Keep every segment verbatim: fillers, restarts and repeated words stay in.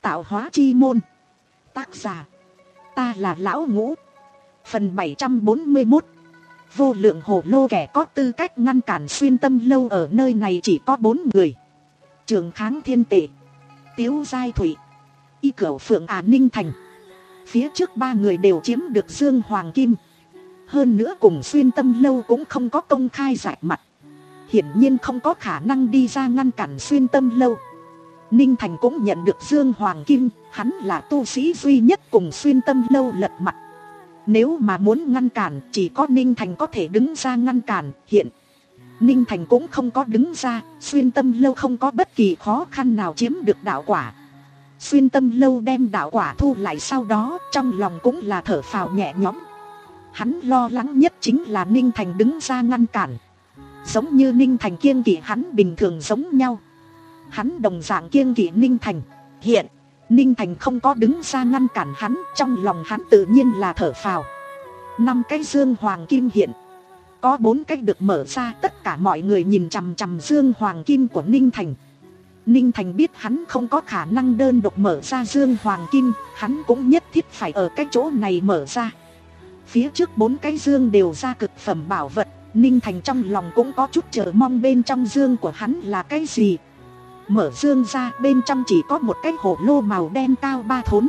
Tạo hóa chi môn. Tác giả, ta là Lão Ngũ. Phần bảy trăm bốn mươi mốt. Vô lượng hồ lô. Kẻ có tư cách ngăn cản Xuyên Tâm Lâu ở nơi này chỉ có bốn người: Trường Kháng Thiên Tệ, Tiếu Giai Thủy, Y Cửu Phượng Ả Ninh Thành. Phía trước ba người đều chiếm được Dương Hoàng Kim. Hơn nữa cùng Xuyên Tâm Lâu cũng không có công khai rải mặt, hiển nhiên không có khả năng đi ra ngăn cản Xuyên Tâm Lâu. Ninh Thành cũng nhận được Dương Hoàng Kim, hắn là tu sĩ duy nhất cùng Xuyên Tâm Lâu lật mặt. Nếu mà muốn ngăn cản, chỉ có Ninh Thành có thể đứng ra ngăn cản. Hiện Ninh Thành cũng không có đứng ra, Xuyên Tâm Lâu không có bất kỳ khó khăn nào chiếm được đạo quả. Xuyên Tâm Lâu đem đạo quả thu lại sau đó, trong lòng cũng là thở phào nhẹ nhõm. Hắn lo lắng nhất chính là Ninh Thành đứng ra ngăn cản. Giống như Ninh Thành kiêng kỵ hắn bình thường giống nhau, hắn đồng dạng kiêng kỵ Ninh Thành. Hiện Ninh Thành không có đứng ra ngăn cản hắn, trong lòng hắn tự nhiên là thở phào. Năm cái Dương Hoàng Kim hiện, có bốn cái được mở ra. Tất cả mọi người nhìn chằm chằm Dương Hoàng Kim của Ninh Thành. Ninh Thành biết hắn không có khả năng đơn độc mở ra Dương Hoàng Kim, hắn cũng nhất thiết phải ở cái chỗ này mở ra. Phía trước bốn cái dương đều ra cực phẩm bảo vật, Ninh Thành trong lòng cũng có chút chờ mong bên trong dương của hắn là cái gì. Mở dương ra, bên trong chỉ có một cái hồ lô màu đen cao ba thốn.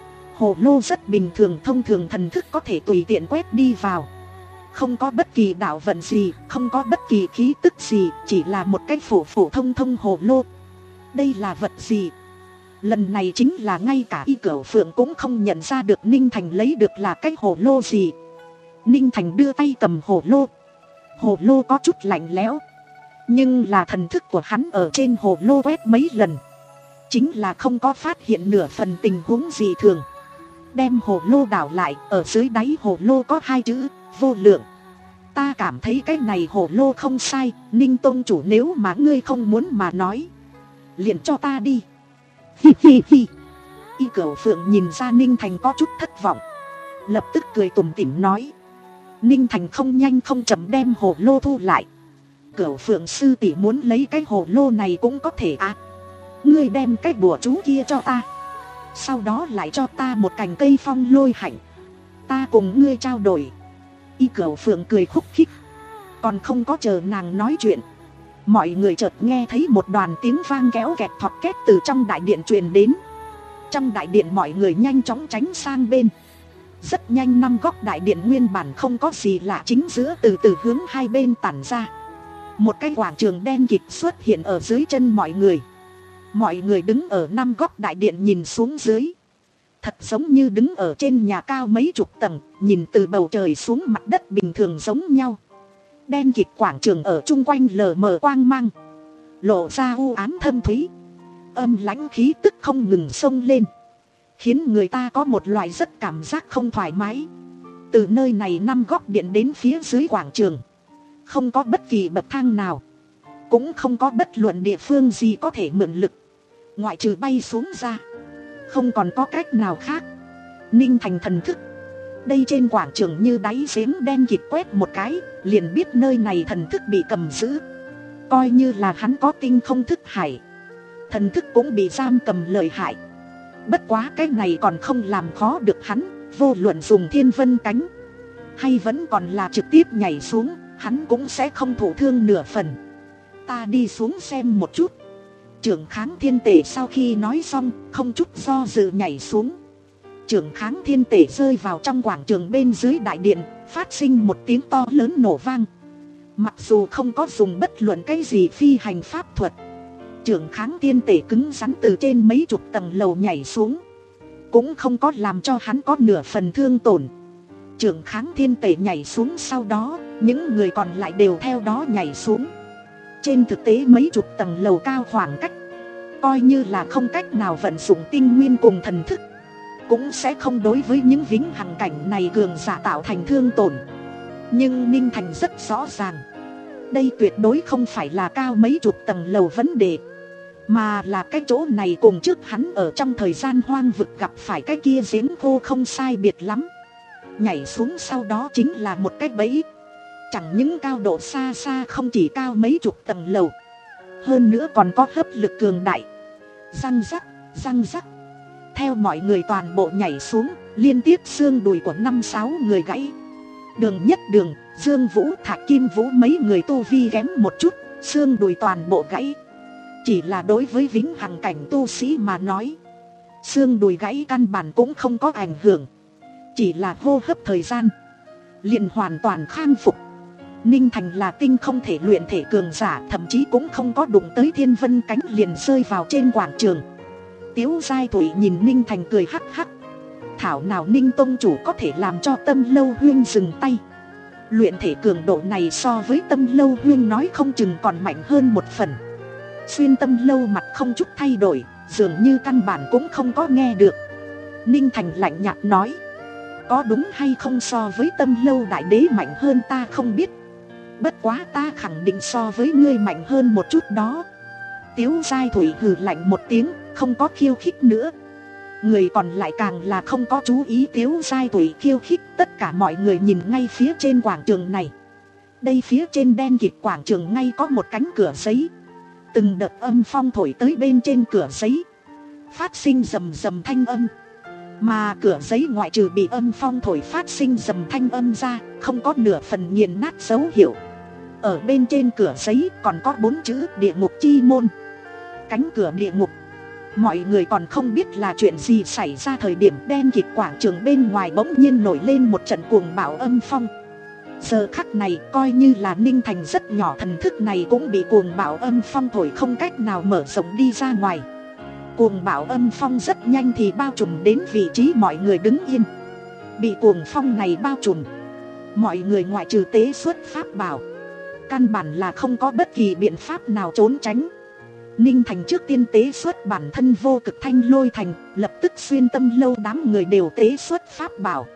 Hồ lô rất bình thường, thông thường thần thức có thể tùy tiện quét đi vào. Không có bất kỳ đạo vận gì, không có bất kỳ khí tức gì, chỉ là một cái phổ phổ thông thông hồ lô. Đây là vật gì? Lần này chính là ngay cả Y Cửu Phượng cũng không nhận ra được Ninh Thành lấy được là cái hồ lô gì. Ninh Thành đưa tay cầm hồ lô. Hồ lô có chút lạnh lẽo, nhưng là thần thức của hắn ở trên hồ lô quét mấy lần, chính là không có phát hiện nửa phần tình huống gì thường. Đem hồ lô đảo lại, ở dưới đáy hồ lô có hai chữ vô lượng. Ta cảm thấy cái này hồ lô không sai, Ninh Tông chủ, nếu mà ngươi không muốn mà nói, liền cho ta đi. Hi hi hi. Y Cửu Phượng nhìn ra Ninh Thành có chút thất vọng, lập tức cười tủm tỉm nói. Ninh Thành không nhanh không chậm đem hồ lô thu lại. Cửu Phượng sư tỷ muốn lấy cái hồ lô này cũng có thể à. Ngươi đem cái bùa chú kia cho ta, sau đó lại cho ta một cành cây phong lôi hạnh, ta cùng ngươi trao đổi. Y Cửu Phượng cười khúc khích. Còn không có chờ nàng nói chuyện, mọi người chợt nghe thấy một đoàn tiếng vang kéo kẹt thọt két từ trong đại điện truyền đến. Trong đại điện mọi người nhanh chóng tránh sang bên. Rất nhanh năm góc đại điện nguyên bản không có gì lạ chính giữa từ từ hướng hai bên tản ra. Một cái quảng trường đen kịt xuất hiện ở dưới chân mọi người. Mọi người đứng ở năm góc đại điện nhìn xuống dưới, thật giống như đứng ở trên nhà cao mấy chục tầng, nhìn từ bầu trời xuống mặt đất bình thường giống nhau. Đen kịt quảng trường ở chung quanh lờ mờ quang mang, lộ ra u ám thâm thúy, âm lãnh khí tức không ngừng xông lên, khiến người ta có một loại rất cảm giác không thoải mái. Từ nơi này năm góc điện đến phía dưới quảng trường, không có bất kỳ bậc thang nào, cũng không có bất luận địa phương gì có thể mượn lực, ngoại trừ bay xuống ra, không còn có cách nào khác. Ninh Thành thần thức, đây trên quảng trường như đáy giếng đen kịt quét một cái, liền biết nơi này thần thức bị cầm giữ. Coi như là hắn có tinh không thức hải, thần thức cũng bị giam cầm lợi hại. Bất quá cái này còn không làm khó được hắn, vô luận dùng thiên vân cánh, hay vẫn còn là trực tiếp nhảy xuống, hắn cũng sẽ không thụ thương nửa phần. Ta đi xuống xem một chút. Trưởng Kháng Thiên Tể sau khi nói xong, không chút do dự nhảy xuống. Trưởng Kháng Thiên Tể rơi vào trong quảng trường bên dưới đại điện, phát sinh một tiếng to lớn nổ vang. Mặc dù không có dùng bất luận cái gì phi hành pháp thuật, Trưởng Kháng Thiên Tể cứng rắn từ trên mấy chục tầng lầu nhảy xuống, cũng không có làm cho hắn có nửa phần thương tổn. Trưởng Kháng Thiên Tể nhảy xuống sau đó, những người còn lại đều theo đó nhảy xuống. Trên thực tế mấy chục tầng lầu cao khoảng cách, coi như là không cách nào vận dụng tinh nguyên cùng thần thức, cũng sẽ không đối với những vĩnh hằng cảnh này cường giả tạo thành thương tổn. Nhưng Ninh Thành rất rõ ràng, đây tuyệt đối không phải là cao mấy chục tầng lầu vấn đề, mà là cái chỗ này cùng trước hắn ở trong thời gian hoang vực gặp phải cái kia giếng khô không sai biệt lắm. Nhảy xuống sau đó chính là một cái bẫy, chẳng những cao độ xa xa không chỉ cao mấy chục tầng lầu, hơn nữa còn có hấp lực cường đại. Răng rắc, răng rắc, theo mọi người toàn bộ nhảy xuống, liên tiếp xương đùi của năm sáu người gãy. Đường Nhất Đường, Dương Vũ, Thạch Kim Vũ mấy người tu vi kém một chút, xương đùi toàn bộ gãy. Chỉ là đối với vĩnh hằng cảnh tu sĩ mà nói, xương đùi gãy căn bản cũng không có ảnh hưởng, chỉ là hô hấp thời gian liền hoàn toàn khang phục. Ninh Thành là tinh không thể luyện thể cường giả, thậm chí cũng không có đụng tới thiên vân cánh liền rơi vào trên quảng trường. Tiếu Giai Thủy nhìn Ninh Thành cười hắc hắc. Thảo nào Ninh tông chủ có thể làm cho Tâm Lâu Huyên dừng tay. Luyện thể cường độ này so với Tâm Lâu Huyên nói không chừng còn mạnh hơn một phần. Xuyên Tâm Lâu mặt không chút thay đổi, dường như căn bản cũng không có nghe được. Ninh Thành lạnh nhạt nói, có đúng hay không so với Tâm Lâu đại đế mạnh hơn ta không biết, bất quá ta khẳng định so với ngươi mạnh hơn một chút đó. Tiếu Giai Thủy hừ lạnh một tiếng, không có khiêu khích nữa. Người còn lại càng là không có chú ý Tiếu Giai Thủy khiêu khích. Tất cả mọi người nhìn ngay phía trên quảng trường này. Đây phía trên đen kịt quảng trường ngay có một cánh cửa giấy. Từng đợt âm phong thổi tới bên trên cửa giấy, phát sinh rầm rầm thanh âm. Mà cửa giấy ngoại trừ bị âm phong thổi phát sinh rầm thanh âm ra, không có nửa phần nghiền nát dấu hiệu. Ở bên trên cửa giấy còn có bốn chữ địa ngục chi môn. Cánh cửa địa ngục. Mọi người còn không biết là chuyện gì xảy ra thời điểm đen kịt quảng trường bên ngoài bỗng nhiên nổi lên một trận cuồng bạo âm phong. Giờ khắc này coi như là Ninh Thành rất nhỏ thần thức này cũng bị cuồng bạo âm phong thổi không cách nào mở rộng đi ra ngoài. Cuồng bạo âm phong rất nhanh thì bao trùm đến vị trí mọi người đứng yên. Bị cuồng phong này bao trùm, mọi người ngoại trừ tế xuất pháp bảo, căn bản là không có bất kỳ biện pháp nào trốn tránh. Ninh Thành trước tiên tế xuất bản thân vô cực thanh lôi thành, lập tức xuyên Tâm Lâu đám người đều tế xuất pháp bảo.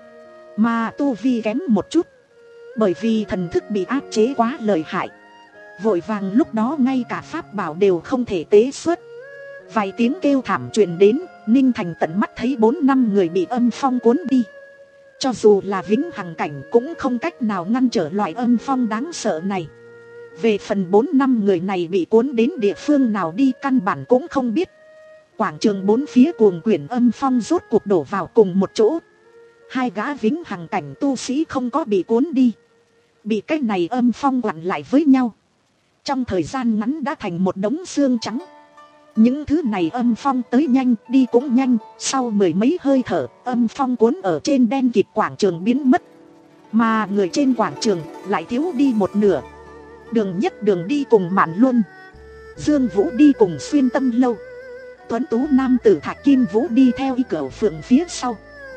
Mà tu vi kém một chút, bởi vì thần thức bị áp chế quá lợi hại, vội vàng lúc đó ngay cả pháp bảo đều không thể tế xuất. Vài tiếng kêu thảm truyền đến, Ninh Thành tận mắt thấy bốn năm người bị âm phong cuốn đi. Cho dù là vĩnh hằng cảnh cũng không cách nào ngăn trở loại âm phong đáng sợ này. Về phần bốn năm người này bị cuốn đến địa phương nào đi căn bản cũng không biết. Quảng trường bốn phía cuồng quyển âm phong rốt cuộc đổ vào cùng một chỗ. Hai gã vĩnh hằng cảnh tu sĩ không có bị cuốn đi, bị cái này âm phong quặn lại với nhau. Trong thời gian ngắn đã thành một đống xương trắng. Những thứ này âm phong tới nhanh, đi cũng nhanh. Sau mười mấy hơi thở, âm phong cuốn ở trên đen kịt quảng trường biến mất. Mà người trên quảng trường lại thiếu đi một nửa. Đường Nhất Đường đi cùng Mạn Luân, Dương Vũ đi cùng Xuyên Tâm Lâu, tuấn tú nam tử Thạch Kim Vũ đi theo Y Cửu Phượng phía sau.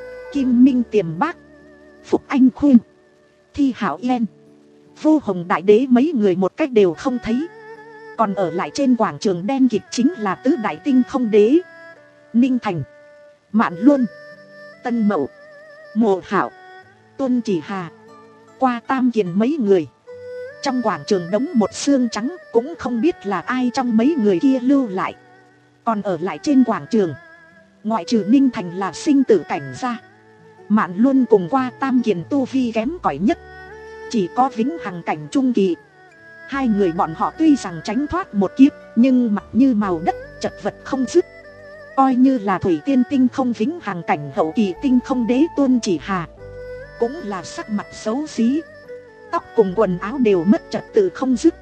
Kim Minh Tiềm Bác, Phục Anh Khuyên, Thi Hảo Yên, Vô Hồng Đại Đế mấy người một cách đều không thấy. Còn ở lại trên quảng trường đen kịt chính là tứ đại tinh không đế, Ninh Thành, Mạn Luân, Tân Mậu, Mộ Hảo, Tuân Chỉ Hà, Qua Tam Kiền mấy người. Trong quảng trường đống một xương trắng, cũng không biết là ai trong mấy người kia lưu lại. Còn ở lại trên quảng trường, ngoại trừ Ninh Thành là sinh tử cảnh ra, Mạn Luân cùng Qua Tam Kiền tu vi kém cỏi nhất, chỉ có vĩnh hằng cảnh trung kỳ. Hai người bọn họ tuy rằng tránh thoát một kiếp, nhưng mặt như màu đất, chật vật không dứt. Coi như là Thủy Tiên tinh không vĩnh hằng cảnh hậu kỳ tinh không đế Tuân Chỉ Hà, cũng là sắc mặt xấu xí, tóc cùng quần áo đều mất trật tự không dứt.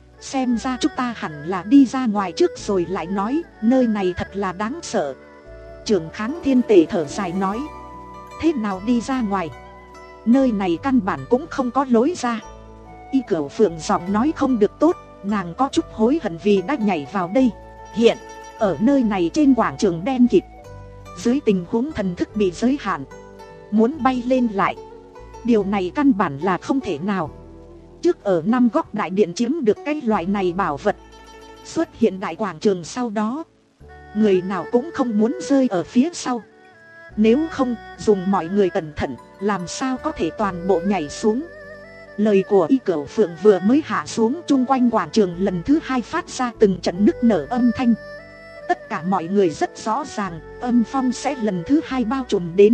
Xem ra chúng ta hẳn là đi ra ngoài trước rồi lại nói, nơi này thật là đáng sợ. Trưởng Kháng Thiên Tể thở dài nói, thế nào đi ra ngoài, nơi này căn bản cũng không có lối ra. Y Cửu Phượng giọng nói không được tốt, nàng có chút hối hận vì đã nhảy vào đây. Hiện ở nơi này trên quảng trường đen kịt, dưới tình huống thần thức bị giới hạn, muốn bay lên lại, điều này căn bản là không thể nào. Trước ở năm góc đại điện chiếm được cái loại này bảo vật, xuất hiện đại quảng trường sau đó, người nào cũng không muốn rơi ở phía sau. Nếu không, dùng mọi người cẩn thận, làm sao có thể toàn bộ nhảy xuống. Lời của Y Cửu Phượng vừa mới hạ xuống, chung quanh quảng trường lần thứ hai phát ra từng trận nức nở âm thanh. Tất cả mọi người rất rõ ràng, âm phong sẽ lần thứ hai bao trùm đến.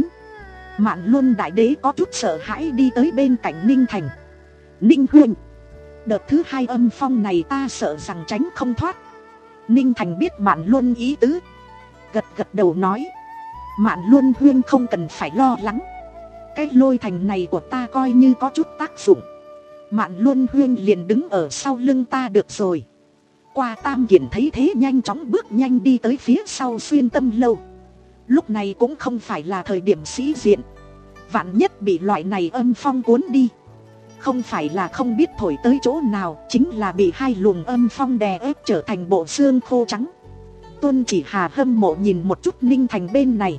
Mạn Luân Đại Đế có chút sợ hãi đi tới bên cạnh Ninh Thành. Ninh huynh, đợt thứ hai âm phong này ta sợ rằng tránh không thoát. Ninh Thành biết Mạn Luân ý tứ, gật gật đầu nói, Mạn Luân Huyên không cần phải lo lắng. Cái lôi thành này của ta coi như có chút tác dụng. Mạn Luân Huyên liền đứng ở sau lưng ta được rồi. Qua Tam Kiền thấy thế nhanh chóng bước nhanh đi tới phía sau Xuyên Tâm Lâu. Lúc này cũng không phải là thời điểm sĩ diện. Vạn nhất bị loại này âm phong cuốn đi, không phải là không biết thổi tới chỗ nào, chính là bị hai luồng âm phong đè ép trở thành bộ xương khô trắng. Tuân Chỉ Hà hâm mộ nhìn một chút Ninh Thành bên này.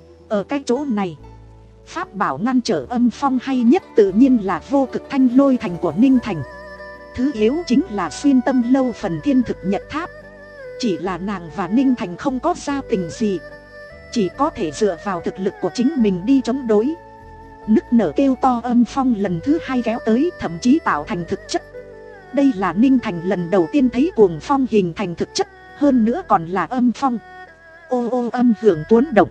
Ở cái chỗ này, pháp bảo ngăn trở âm phong hay nhất tự nhiên là Vô Cực Thanh Lôi Thành của Ninh Thành. Thứ yếu chính là Xuyên Tâm Lâu phần Thiên Thực Nhật Tháp. Chỉ là nàng và Ninh Thành không có giao tình gì, chỉ có thể dựa vào thực lực của chính mình đi chống đối. Nức nở kêu to âm phong lần thứ hai kéo tới, thậm chí tạo thành thực chất. Đây là Ninh Thành lần đầu tiên thấy cuồng phong hình thành thực chất, hơn nữa còn là âm phong. Ô ô âm hưởng cuốn động.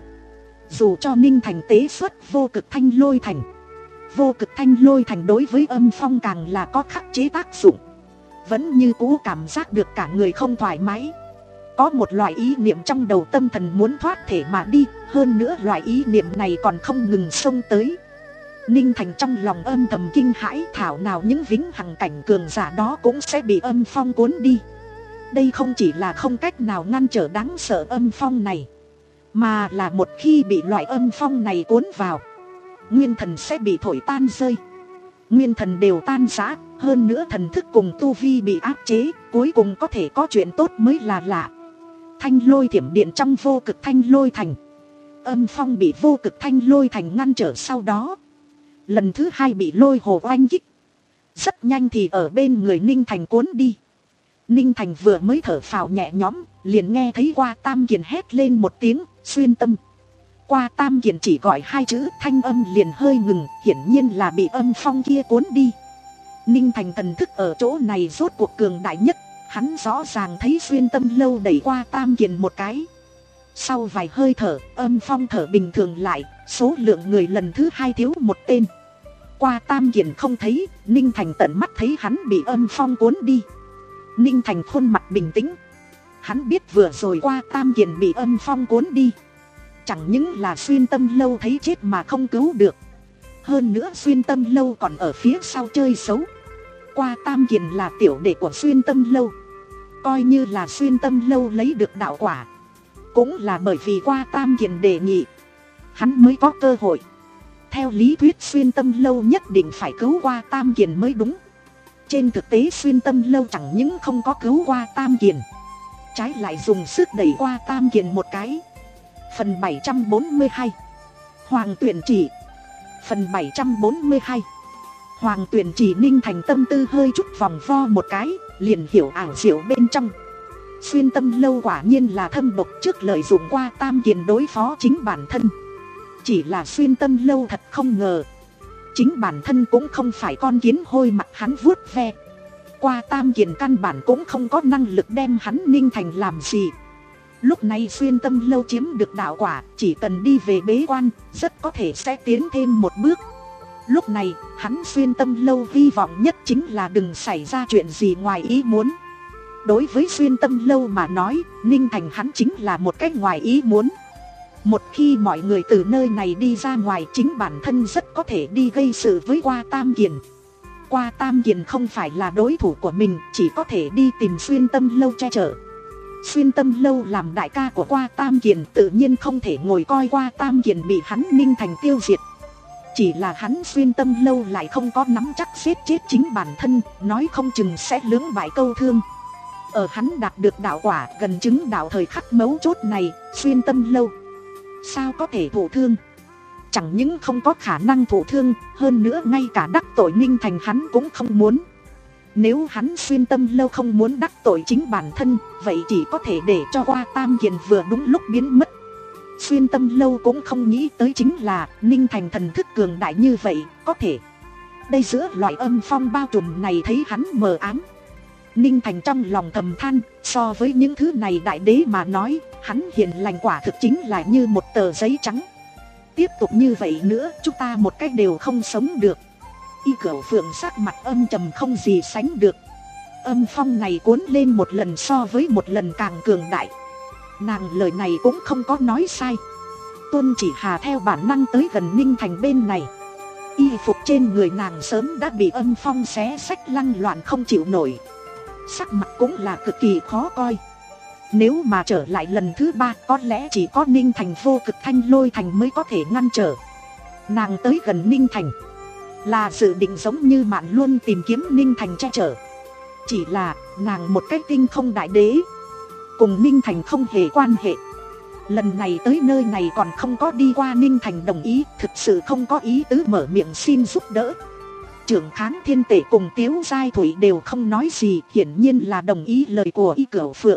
Dù cho Ninh Thành tế xuất Vô Cực Thanh Lôi Thành, Vô Cực Thanh Lôi Thành đối với âm phong càng là có khắc chế tác dụng, vẫn như cũ cảm giác được cả người không thoải mái. Có một loại ý niệm trong đầu tâm thần muốn thoát thể mà đi, hơn nữa loại ý niệm này còn không ngừng xông tới. Ninh Thành trong lòng âm thầm kinh hãi, thảo nào những vĩnh hằng cảnh cường giả đó cũng sẽ bị âm phong cuốn đi. Đây không chỉ là không cách nào ngăn trở đáng sợ âm phong này, mà là một khi bị loại âm phong này cuốn vào, nguyên thần sẽ bị thổi tan rơi. Nguyên thần đều tan rã, hơn nữa thần thức cùng tu vi bị áp chế, cuối cùng có thể có chuyện tốt mới là lạ. Thanh lôi thiểm điện trong Vô Cực Thanh Lôi Thành, âm phong bị Vô Cực Thanh Lôi Thành ngăn trở, sau đó lần thứ hai bị lôi hồ oanh kích. Rất nhanh thì ở bên người Ninh Thành cuốn đi. Ninh Thành vừa mới thở phào nhẹ nhõm, liền nghe thấy Qua Tam Kiền hét lên một tiếng xuyên tâm. Qua Tam Kiền chỉ gọi hai chữ, thanh âm liền hơi ngừng, hiển nhiên là bị âm phong kia cuốn đi. Ninh Thành thần thức ở chỗ này rốt cuộc cường đại nhất, hắn rõ ràng thấy Xuyên Tâm Lâu đẩy Qua Tam Kiền một cái. Sau vài hơi thở, âm phong thở bình thường lại, số lượng người lần thứ hai thiếu một tên. Qua Tam Kiền không thấy, Ninh Thành tận mắt thấy hắn bị âm phong cuốn đi. Ninh Thành khuôn mặt bình tĩnh. Hắn biết vừa rồi Qua Tam Kiền bị âm phong cuốn đi, chẳng những là Xuyên Tâm Lâu thấy chết mà không cứu được, hơn nữa Xuyên Tâm Lâu còn ở phía sau chơi xấu. Qua Tam Kiền là tiểu đệ của Xuyên Tâm Lâu, coi như là Xuyên Tâm Lâu lấy được đạo quả, cũng là bởi vì Qua Tam Kiền đề nghị, hắn mới có cơ hội. Theo lý thuyết Xuyên Tâm Lâu nhất định phải cứu Qua Tam Kiền mới đúng. Trên thực tế Xuyên Tâm Lâu chẳng những không có cứu Qua Tam Kiền, trái lại dùng sức đẩy Qua Tam Kiền một cái. Phần bảy trăm bốn mươi hai Hoàng Tuyển Chỉ. Phần bảy trăm bốn mươi hai Hoàng Tuyển Chỉ. Ninh Thành tâm tư hơi chút vòng vo một cái, liền hiểu ảo diệu bên trong. Xuyên Tâm Lâu quả nhiên là thâm độc, trước lợi dụng Qua Tam Kiền đối phó chính bản thân. Chỉ là Xuyên Tâm Lâu thật không ngờ, chính bản thân cũng không phải con kiến hôi mặt hắn vuốt ve. Qua Tam Kiền căn bản cũng không có năng lực đem hắn Ninh Thành làm gì. Lúc này Xuyên Tâm Lâu chiếm được đạo quả, chỉ cần đi về bế quan, rất có thể sẽ tiến thêm một bước. Lúc này, hắn Xuyên Tâm Lâu hy vọng nhất chính là đừng xảy ra chuyện gì ngoài ý muốn. Đối với Xuyên Tâm Lâu mà nói, Ninh Thành hắn chính là một cách ngoài ý muốn. Một khi mọi người từ nơi này đi ra ngoài, chính bản thân rất có thể đi gây sự với Qua Tam Kiền. Qua Tam Kiền không phải là đối thủ của mình, chỉ có thể đi tìm Xuyên Tâm Lâu che chở. Xuyên Tâm Lâu làm đại ca của Qua Tam Kiền, tự nhiên không thể ngồi coi Qua Tam Kiền bị hắn Ninh Thành tiêu diệt. Chỉ là hắn Xuyên Tâm Lâu lại không có nắm chắc giết chết chính bản thân, nói không chừng sẽ lưỡng bại câu thương. Ở hắn đạt được đạo quả, gần chứng đạo thời khắc mấu chốt này, Xuyên Tâm Lâu sao có thể thụ thương? Chẳng những không có khả năng thụ thương, hơn nữa ngay cả đắc tội Ninh Thành hắn cũng không muốn. Nếu hắn Xuyên Tâm Lâu không muốn đắc tội chính bản thân, vậy chỉ có thể để cho Qua Tam Kiền vừa đúng lúc biến mất. Xuyên Tâm Lâu cũng không nghĩ tới chính là Ninh Thành thần thức cường đại như vậy, có thể đây giữa loại âm phong bao trùm này thấy hắn mờ ám. Ninh Thành trong lòng thầm than, so với những thứ này đại đế mà nói, hắn hiền lành quả thực chính là như một tờ giấy trắng. Tiếp tục như vậy nữa, chúng ta một cách đều không sống được. Y Cửu Phượng sắc mặt âm trầm không gì sánh được. Âm phong này cuốn lên một lần so với một lần càng cường đại. Nàng lời này cũng không có nói sai. Tuân Chỉ Hà theo bản năng tới gần Ninh Thành bên này. Y phục trên người nàng sớm đã bị âm phong xé xách lăn loạn không chịu nổi, sắc mặt cũng là cực kỳ khó coi. Nếu mà trở lại lần thứ ba, có lẽ chỉ có Ninh Thành Vô Cực Thanh Lôi Thành mới có thể ngăn trở. Nàng tới gần Ninh Thành là dự định giống như Mạn Luân tìm kiếm Ninh Thành che chở. Chỉ là nàng một cái tinh không đại đế, cùng Ninh Thành không hề quan hệ. Lần này tới nơi này còn không có đi qua Ninh Thành đồng ý, thực sự không có ý tứ mở miệng xin giúp đỡ. Trưởng Kháng Thiên Tể cùng Tiếu Giai Thủy đều không nói gì, hiển nhiên là đồng ý lời của Y Cửu Phượng.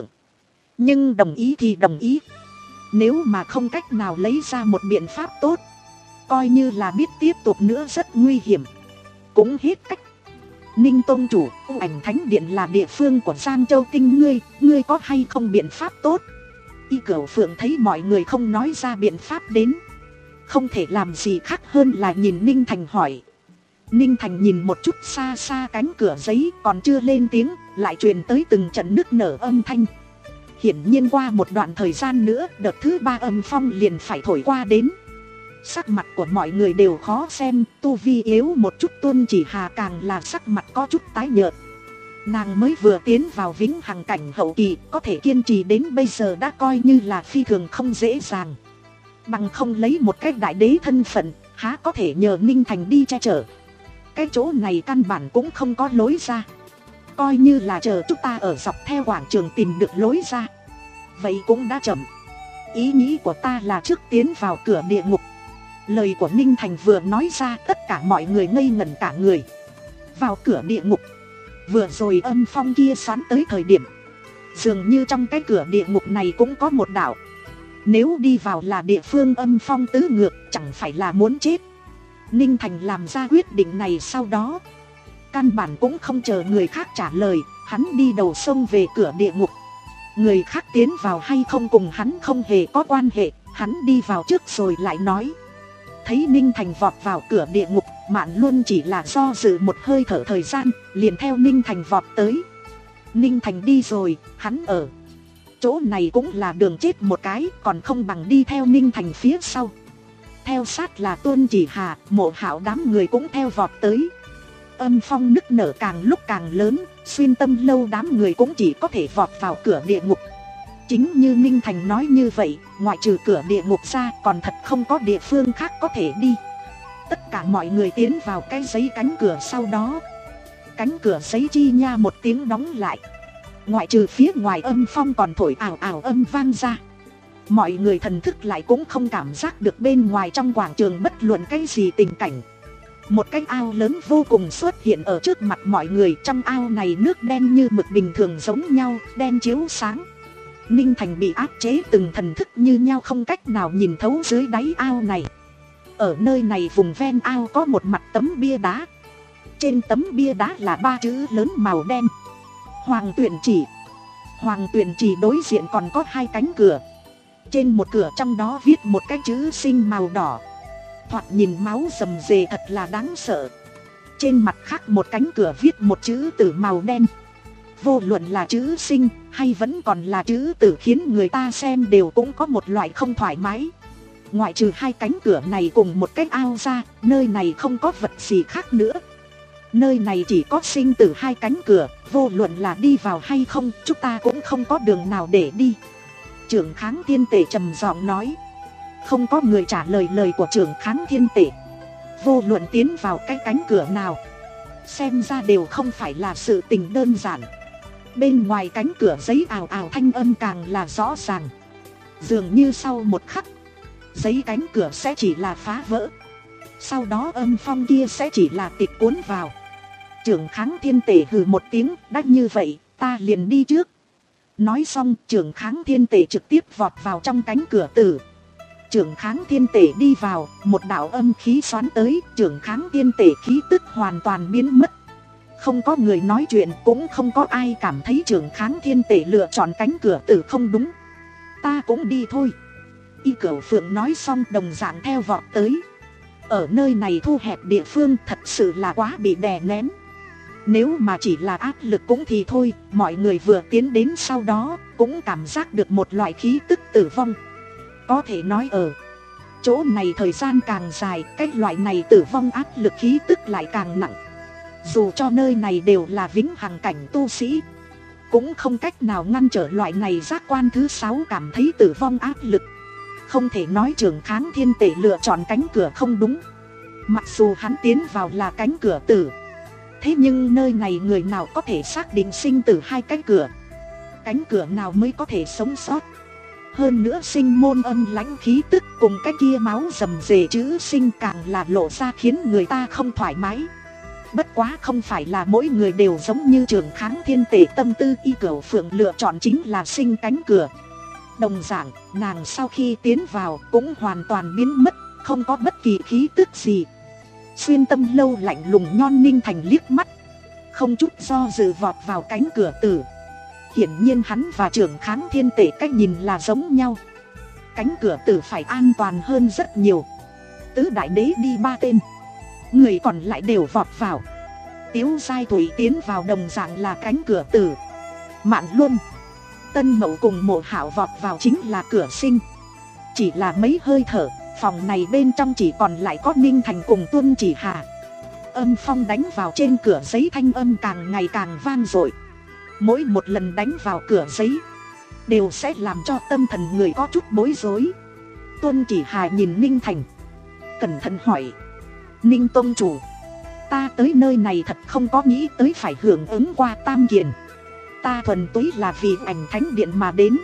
Nhưng đồng ý thì đồng ý, nếu mà không cách nào lấy ra một biện pháp tốt, coi như là biết tiếp tục nữa rất nguy hiểm, cũng hết cách. Ninh Tôn Chủ, U Ảnh Thánh Điện là địa phương của Giang Châu Tinh ngươi, ngươi có hay không biện pháp tốt? Y Cửu Phượng thấy mọi người không nói ra biện pháp đến, không thể làm gì khác hơn là nhìn Ninh Thành hỏi. Ninh Thành nhìn một chút xa xa cánh cửa giấy, còn chưa lên tiếng, lại truyền tới từng trận nức nở âm thanh. Hiển nhiên qua một đoạn thời gian nữa, đợt thứ ba âm phong liền phải thổi qua đến. Sắc mặt của mọi người đều khó xem, tu vi yếu một chút Tuân Chỉ Hà càng là sắc mặt có chút tái nhợt. Nàng mới vừa tiến vào vĩnh hằng cảnh hậu kỳ, có thể kiên trì đến bây giờ đã coi như là phi thường không dễ dàng. Bằng không lấy một cách đại đế thân phận, há có thể nhờ Ninh Thành đi che chở. Cái chỗ này căn bản cũng không có lối ra, coi như là chờ chúng ta ở dọc theo quảng trường tìm được lối ra, vậy cũng đã chậm. Ý nghĩ của ta là trước tiến vào cửa địa ngục. Lời của Ninh Thành vừa nói ra, tất cả mọi người ngây ngẩn cả người. Vào cửa địa ngục? Vừa rồi âm phong kia xoắn tới thời điểm, dường như trong cái cửa địa ngục này cũng có một đạo. Nếu đi vào là địa phương âm phong tứ ngược, chẳng phải là muốn chết. Ninh Thành làm ra quyết định này sau đó, căn bản cũng không chờ người khác trả lời, hắn đi đầu sông về cửa địa ngục. Người khác tiến vào hay không cùng hắn không hề có quan hệ, hắn đi vào trước rồi lại nói. Thấy Ninh Thành vọt vào cửa địa ngục, Mạn Luân chỉ là do dự một hơi thở thời gian, liền theo Ninh Thành vọt tới. Ninh Thành đi rồi, hắn ở chỗ này cũng là đường chết một cái, còn không bằng đi theo Ninh Thành phía sau. Theo sát là Tuân Chỉ Hà, Mộ Hạo đám người cũng theo vọt tới. Âm phong nức nở càng lúc càng lớn, Xuyên Tâm Lâu đám người cũng chỉ có thể vọt vào cửa địa ngục. Chính như Ninh Thành nói như vậy, ngoại trừ cửa địa ngục ra còn thật không có địa phương khác có thể đi. Tất cả mọi người tiến vào cái giấy cánh cửa, sau đó cánh cửa giấy chi nha một tiếng đóng lại. Ngoại trừ phía ngoài âm phong còn thổi ảo ảo âm vang ra, mọi người thần thức lại cũng không cảm giác được bên ngoài trong quảng trường bất luận cái gì tình cảnh. Một cái ao lớn vô cùng xuất hiện ở trước mặt mọi người, trong ao này nước đen như mực bình thường giống nhau, đen chiếu sáng. Ninh Thành bị áp chế từng thần thức như nhau, không cách nào nhìn thấu dưới đáy ao này. Ở nơi này vùng ven ao có một mặt tấm bia đá. Trên tấm bia đá là ba chữ lớn màu đen: Hoàng Tuyển Chỉ. Hoàng Tuyển Chỉ đối diện còn có hai cánh cửa. Trên một cửa trong đó viết một cái chữ sinh màu đỏ, thoạt nhìn máu rầm rề thật là đáng sợ. Trên mặt khác một cánh cửa viết một chữ tử màu đen. Vô luận là chữ sinh hay vẫn còn là chữ tử, khiến người ta xem đều cũng có một loại không thoải mái. Ngoại trừ hai cánh cửa này cùng một cái ao ra, nơi này không có vật gì khác nữa. Nơi này chỉ có sinh tử hai cánh cửa, vô luận là đi vào hay không, chúng ta cũng không có đường nào để đi. Trưởng Kháng Thiên Tể trầm giọng nói. Không có người trả lời lời của trưởng Kháng Thiên Tể. Vô luận tiến vào cái cánh cửa nào, xem ra đều không phải là sự tình đơn giản. Bên ngoài cánh cửa giấy ào ào thanh âm càng là rõ ràng. Dường như sau một khắc, giấy cánh cửa sẽ chỉ là phá vỡ, sau đó âm phong kia sẽ chỉ là tịch cuốn vào. Trưởng Kháng Thiên Tể hừ một tiếng, đã như vậy, ta liền đi trước. Nói xong, trưởng Kháng Thiên Tể trực tiếp vọt vào trong cánh cửa tử. Trưởng Kháng Thiên Tể đi vào, một đạo âm khí xoắn tới, trưởng Kháng Thiên Tể khí tức hoàn toàn biến mất. Không có người nói chuyện, cũng không có ai cảm thấy trưởng Kháng Thiên Tể lựa chọn cánh cửa tử không đúng. Ta cũng đi thôi. Y Cửu Phượng nói xong đồng dạng theo vọt tới. Ở nơi này thu hẹp địa phương thật sự là quá bị đè nén. Nếu mà chỉ là áp lực cũng thì thôi, mọi người vừa tiến đến sau đó cũng cảm giác được một loại khí tức tử vong. Có thể nói ở chỗ này thời gian càng dài, cái loại này tử vong áp lực khí tức lại càng nặng. Dù cho nơi này đều là vĩnh hằng cảnh tu sĩ, cũng không cách nào ngăn trở loại này giác quan thứ sáu cảm thấy tử vong áp lực. Không thể nói Trường Kháng Thiên Tể lựa chọn cánh cửa không đúng. Mặc dù hắn tiến vào là cánh cửa tử, thế nhưng nơi này người nào có thể xác định sinh tử hai cái cửa, cánh cửa nào mới có thể sống sót. Hơn nữa sinh môn âm lãnh khí tức cùng cái kia máu rầm rề chữ sinh càng là lộ ra khiến người ta không thoải mái. Bất quá không phải là mỗi người đều giống như Trường Kháng Thiên Tể tâm tư y cửu phượng lựa chọn chính là sinh cánh cửa. Đồng dạng, nàng sau khi tiến vào cũng hoàn toàn biến mất, không có bất kỳ khí tức gì. Xuyên Tâm Lâu lạnh lùng nhon Ninh Thành liếc mắt, không chút do dự vọt vào cánh cửa tử. Hiển nhiên hắn và Trường Kháng Thiên Tể cách nhìn là giống nhau. Cánh cửa tử phải an toàn hơn rất nhiều. Tứ đại đế đi ba tên, người còn lại đều vọt vào. Tiếu Giai Thủy tiến vào đồng dạng là cánh cửa tử. Mạn Luân, Tân Mậu cùng Mộ Hảo vọt vào chính là cửa sinh. Chỉ là mấy hơi thở, phòng này bên trong chỉ còn lại có Ninh Thành cùng Tuân Chỉ Hà. Âm phong đánh vào trên cửa giấy thanh âm càng ngày càng vang dội. Mỗi một lần đánh vào cửa giấy đều sẽ làm cho tâm thần người có chút bối rối. Tuân Chỉ Hà nhìn Ninh Thành, cẩn thận hỏi: Ninh tông chủ, ta tới nơi này thật không có nghĩ tới phải hưởng ứng qua Tam Kiền. Ta thuần túy là vì Ảnh Thánh Điện mà đến.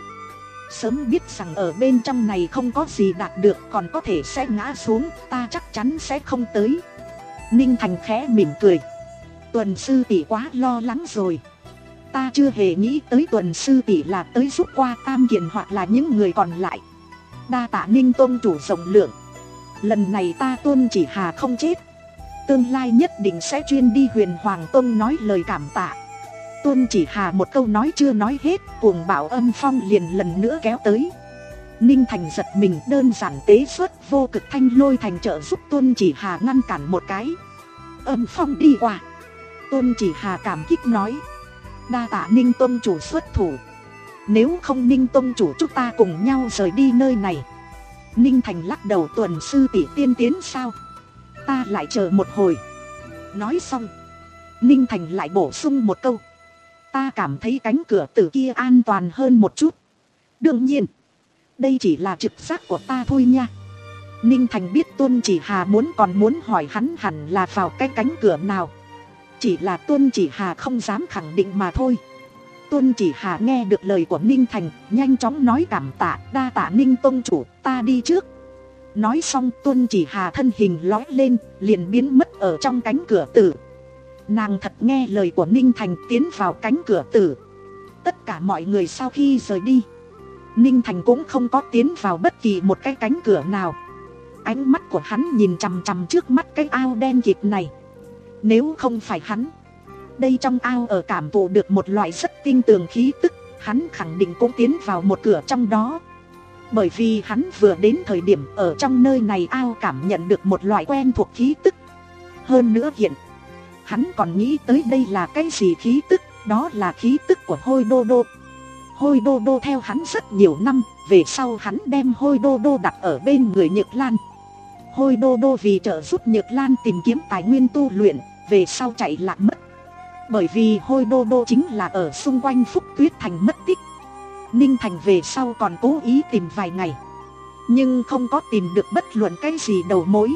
Sớm biết rằng ở bên trong này không có gì đạt được, còn có thể sẽ ngã xuống, ta chắc chắn sẽ không tới. Ninh Thành khẽ mỉm cười: Tuần sư tỷ quá lo lắng rồi. Ta chưa hề nghĩ tới Tuần sư tỷ là tới giúp qua Tam Kiền hoặc là những người còn lại. Đa tạ Ninh tôn chủ rộng lượng. Lần này ta Tuân Chỉ Hà không chết, tương lai nhất định sẽ chuyên đi Huyền Hoàng Tông nói lời cảm tạ. Tuân Chỉ Hà một câu nói chưa nói hết, cuồng bạo âm phong liền lần nữa kéo tới. Ninh Thành giật mình, đơn giản tế xuất vô cực thanh lôi thành trợ giúp Tuân Chỉ Hà ngăn cản một cái. Âm phong đi qua, Tuân Chỉ Hà cảm kích nói: đa tạ Ninh tông chủ xuất thủ. Nếu không Ninh tông chủ chúng ta cùng nhau rời đi nơi này. Ninh Thành lắc đầu: Tuần sư tỷ tiên tiến sao? Ta lại chờ một hồi. Nói xong, Ninh Thành lại bổ sung một câu: ta cảm thấy cánh cửa tử kia an toàn hơn một chút. Đương nhiên, đây chỉ là trực giác của ta thôi nha. Ninh Thành biết Tuân Chỉ Hà muốn còn muốn hỏi hắn hẳn là vào cái cánh cửa nào. Chỉ là Tuân Chỉ Hà không dám khẳng định mà thôi. Tuân Chỉ Hà nghe được lời của Ninh Thành, nhanh chóng nói cảm tạ: đa tạ Ninh tông chủ, ta đi trước. Nói xong Tuân Chỉ Hà thân hình lói lên, liền biến mất ở trong cánh cửa tử. Nàng thật nghe lời của Ninh Thành, tiến vào cánh cửa tử. Tất cả mọi người sau khi rời đi, Ninh Thành cũng không có tiến vào bất kỳ một cái cánh cửa nào. Ánh mắt của hắn nhìn chằm chằm trước mắt cái ao đen kịt này. Nếu không phải hắn, đây trong ao ở cảm thụ được một loại rất tinh tường khí tức, hắn khẳng định cũng tiến vào một cửa trong đó. Bởi vì hắn vừa đến thời điểm ở trong nơi này ao cảm nhận được một loại quen thuộc khí tức. Hơn nữa hiện hắn còn nghĩ tới đây là cái gì khí tức, đó là khí tức của Hôi Đô Đô. Hôi Đô Đô theo hắn rất nhiều năm, về sau hắn đem Hôi Đô Đô đặt ở bên người Nhược Lan. Hôi Đô Đô vì trợ giúp Nhược Lan tìm kiếm tài nguyên tu luyện, về sau chạy lạc mất. Bởi vì Hôi Đô Đô chính là ở xung quanh Phúc Tuyết Thành mất tích. Ninh Thành về sau còn cố ý tìm vài ngày, nhưng không có tìm được bất luận cái gì đầu mối.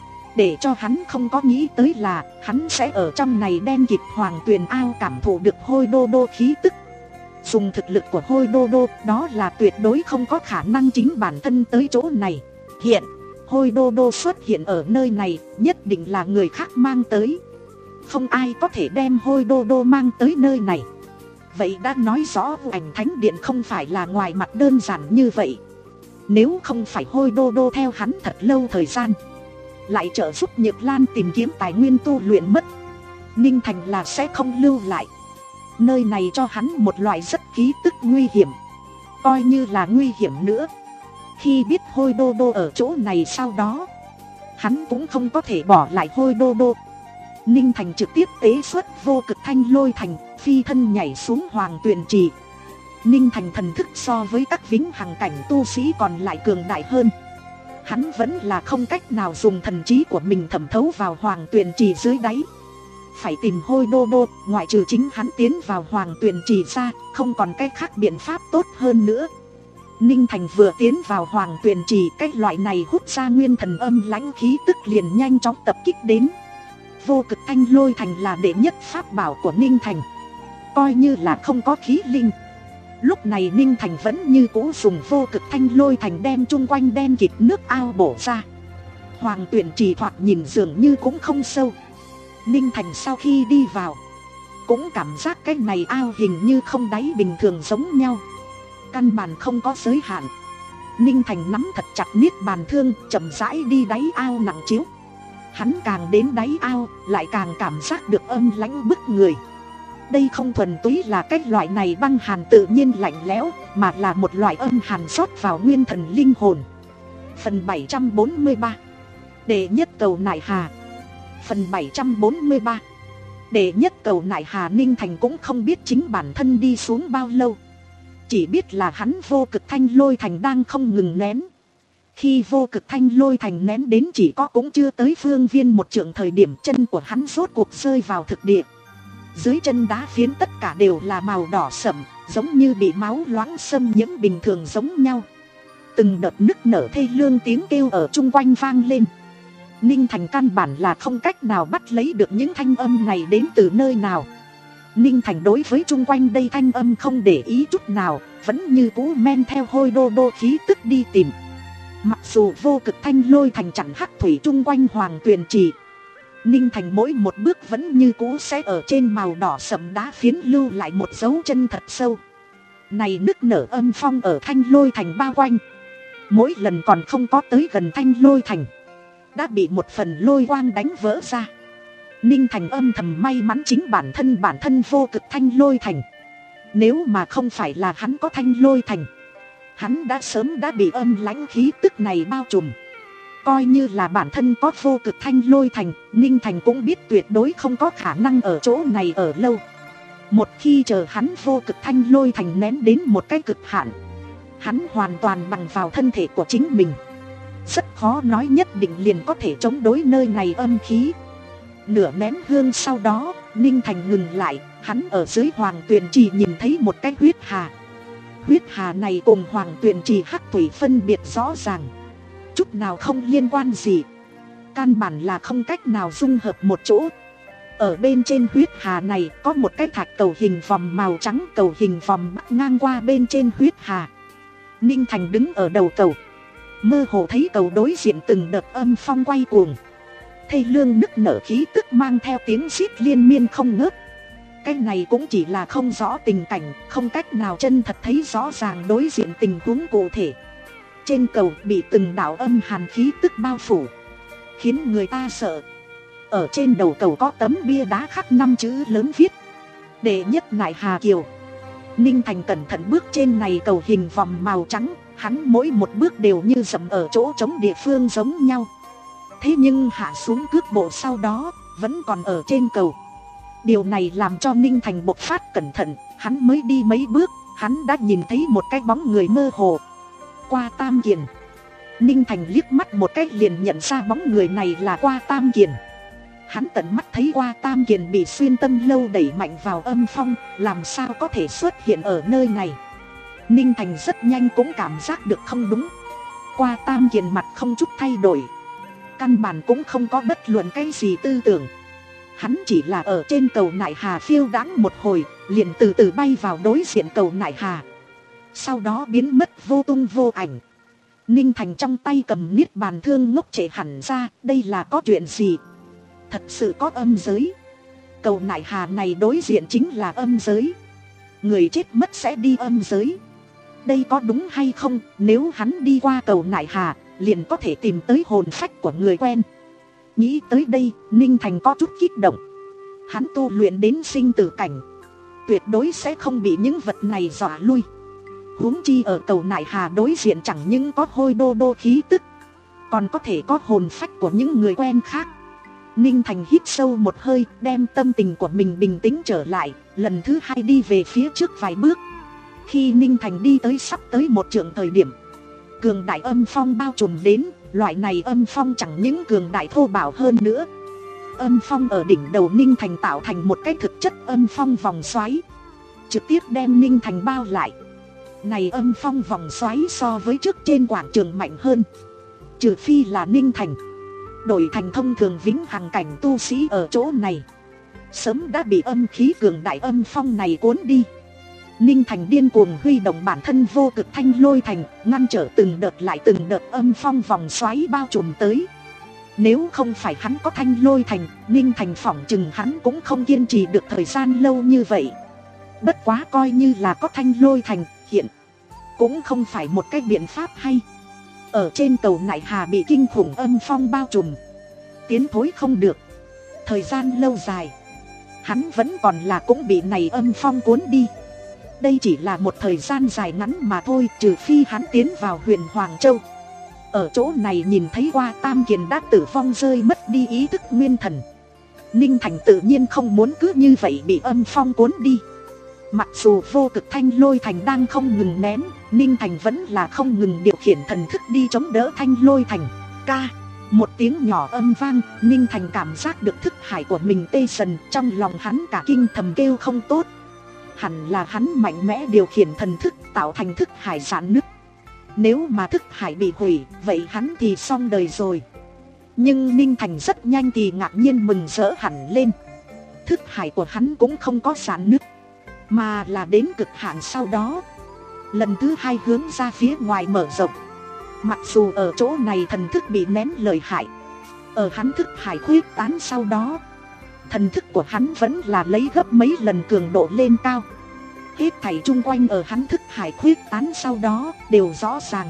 Để cho hắn không có nghĩ tới là hắn sẽ ở trong này đen kịt Hoàng Tuyền ao cảm thụ được Hôi Đô Đô khí tức. Dùng thực lực của Hôi Đô Đô, đó là tuyệt đối không có khả năng chính bản thân tới chỗ này. Hiện Hôi Đô Đô xuất hiện ở nơi này, nhất định là người khác mang tới. Không ai có thể đem Hôi Đô Đô mang tới nơi này. Vậy đã nói rõ Ảnh Thánh Điện không phải là ngoài mặt đơn giản như vậy. Nếu không phải Hôi Đô Đô theo hắn thật lâu thời gian, lại trợ giúp Nhược Lan tìm kiếm tài nguyên tu luyện mất, Ninh Thành là sẽ không lưu lại. Nơi này cho hắn một loại rất khí tức nguy hiểm. Coi như là nguy hiểm nữa, khi biết Hôi Đô Đô ở chỗ này sau đó, hắn cũng không có thể bỏ lại Hôi Đô Đô. Ninh Thành trực tiếp tế xuất vô cực thanh lôi thành, phi thân nhảy xuống Hoàng Tuyền Trì. Ninh Thành thần thức so với các vĩnh hằng cảnh tu sĩ còn lại cường đại hơn. Hắn vẫn là không cách nào dùng thần trí của mình thẩm thấu vào Hoàng Tuyền Trì dưới đáy. Phải tìm Hôi Đô Đô, ngoại trừ chính hắn tiến vào Hoàng Tuyền Trì ra, không còn cách khác biện pháp tốt hơn nữa. Ninh Thành vừa tiến vào Hoàng Tuyền Trì, cái loại này hút ra nguyên thần âm lãnh khí tức liền nhanh chóng tập kích đến. Vô Cực Thanh Lôi Thành là đệ nhất pháp bảo của Ninh Thành, coi như là không có khí linh. Lúc này Ninh Thành vẫn như cũ dùng Vô Cực Thanh Lôi Thành đem chung quanh đen kịt nước ao bổ ra. Hoàng Tuyền Trì thoạt nhìn dường như cũng không sâu. Ninh Thành sau khi đi vào cũng cảm giác cái này ao hình như không đáy bình thường giống nhau, căn bản không có giới hạn. Ninh Thành nắm thật chặt niết bàn thương, chậm rãi đi đáy ao nặng chiếu. Hắn càng đến đáy ao lại càng cảm giác được âm lãnh bức người. Đây không thuần túy là cái loại này băng hàn tự nhiên lạnh lẽo, mà là một loại âm hàn rót vào nguyên thần linh hồn. Phần bảy trăm bốn mươi ba Đệ nhất cầu nại hà. Phần bảy trăm bốn mươi ba Đệ nhất cầu nại hà. Ninh Thành cũng không biết chính bản thân đi xuống bao lâu, chỉ biết là hắn Vô Cực Thanh Lôi Thành đang không ngừng nén. Khi Vô Cực Thanh Lôi Thành nén đến chỉ có cũng chưa tới phương viên một trượng thời điểm, chân của hắn rốt cuộc rơi vào thực địa. Dưới chân đá phiến tất cả đều là màu đỏ sẫm, giống như bị máu loãng xâm nhiễm bình thường giống nhau. Từng đợt nức nở thê lương tiếng kêu ở chung quanh vang lên. Ninh Thành căn bản là không cách nào bắt lấy được những thanh âm này đến từ nơi nào. Ninh Thành đối với chung quanh đây thanh âm không để ý chút nào, vẫn như cũ men theo Hôi Đô Đô khí tức đi tìm. Mặc dù Vô Cực Thanh Lôi Thành chặn hắc thủy chung quanh Hoàng Tuyền Trì, Ninh Thành mỗi một bước vẫn như cũ sẽ ở trên màu đỏ sẫm đá phiến lưu lại một dấu chân thật sâu. Này nức nở âm phong ở Thanh Lôi Thành bao quanh, mỗi lần còn không có tới gần Thanh Lôi Thành đã bị một phần lôi quang đánh vỡ ra. Ninh Thành âm thầm may mắn chính bản thân bản thân Vô Cực Thanh Lôi Thành. Nếu mà không phải là hắn có Thanh Lôi Thành, hắn đã sớm đã bị âm lãnh khí tức này bao trùm. Coi như là bản thân có Vô Cực Thanh Lôi Thành, Ninh Thành cũng biết tuyệt đối không có khả năng ở chỗ này ở lâu. Một khi chờ hắn Vô Cực Thanh Lôi Thành nén đến một cái cực hạn, hắn hoàn toàn bằng vào thân thể của chính mình, rất khó nói nhất định liền có thể chống đối nơi này âm khí. Nửa nén hương sau đó, Ninh Thành ngừng lại, hắn ở dưới Hoàng Tuyền Trì nhìn thấy một cái huyết hà. Huyết hà này cùng Hoàng Tuyền Trì hắc thủy phân biệt rõ ràng, chút nào không liên quan gì, căn bản là không cách nào dung hợp một chỗ. Ở bên trên huyết hà này có một cái thạch cầu hình vòm màu trắng, cầu hình vòm bắc ngang qua bên trên huyết hà. Ninh Thành đứng ở đầu cầu, mơ hồ thấy cầu đối diện từng đợt âm phong quay cuồng, thê lương nức nở khí tức mang theo tiếng rít liên miên không ngớt. Cái này cũng chỉ là không rõ tình cảnh, không cách nào chân thật thấy rõ ràng đối diện tình huống cụ thể. Trên cầu bị từng đạo âm hàn khí tức bao phủ, khiến người ta sợ. Ở trên đầu cầu có tấm bia đá khắc năm chữ lớn viết Đệ nhất nại hà kiều. Ninh Thành cẩn thận bước trên này cầu hình vòm màu trắng, hắn mỗi một bước đều như dẫm ở chỗ trống địa phương giống nhau. Thế nhưng hạ xuống cước bộ sau đó vẫn còn ở trên cầu. Điều này làm cho Ninh Thành bộc phát cẩn thận, hắn mới đi mấy bước, hắn đã nhìn thấy một cái bóng người mơ hồ. Qua Tam Kiền. Ninh Thành liếc mắt một cái liền nhận ra bóng người này là Qua Tam Kiền. Hắn tận mắt thấy Qua Tam Kiền bị xuyên tâm lâu đẩy mạnh vào âm phong, làm sao có thể xuất hiện ở nơi này. Ninh Thành rất nhanh cũng cảm giác được không đúng. Qua Tam Kiền mặt không chút thay đổi, căn bản cũng không có bất luận cái gì tư tưởng. Hắn chỉ là ở trên cầu nại hà phiêu đãng một hồi, liền từ từ bay vào đối diện cầu nại hà, sau đó biến mất vô tung vô ảnh. Ninh Thành trong tay cầm niết bàn thương ngốc trệ hẳn ra, đây là có chuyện gì? Thật sự có âm giới. Cầu nại hà này đối diện chính là âm giới, người chết mất sẽ đi âm giới. Đây có đúng hay không? Nếu hắn đi qua cầu nại hà, liền có thể tìm tới hồn phách của người quen. Nghĩ tới đây, Ninh Thành có chút kích động. Hắn tu luyện đến sinh tử cảnh, tuyệt đối sẽ không bị những vật này dọa lui. Huống chi ở cầu nại hà đối diện chẳng những có Hôi Đô Đô khí tức, còn có thể có hồn phách của những người quen khác. Ninh Thành hít sâu một hơi, đem tâm tình của mình bình tĩnh trở lại, lần thứ hai đi về phía trước vài bước. Khi Ninh Thành đi tới sắp tới một trượng thời điểm, cường đại âm phong bao trùm đến, Loại này âm phong chẳng những cường đại thô bạo hơn nữa. Âm phong ở đỉnh đầu Ninh Thành tạo thành một cái thực chất âm phong vòng xoáy, trực tiếp đem Ninh Thành bao lại. Này âm phong vòng xoáy so với trước trên quảng trường mạnh hơn. Trừ phi là Ninh Thành đổi thành thông thường vĩnh hằng cảnh tu sĩ ở chỗ này, sớm đã bị âm khí cường đại âm phong này cuốn đi. Ninh Thành điên cuồng huy động bản thân vô cực thanh lôi thành, ngăn trở từng đợt lại từng đợt âm phong vòng xoáy bao trùm tới. Nếu không phải hắn có thanh lôi thành, Ninh Thành phỏng chừng hắn cũng không kiên trì được thời gian lâu như vậy. Bất quá coi như là có thanh lôi thành, hiện cũng không phải một cái biện pháp hay. Ở trên cầu Nại Hà bị kinh khủng âm phong bao trùm, tiến thối không được. Thời gian lâu dài, hắn vẫn còn là cũng bị này âm phong cuốn đi. Đây chỉ là một thời gian dài ngắn mà thôi, trừ phi hắn tiến vào huyền Hoàng Châu. Ở chỗ này nhìn thấy qua Tam Kiền đã tử vong rơi mất đi ý thức nguyên thần. Ninh Thành tự nhiên không muốn cứ như vậy bị âm phong cuốn đi. Mặc dù vô cực thanh lôi thành đang không ngừng nén, Ninh Thành vẫn là không ngừng điều khiển thần thức đi chống đỡ thanh lôi thành. Ca, một tiếng nhỏ âm vang, Ninh Thành cảm giác được thức hải của mình tê sần, trong lòng hắn cả kinh thầm kêu không tốt. Hẳn là hắn mạnh mẽ điều khiển thần thức tạo thành thức hải giãn nứt. Nếu mà thức hải bị hủy, vậy hắn thì xong đời rồi. Nhưng Ninh Thành rất nhanh thì ngạc nhiên mừng rỡ hẳn lên. Thức hải của hắn cũng không có giãn nứt, mà là đến cực hạn sau đó lần thứ hai hướng ra phía ngoài mở rộng. Mặc dù ở chỗ này thần thức bị nén lợi hại, ở hắn thức hải khuyết tán sau đó, thần thức của hắn vẫn là lấy gấp mấy lần cường độ lên cao. Hết thảy chung quanh ở hắn thức hải khuyết tán sau đó đều rõ ràng.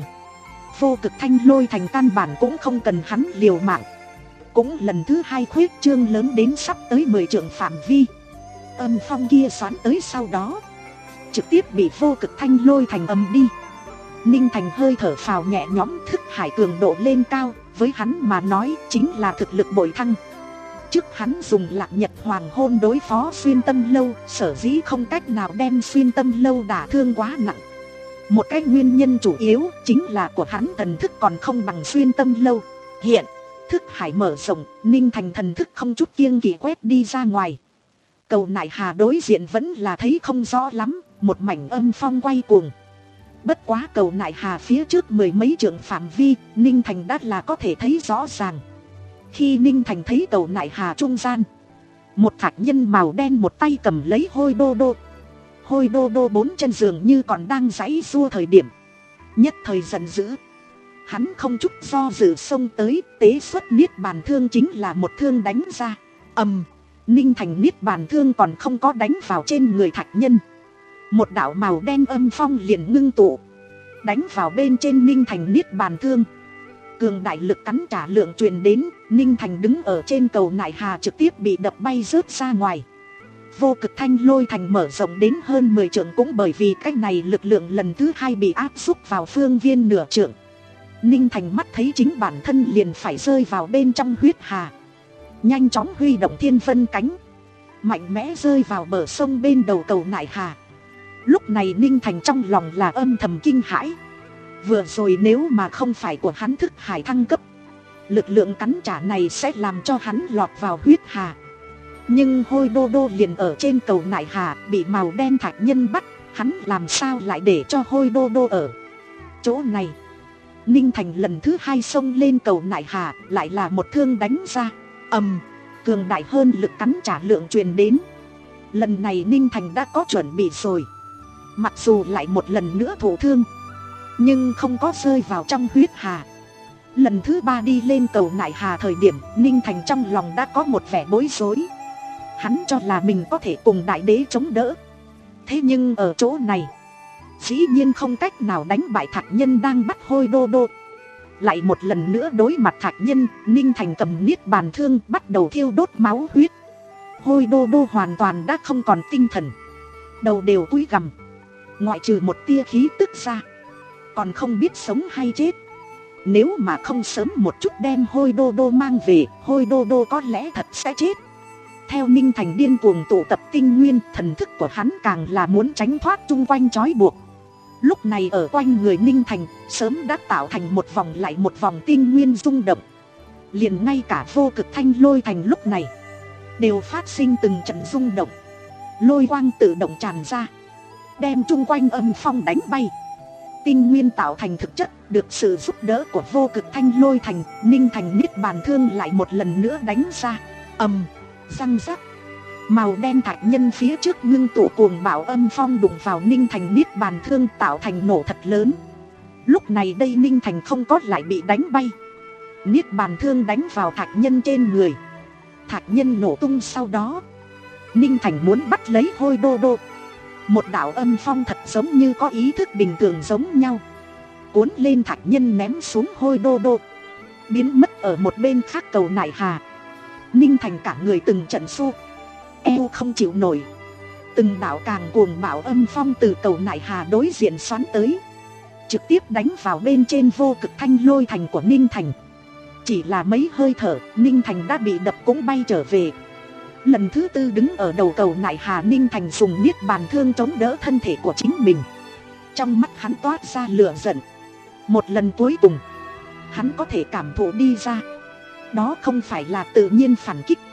Vô cực thanh lôi thành căn bản cũng không cần hắn liều mạng, cũng lần thứ hai khuyết trương lớn đến sắp tới mười trượng phạm vi. Âm phong kia xoắn tới sau đó trực tiếp bị vô cực thanh lôi thành ầm đi. Ninh Thành hơi thở phào nhẹ nhõm, thức hải cường độ lên cao, với hắn mà nói chính là thực lực bội thăng. Trước hắn dùng Lạc Nhật Hoàng Hôn đối phó Xuyên Tâm Lâu, sở dĩ không cách nào đem Xuyên Tâm Lâu đả thương quá nặng. Một cái nguyên nhân chủ yếu chính là của hắn thần thức còn không bằng Xuyên Tâm Lâu. Hiện thức hải mở rộng, Ninh Thành thần thức không chút kiêng kỵ quét đi ra ngoài. Cầu Nại Hà đối diện vẫn là thấy không rõ lắm, một mảnh âm phong quay cuồng. Bất quá cầu Nại Hà phía trước mười mấy trượng phạm vi, Ninh Thành đã là có thể thấy rõ ràng. Khi Ninh Thành thấy cầu Nại Hà trung gian, một thạch nhân màu đen một tay cầm lấy hôi đô đô. Hôi đô đô bốn chân dường như còn đang giãy giụa thời điểm, nhất thời giận dữ. Hắn không chút do dự xông tới, tế xuất niết bàn thương chính là một thương đánh ra. Ầm, Ninh Thành niết bàn thương còn không có đánh vào trên người thạch nhân, một đạo màu đen âm phong liền ngưng tụ, đánh vào bên trên Ninh Thành niết bàn thương. Cường đại lực cắn trả lượng truyền đến, Ninh Thành đứng ở trên cầu Nại Hà trực tiếp bị đập bay rớt ra ngoài. Vô cực thanh lôi thành mở rộng đến hơn mười trượng cũng bởi vì cách này lực lượng lần thứ hai bị áp xúc vào phương viên nửa trượng. Ninh Thành mắt thấy chính bản thân liền phải rơi vào bên trong huyết hà, nhanh chóng huy động thiên vân cánh, mạnh mẽ rơi vào bờ sông bên đầu cầu Nại Hà. Lúc này Ninh Thành trong lòng là âm thầm kinh hãi. Vừa rồi nếu mà không phải của hắn thức hải thăng cấp, lực lượng cắn trả này sẽ làm cho hắn lọt vào huyết hà. Nhưng hôi đô đô liền ở trên cầu Nại Hà bị màu đen thạch nhân bắt, hắn làm sao lại để cho hôi đô đô ở chỗ này. Ninh Thành lần thứ hai xông lên cầu Nại Hà, lại là một thương đánh ra. Ầm, cường đại hơn lực cắn trả lượng truyền đến. Lần này Ninh Thành đã có chuẩn bị rồi, mặc dù lại một lần nữa thụ thương, nhưng không có rơi vào trong huyết hà. Lần thứ ba đi lên cầu Nại Hà thời điểm, Ninh Thành trong lòng đã có một vẻ bối rối. Hắn cho là mình có thể cùng đại đế chống đỡ, thế nhưng ở chỗ này dĩ nhiên không cách nào đánh bại thạch nhân đang bắt hôi đô đô. Lại một lần nữa đối mặt thạch nhân, Ninh Thành cầm niết bàn thương bắt đầu thiêu đốt máu huyết. Hôi đô đô hoàn toàn đã không còn tinh thần, đầu đều cúi gằm, ngoại trừ một tia khí tức ra, còn không biết sống hay chết. Nếu mà không sớm một chút đem hôi đô đô mang về, hôi đô đô có lẽ thật sẽ chết. Theo Ninh Thành điên cuồng tụ tập tinh nguyên, thần thức của hắn càng là muốn tránh thoát chung quanh trói buộc. Lúc này ở quanh người Ninh Thành sớm đã tạo thành một vòng lại một vòng tinh nguyên rung động. Liền ngay cả vô cực thanh lôi thành lúc này đều phát sinh từng trận rung động. Lôi quang tự động tràn ra, đem chung quanh âm phong đánh bay. Tinh nguyên tạo thành thực chất, được sự giúp đỡ của vô cực thanh lôi thành, Ninh Thành niết bàn thương lại một lần nữa đánh ra. Ầm, răng rắc. Màu đen thạch nhân phía trước ngưng tụ cuồng bạo âm phong đụng vào Ninh Thành niết bàn thương tạo thành nổ thật lớn. Lúc này đây Ninh Thành không có lại bị đánh bay. Niết bàn thương đánh vào thạch nhân trên người, thạch nhân nổ tung. Sau đó Ninh Thành muốn bắt lấy Hôi Đô Đô. Một đạo âm phong thật giống như có ý thức bình thường giống nhau, cuốn lên thạch nhân ném xuống Hôi Đô Đô, biến mất ở một bên khác cầu nại hà. Ninh Thành cả người từng trận xô eo không chịu nổi. Từng đạo càng cuồng bạo âm phong từ cầu nại hà đối diện xoắn tới, trực tiếp đánh vào bên trên vô cực thanh lôi thành của Ninh Thành. Chỉ là mấy hơi thở, Ninh Thành đã bị đập cũng bay trở về. Lần thứ tư đứng ở đầu cầu nại hà, Ninh Thành dùng niết bàn thương chống đỡ thân thể của chính mình. Trong mắt hắn toát ra lửa giận. Một lần cuối cùng hắn có thể cảm thụ đi ra, đó không phải là tự nhiên phản kích,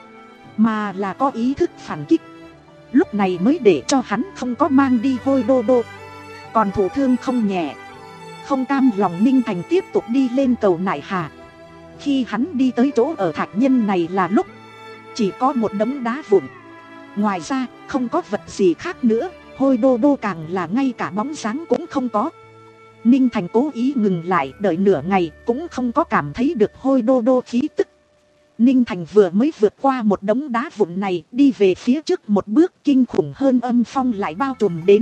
mà là có ý thức phản kích. Lúc này mới để cho hắn không có mang đi Hôi Đô Đô, còn thụ thương không nhẹ. Không cam lòng, Ninh Thành tiếp tục đi lên cầu nại hà. Khi hắn đi tới chỗ ở thạch nhân này là lúc chỉ có một đống đá vụn, ngoài ra không có vật gì khác nữa. Hôi Đô Đô càng là ngay cả bóng dáng cũng không có. Ninh Thành cố ý ngừng lại, đợi nửa ngày cũng không có cảm thấy được Hôi Đô Đô khí tức. Ninh Thành vừa mới vượt qua một đống đá vụn này, đi về phía trước một bước, kinh khủng hơn âm phong lại bao trùm đến.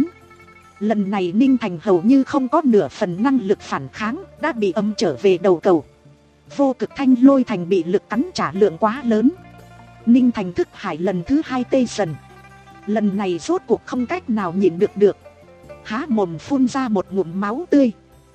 Lần này Ninh Thành hầu như không có nửa phần năng lực phản kháng, đã bị âm trở về đầu cầu. Vô cực thanh lôi thành bị lực cắn trả lượng quá lớn. Ninh Thành thức hải lần thứ hai tê dần. Lần này rốt cuộc không cách nào nhịn được được, há mồm phun ra một ngụm máu tươi.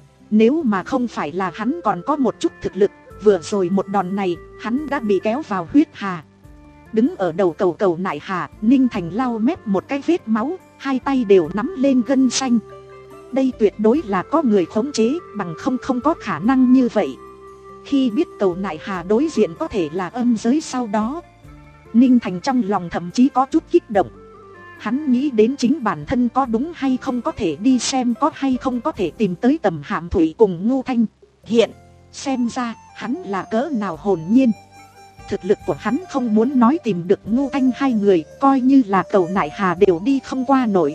Nếu mà không phải là hắn còn có một chút thực lực, vừa rồi một đòn này hắn đã bị kéo vào huyết hà. Đứng ở đầu cầu cầu nại hà, Ninh Thành lau mép một cái vết máu, hai tay đều nắm lên gân xanh. Đây tuyệt đối là có người khống chế, bằng không không có khả năng như vậy. Khi biết cầu nại hà đối diện có thể là âm giới, sau đó Ninh Thành trong lòng thậm chí có chút kích động. Hắn nghĩ đến chính bản thân có đúng hay không có thể đi xem có hay không có thể tìm tới Tầm Hàm Thủy cùng Ngô Thanh. Hiện xem ra hắn là cỡ nào hồn nhiên. Thực lực của hắn không muốn nói tìm được Ngô Thanh hai người, coi như là cầu nại hà đều đi không qua nổi.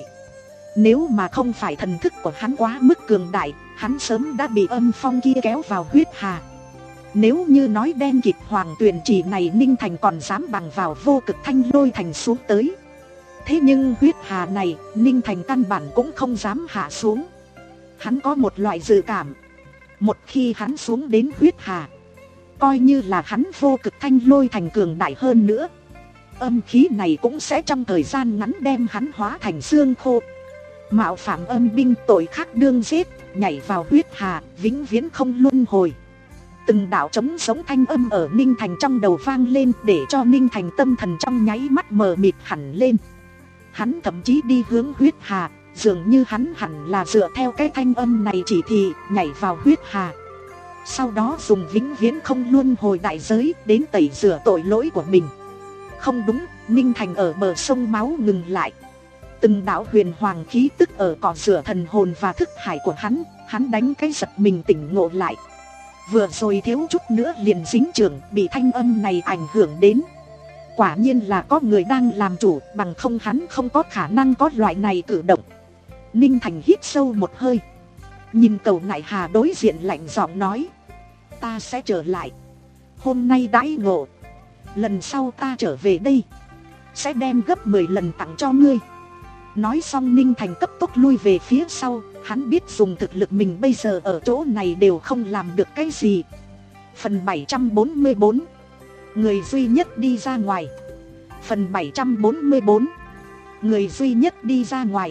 Nếu mà không phải thần thức của hắn quá mức cường đại, hắn sớm đã bị âm phong kia kéo vào huyết hà. Nếu như nói đen kịt hoàng tuyền trì này Ninh Thành còn dám bằng vào vô cực thanh lôi thành xuống tới. Thế nhưng huyết hà này Ninh Thành căn bản cũng không dám hạ xuống. Hắn có một loại dự cảm, một khi hắn xuống đến huyết hà, coi như là hắn vô cực thanh lôi thành cường đại hơn nữa, âm khí này cũng sẽ trong thời gian ngắn đem hắn hóa thành xương khô. Mạo phạm âm binh, tội khác đương giết, nhảy vào huyết hà, vĩnh viễn không luân hồi. Từng đạo trống sống thanh âm ở Ninh Thành trong đầu vang lên, để cho Ninh Thành tâm thần trong nháy mắt mờ mịt hẳn lên. Hắn thậm chí đi hướng huyết hà, dường như hắn hẳn là dựa theo cái thanh âm này chỉ thị nhảy vào huyết hà, sau đó dùng vĩnh viễn không luân hồi đại giới đến tẩy rửa tội lỗi của mình. Không đúng, Ninh Thành ở bờ sông máu ngừng lại. Từng đạo huyền hoàng khí tức ở cỏ rửa thần hồn và thức hải của hắn, hắn đánh cái giật mình tỉnh ngộ lại. Vừa rồi thiếu chút nữa liền dính chưởng, bị thanh âm này ảnh hưởng đến. Quả nhiên là có người đang làm chủ, bằng không hắn không có khả năng có loại này cử động. Ninh Thành hít sâu một hơi, nhìn cầu nại hà đối diện lạnh giọng nói: ta sẽ trở lại. Hôm nay đãi ngộ, lần sau ta trở về đây sẽ đem gấp mười lần tặng cho ngươi. Nói xong Ninh Thành cấp tốc lui về phía sau. Hắn biết dùng thực lực mình bây giờ ở chỗ này đều không làm được cái gì. Phần bảy trăm bốn mươi bốn, người duy nhất đi ra ngoài. Phần bảy trăm bốn mươi bốn, người duy nhất đi ra ngoài.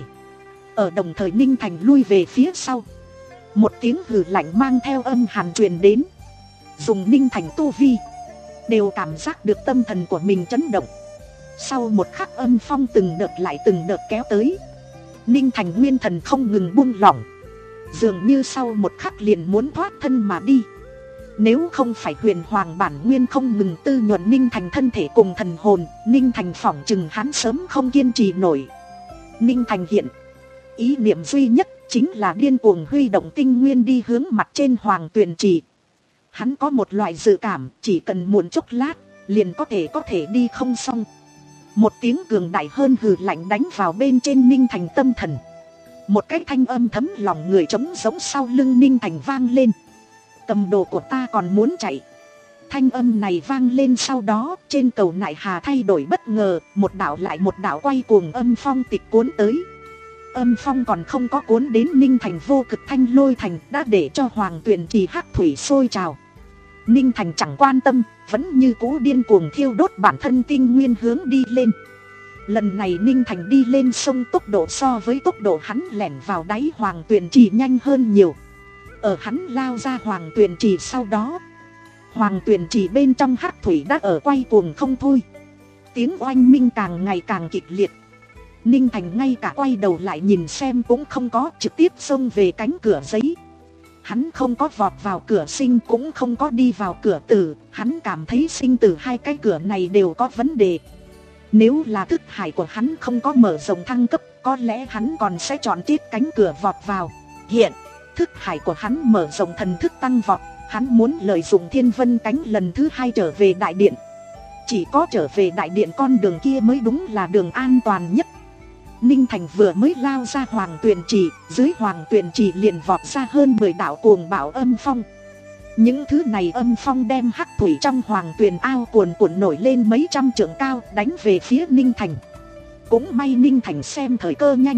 Ở đồng thời Ninh Thành lui về phía sau, một tiếng hừ lạnh mang theo âm hàn truyền đến. Dùng Ninh Thành tu vi, đều cảm giác được tâm thần của mình chấn động. Sau một khắc âm phong từng đợt lại từng đợt kéo tới. Ninh Thành nguyên thần không ngừng buông lỏng, dường như sau một khắc liền muốn thoát thân mà đi. Nếu không phải huyền hoàng bản nguyên không ngừng tư nhuận Ninh Thành thân thể cùng thần hồn, Ninh Thành phỏng chừng hắn sớm không kiên trì nổi. Ninh Thành hiện ý niệm duy nhất chính là điên cuồng huy động tinh nguyên đi hướng mặt trên hoàng tuyền trì. Hắn có một loại dự cảm, chỉ cần muộn chốc lát liền có thể có thể đi không xong. Một tiếng cường đại hơn hừ lạnh đánh vào bên trên Ninh Thành tâm thần. Một cái thanh âm thấm lòng người trống giống sau lưng Ninh Thành vang lên. Cầm đồ của ta còn muốn chạy. Thanh âm này vang lên sau đó, trên cầu nại hà thay đổi bất ngờ, một đạo lại một đạo quay cuồng âm phong tịch cuốn tới. Âm phong còn không có cuốn đến Ninh Thành vô cực thanh lôi thành, đã để cho hoàng tuyền trì hắc thủy sôi trào. Ninh Thành chẳng quan tâm, vẫn như cũ điên cuồng thiêu đốt bản thân tinh nguyên hướng đi lên. Lần này Ninh Thành đi lên sông tốc độ so với tốc độ hắn lẻn vào đáy hoàng tuyền trì nhanh hơn nhiều. Ở hắn lao ra hoàng tuyền trì sau đó, hoàng tuyền trì bên trong hắc thủy đã ở quay cuồng không thôi. Tiếng oanh minh càng ngày càng kịch liệt. Ninh Thành ngay cả quay đầu lại nhìn xem cũng không có, trực tiếp xông về cánh cửa giấy. Hắn không có vọt vào cửa sinh cũng không có đi vào cửa tử. Hắn cảm thấy sinh tử hai cái cửa này đều có vấn đề. Nếu là thức hải của hắn không có mở rộng thăng cấp, có lẽ hắn còn sẽ chọn chiếc cánh cửa vọt vào. Hiện thức hải của hắn mở rộng thần thức tăng vọt. Hắn muốn lợi dụng thiên vân cánh lần thứ hai trở về đại điện. Chỉ có trở về đại điện con đường kia mới đúng là đường an toàn nhất. Ninh Thành vừa mới lao ra hoàng tuyền trì, dưới hoàng tuyền trì liền vọt ra hơn mười đạo cuồng bạo âm phong. Những thứ này âm phong đem hắc thủy trong hoàng tuyền ao cuồn cuộn nổi lên mấy trăm trượng cao, đánh về phía Ninh Thành. Cũng may Ninh Thành xem thời cơ nhanh.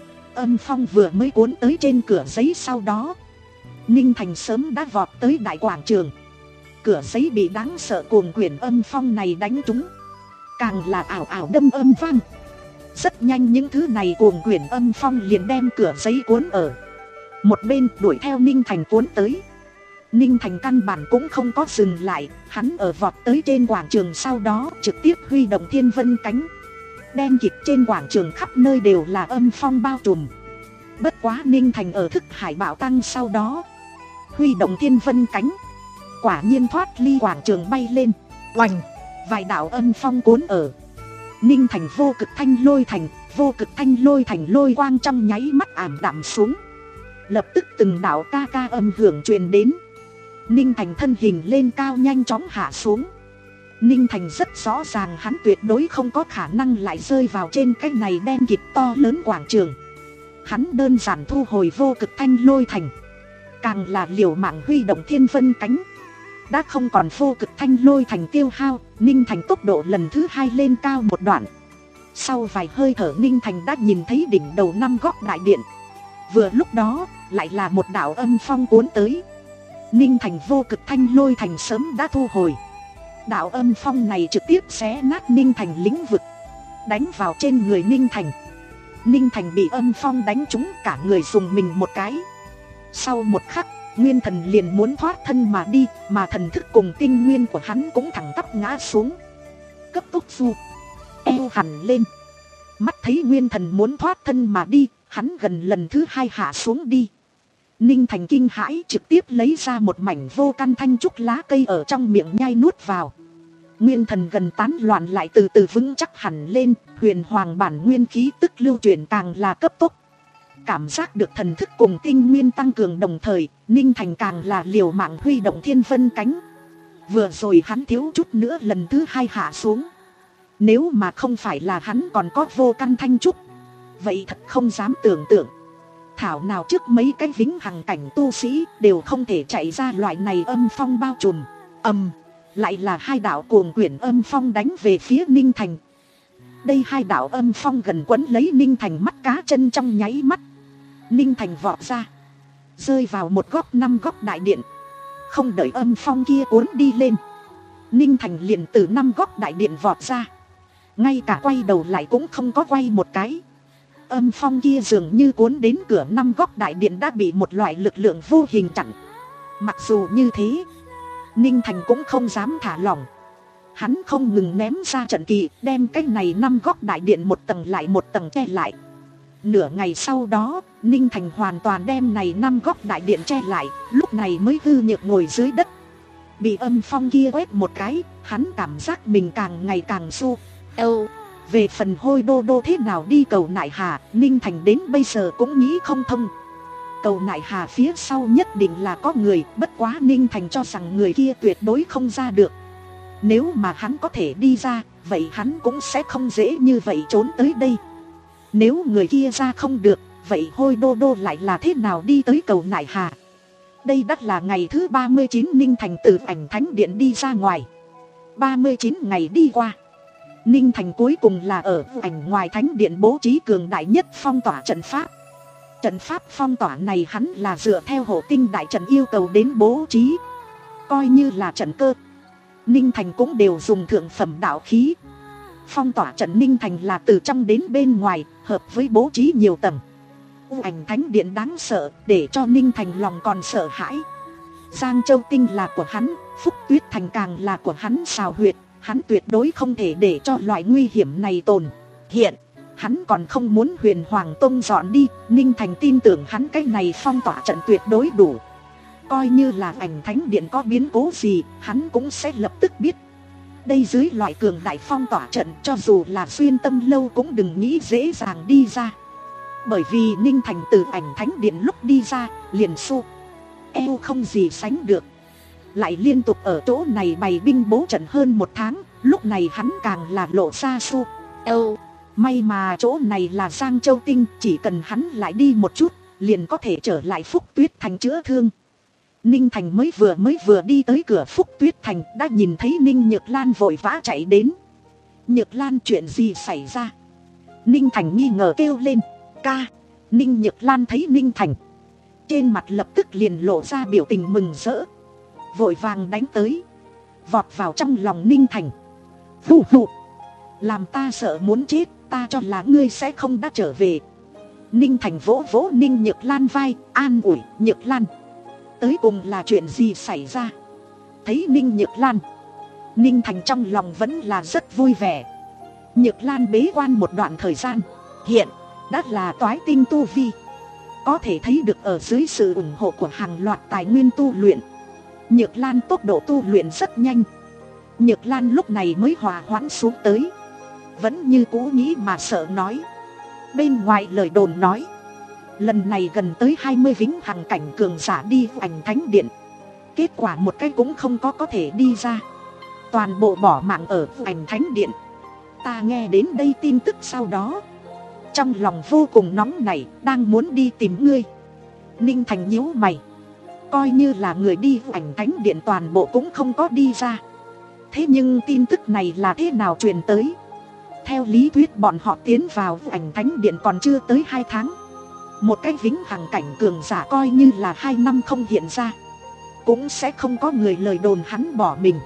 Âm phong vừa mới cuốn tới trên cửa giấy sau đó, Ninh Thành sớm đã vọt tới đại quảng trường. Cửa giấy bị đáng sợ cuồng quyển âm phong này đánh trúng, càng là ảo ảo đâm âm vang. Rất nhanh những thứ này cuồng quyển âm phong liền đem cửa giấy cuốn ở một bên, đuổi theo Ninh Thành cuốn tới. Ninh Thành căn bản cũng không có dừng lại, hắn ở vọt tới trên quảng trường sau đó trực tiếp huy động thiên vân cánh. Đen kịt trên quảng trường khắp nơi đều là âm phong bao trùm. Bất quá Ninh Thành ở thức hải bạo tăng sau đó huy động thiên vân cánh, quả nhiên thoát ly quảng trường bay lên. Oành, vài đạo âm phong cuốn ở Ninh Thành vô cực thanh lôi thành. Vô cực thanh lôi thành lôi quang trong nháy mắt ảm đạm xuống. Lập tức từng đạo ca ca âm hưởng truyền đến. Ninh Thành thân hình lên cao nhanh chóng hạ xuống. Ninh Thành rất rõ ràng hắn tuyệt đối không có khả năng lại rơi vào trên cái này đen kịt to lớn quảng trường. Hắn đơn giản thu hồi vô cực thanh lôi thành, càng là liều mạng huy động thiên vân cánh. Đã không còn vô cực thanh lôi thành tiêu hao, Ninh Thành tốc độ lần thứ hai lên cao một đoạn. Sau vài hơi thở Ninh Thành đã nhìn thấy đỉnh đầu năm góc đại điện. Vừa lúc đó lại là một đạo âm phong cuốn tới. Ninh Thành vô cực thanh lôi thành sớm đã thu hồi. Đạo âm phong này trực tiếp xé nát Ninh Thành lĩnh vực, đánh vào trên người Ninh Thành. Ninh Thành bị âm phong đánh trúng, cả người dùng mình một cái. Sau một khắc, nguyên thần liền muốn thoát thân mà đi, mà thần thức cùng tinh nguyên của hắn cũng thẳng tắp ngã xuống. Cấp tốc du eo hẳn lên. Mắt thấy nguyên thần muốn thoát thân mà đi, hắn gần lần thứ hai hạ xuống đi. Ninh Thành kinh hãi, trực tiếp lấy ra một mảnh vô căn thanh trúc lá cây ở trong miệng nhai nuốt vào. Nguyên thần gần tán loạn lại từ từ vững chắc hẳn lên, huyền hoàng bản nguyên khí tức lưu chuyển càng là cấp tốc. Cảm giác được thần thức cùng tinh nguyên tăng cường đồng thời, Ninh Thành càng là liều mạng huy động thiên vân cánh. Vừa rồi hắn thiếu chút nữa lần thứ hai hạ xuống. Nếu mà không phải là hắn còn có vô căn thanh trúc, vậy thật không dám tưởng tượng. Thảo nào trước mấy cái vĩnh hằng cảnh tu sĩ đều không thể chạy ra loại này âm phong bao trùm. Ầm, lại là hai đạo cuồng quyển âm phong đánh về phía Ninh Thành. Đây hai đạo âm phong gần quấn lấy Ninh Thành mắt cá chân trong nháy mắt. Ninh Thành vọt ra, rơi vào một góc năm góc đại điện. Không đợi âm phong kia cuốn đi lên, Ninh Thành liền từ năm góc đại điện vọt ra. Ngay cả quay đầu lại cũng không có quay một cái. Âm phong kia dường như cuốn đến cửa năm góc đại điện đã bị một loại lực lượng vô hình chặn. Mặc dù như thế, Ninh Thành cũng không dám thả lỏng. Hắn không ngừng ném ra trận kỳ, đem cái này năm góc đại điện một tầng lại một tầng che lại. Nửa ngày sau đó, Ninh Thành hoàn toàn đem này năm góc đại điện che lại, lúc này mới hư nhược ngồi dưới đất. Bị âm phong kia quét một cái, hắn cảm giác mình càng ngày càng su eo. Về phần Hôi Đô Đô thế nào đi cầu nại hà, Ninh Thành đến bây giờ cũng nghĩ không thông. Cầu nại hà phía sau nhất định là có người, bất quá Ninh Thành cho rằng người kia tuyệt đối không ra được. Nếu mà hắn có thể đi ra, vậy hắn cũng sẽ không dễ như vậy trốn tới đây. Nếu người kia ra không được, vậy Hôi Đô Đô lại là thế nào đi tới cầu nại hà? Đây đắt là ngày thứ ba mươi chín Ninh Thành từ Ảnh Thánh Điện đi ra ngoài. ba mươi chín ngày đi qua, Ninh Thành cuối cùng là ở Ảnh ngoài Thánh Điện bố trí cường đại nhất phong tỏa trận pháp. Trận pháp phong tỏa này hắn là dựa theo hộ tinh đại trận yêu cầu đến bố trí. Coi như là trận cơ, Ninh Thành cũng đều dùng thượng phẩm đạo khí. Phong tỏa trận Ninh Thành là từ trong đến bên ngoài, hợp với bố trí nhiều tầng. U Ảnh Thánh Điện đáng sợ, để cho Ninh Thành lòng còn sợ hãi. Giang Châu Tinh là của hắn, Phúc Tuyết Thành càng là của hắn xào huyệt. Hắn tuyệt đối không thể để cho loại nguy hiểm này tồn hiện. Hắn còn không muốn Huyền Hoàng Tông dọn đi. Ninh Thành tin tưởng hắn cái này phong tỏa trận tuyệt đối đủ. Coi như là Ảnh Thánh Điện có biến cố gì, hắn cũng sẽ lập tức biết. Đây dưới loại cường đại phong tỏa trận, cho dù là Xuyên Tâm Lâu cũng đừng nghĩ dễ dàng đi ra. Bởi vì Ninh Thành từ Ảnh Thánh Điện lúc đi ra, liền su eo không gì sánh được. Lại liên tục ở chỗ này bày binh bố trận hơn một tháng, lúc này hắn càng là lộ ra su eo. May mà chỗ này là Giang Châu Tinh, chỉ cần hắn lại đi một chút, liền có thể trở lại Phúc Tuyết Thành chữa thương. Ninh Thành mới vừa mới vừa đi tới cửa Phúc Tuyết Thành, đã nhìn thấy Ninh Nhược Lan vội vã chạy đến. Nhược Lan, chuyện gì xảy ra? Ninh Thành nghi ngờ kêu lên. Ca. Ninh Nhược Lan thấy Ninh Thành, trên mặt lập tức liền lộ ra biểu tình mừng rỡ, vội vàng đánh tới, vọt vào trong lòng Ninh Thành. Phù phù, làm ta sợ muốn chết, ta cho là ngươi sẽ không đã trở về. Ninh Thành vỗ vỗ Ninh Nhược Lan vai, an ủi. Nhược Lan, tới cùng là chuyện gì xảy ra? Thấy Ninh Nhược Lan, Ninh Thành trong lòng vẫn là rất vui vẻ. Nhược Lan bế quan một đoạn thời gian, hiện đã là toái tinh tu vi. Có thể thấy được ở dưới sự ủng hộ của hàng loạt tài nguyên tu luyện, Nhược Lan tốc độ tu luyện rất nhanh. Nhược Lan lúc này mới hòa hoãn xuống tới, vẫn như cũ nghĩ mà sợ nói. Bên ngoài lời đồn nói, lần này gần tới hai mươi vĩnh hằng cảnh cường giả đi Ảnh Thánh Điện, kết quả một cái cũng không có có thể đi ra, toàn bộ bỏ mạng ở Ảnh Thánh Điện. Ta nghe đến đây tin tức sau đó, trong lòng vô cùng nóng nảy, đang muốn đi tìm ngươi. Ninh Thành nhíu mày, coi như là người đi Ảnh Thánh Điện toàn bộ cũng không có đi ra. Thế nhưng tin tức này là thế nào truyền tới? Theo lý thuyết bọn họ tiến vào Ảnh Thánh Điện còn chưa tới hai tháng. Một cái vĩnh hằng cảnh cường giả coi như là hai năm không hiện ra, cũng sẽ không có người lời đồn hắn bỏ mình.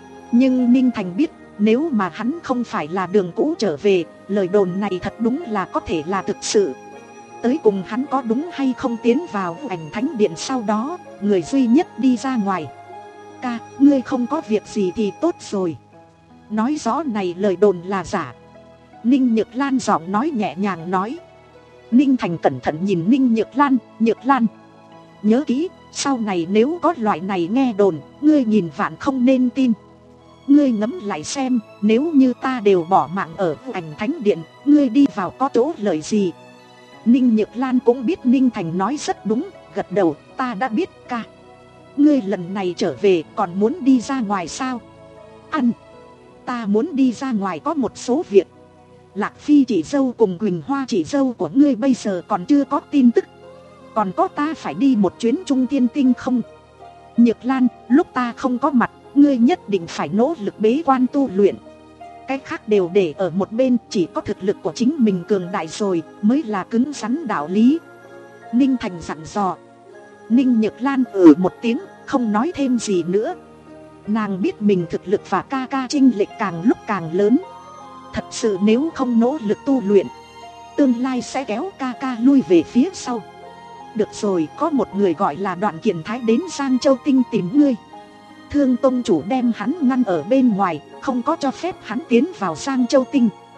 Nhưng Ninh Thành biết, nếu mà hắn không phải là đường cũ trở về, lời đồn này thật đúng là có thể là thực sự. Tới cùng hắn có đúng hay không tiến vào Ảnh Thánh Điện sau đó, người duy nhất đi ra ngoài. Ca, ngươi không có việc gì thì tốt rồi. Nói rõ này lời đồn là giả. Ninh Nhược Lan giọng nói nhẹ nhàng nói. Ninh Thành cẩn thận nhìn Ninh Nhược Lan. Nhược Lan, nhớ kỹ, sau này nếu có loại này nghe đồn, ngươi nghìn vạn không nên tin. Ngươi ngẫm lại xem, nếu như ta đều bỏ mạng ở Ảnh Thánh Điện, ngươi đi vào có chỗ lợi gì? Ninh Nhược Lan cũng biết Ninh Thành nói rất đúng, gật đầu. Ta đã biết ca. Ngươi lần này trở về còn muốn đi ra ngoài sao? Ăn. Ta muốn đi ra ngoài có một số việc. Lạc Phi chị dâu cùng Quỳnh Hoa chị dâu của ngươi bây giờ còn chưa có tin tức. Còn có ta phải đi một chuyến Trung Tiên Tinh không? Nhược Lan, lúc ta không có mặt, ngươi nhất định phải nỗ lực bế quan tu luyện. Cái khác đều để ở một bên, chỉ có thực lực của chính mình cường đại rồi mới là cứng rắn đạo lý. Ninh Thành dặn dò. Ninh Nhược Lan ừ một tiếng, không nói thêm gì nữa. Nàng biết mình thực lực và ca ca chênh lệch càng lúc càng lớn. Thật sự nếu không nỗ lực tu luyện, tương lai sẽ kéo ca ca lui về phía sau. Được rồi, có một người gọi là Đoạn Kiền Thái đến Giang Châu Tinh tìm ngươi. Thương Tông chủ đem hắn ngăn ở bên ngoài, không có cho phép hắn tiến vào Giang Châu Tinh.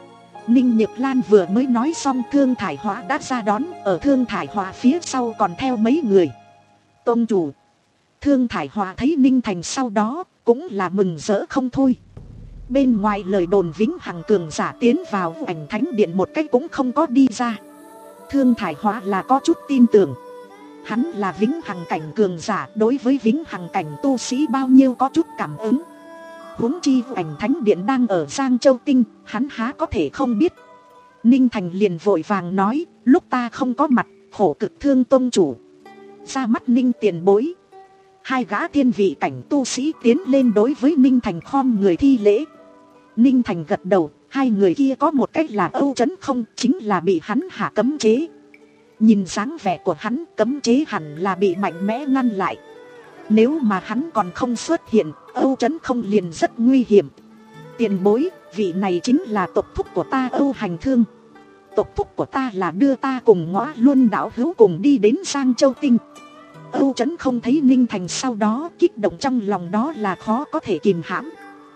Ninh Nhược Lan vừa mới nói xong Thương Thải Họa đã ra đón. Ở Thương Thải Họa phía sau còn theo mấy người. Tôn chủ. Thương Thải Họa thấy Ninh Thành sau đó cũng là mừng rỡ không thôi. Bên ngoài lời đồn Vĩnh Hằng cường giả tiến vào Ảnh Thánh Điện một cách cũng không có đi ra. Thương Thải Họa là có chút tin tưởng. Hắn là Vĩnh Hằng cảnh cường giả, đối với Vĩnh Hằng cảnh tu sĩ bao nhiêu có chút cảm ứng. Huống chi Ảnh Thánh Điện đang ở Giang Châu Tinh, hắn há có thể không biết. Ninh Thành liền vội vàng nói, lúc ta không có mặt, khổ cực Thương tông chủ. Ra mắt Ninh tiền bối. Hai gã thiên vị cảnh tu sĩ tiến lên đối với Ninh Thành khom người thi lễ. Ninh Thành gật đầu, hai người kia có một cách là Âu Chấn Không, chính là bị hắn hạ cấm chế. Nhìn dáng vẻ của hắn, cấm chế hẳn là bị mạnh mẽ ngăn lại. Nếu mà hắn còn không xuất hiện, Âu Chấn Không liền rất nguy hiểm. Tiền bối, vị này chính là tộc thúc của ta Âu Hành Thương. Tộc thúc của ta là đưa ta cùng Ngõa Luân đạo hữu cùng đi đến Giang Châu Tinh. Âu Chấn Không thấy Ninh Thành sau đó, kích động trong lòng đó là khó có thể kìm hãm.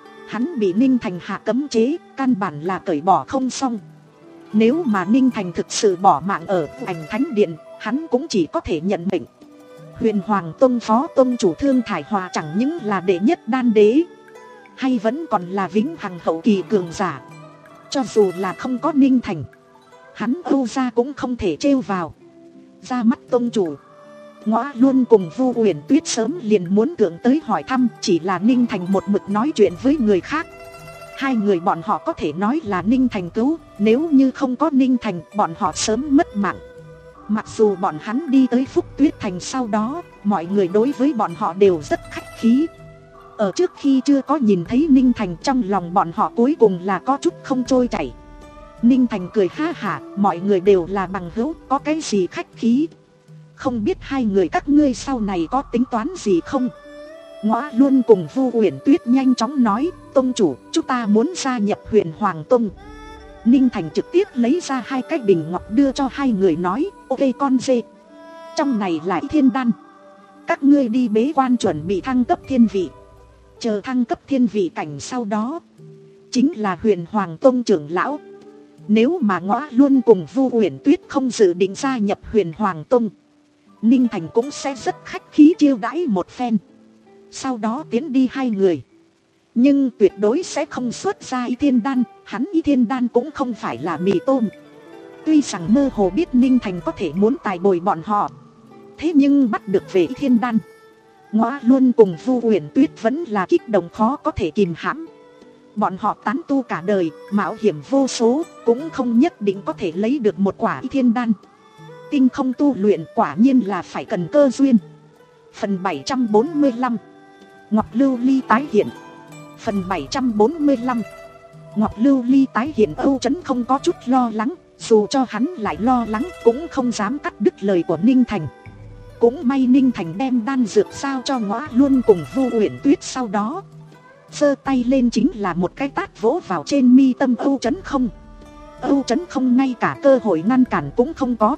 Hắn bị Ninh Thành hạ cấm chế, căn bản là cởi bỏ không xong. Nếu mà Ninh Thành thực sự bỏ mạng ở Ảnh Thánh Điện, hắn cũng chỉ có thể nhận mệnh. Huyền Hoàng Tông phó tông chủ Thương Thải Họa chẳng những là đệ nhất đan đế, hay vẫn còn là Vĩnh Hằng hậu kỳ cường giả. Cho dù là không có Ninh Thành, hắn Âu gia cũng không thể trêu vào. Ra mắt tông chủ, Ngõa Luân cùng Vu Uyển Tuyết sớm liền muốn cưỡng tới hỏi thăm, chỉ là Ninh Thành một mực nói chuyện với người khác. Hai người bọn họ có thể nói là Ninh Thành cứu, nếu như không có Ninh Thành bọn họ sớm mất mạng. Mặc dù bọn hắn đi tới Phúc Tuyết Thành sau đó, mọi người đối với bọn họ đều rất khách khí. Ở trước khi chưa có nhìn thấy Ninh Thành, trong lòng bọn họ cuối cùng là có chút không trôi chảy. Ninh Thành cười ha hả, mọi người đều là bằng hữu, có cái gì khách khí. Không biết hai người các ngươi sau này có tính toán gì không? Ngõa Luân cùng Vu Uyển Tuyết nhanh chóng nói, tông chủ, chúng ta muốn gia nhập Huyền Hoàng Tông. Ninh Thành trực tiếp lấy ra hai cái bình ngọc đưa cho hai người nói, ok con dê. Trong này là thiên đan. Các ngươi đi bế quan chuẩn bị thăng cấp thiên vị. Chờ thăng cấp thiên vị cảnh sau đó, chính là Huyền Hoàng Tông trưởng lão. Nếu mà Ngõa Luân cùng Vu Uyển Tuyết không dự định gia nhập Huyền Hoàng Tông, Ninh Thành cũng sẽ rất khách khí chiêu đãi một phen. Sau đó tiến đi hai người. Nhưng tuyệt đối sẽ không xuất ra Y Thiên Đan. Hắn Y Thiên Đan cũng không phải là mì tôm. Tuy rằng mơ hồ biết Ninh Thành có thể muốn tài bồi bọn họ, thế nhưng bắt được về Y Thiên Đan, Ngõa Luân cùng Vu Uyển Tuyết vẫn là kích động khó có thể kìm hãm. Bọn họ tán tu cả đời, mạo hiểm vô số, cũng không nhất định có thể lấy được một quả Y Thiên Đan. Tinh không tu luyện quả nhiên là phải cần cơ duyên. Phần bảy trăm bốn mươi lăm, Ngọc Lưu Ly tái hiện. Phần bảy trăm bốn mươi lăm, Ngọc Lưu Ly tái hiện. Âu Chấn không có chút lo lắng, dù cho hắn lại lo lắng cũng không dám cắt đứt lời của Ninh Thành. Cũng may Ninh Thành đem đan dược sao cho Ngõa Luân cùng Vu Uyển Tuyết, sau đó giơ tay lên chính là một cái tát vỗ vào trên mi tâm Âu Chấn Không. Âu Chấn Không ngay cả cơ hội ngăn cản cũng không có.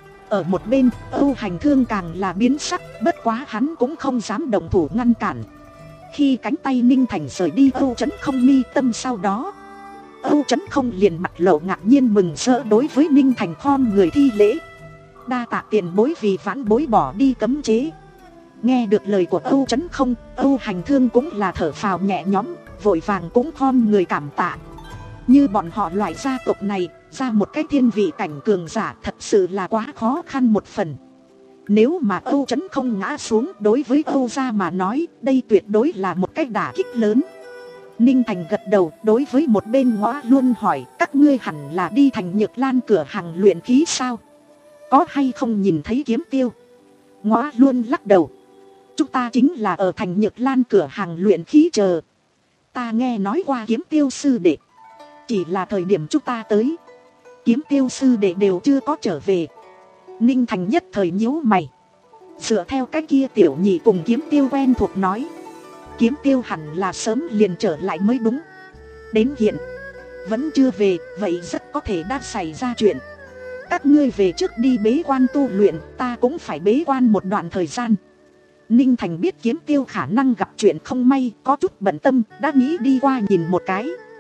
Ở một bên, Âu Hành Thương càng là biến sắc, bất quá hắn cũng không dám động thủ ngăn cản. Khi cánh tay Ninh Thành rời đi Âu Chấn Không mi tâm sau đó, Âu Chấn Không liền mặt lộ ngạc nhiên mừng rỡ đối với Ninh Thành khom người thi lễ. Đa tạ tiền bối vì vãn bối bỏ đi cấm chế. Nghe được lời của Âu Chấn Không, Âu Hành Thương cũng là thở phào nhẹ nhõm, vội vàng cũng khom người cảm tạ. Như bọn họ loại gia tộc này, ra một cái thiên vị cảnh cường giả thật sự là quá khó khăn một phần. Nếu mà Âu Chấn Không ngã xuống, đối với Âu gia mà nói, đây tuyệt đối là một cái đả kích lớn. Ninh Thành gật đầu, đối với một bên Ngõa Luân hỏi, các ngươi hẳn là đi Thành Nhược Lan cửa hàng luyện khí sao? Có hay không nhìn thấy Kiếm Tiêu? Ngõa Luân lắc đầu. Chúng ta chính là ở Thành Nhược Lan cửa hàng luyện khí chờ. Ta nghe nói qua Kiếm Tiêu sư đệ. Chỉ là thời điểm chúng ta tới, Kiếm Tiêu sư đệ đều chưa có trở về. Ninh Thành nhất thời nhíu mày. Dựa theo cái kia tiểu nhị cùng Kiếm Tiêu quen thuộc nói, Kiếm Tiêu hẳn là sớm liền trở lại mới đúng. Đến hiện vẫn chưa về, vậy rất có thể đã xảy ra chuyện. Các ngươi về trước đi bế quan tu luyện, ta cũng phải bế quan một đoạn thời gian. Ninh Thành biết Kiếm Tiêu khả năng gặp chuyện không may, có chút bận tâm, đã nghĩ đi qua nhìn một cái.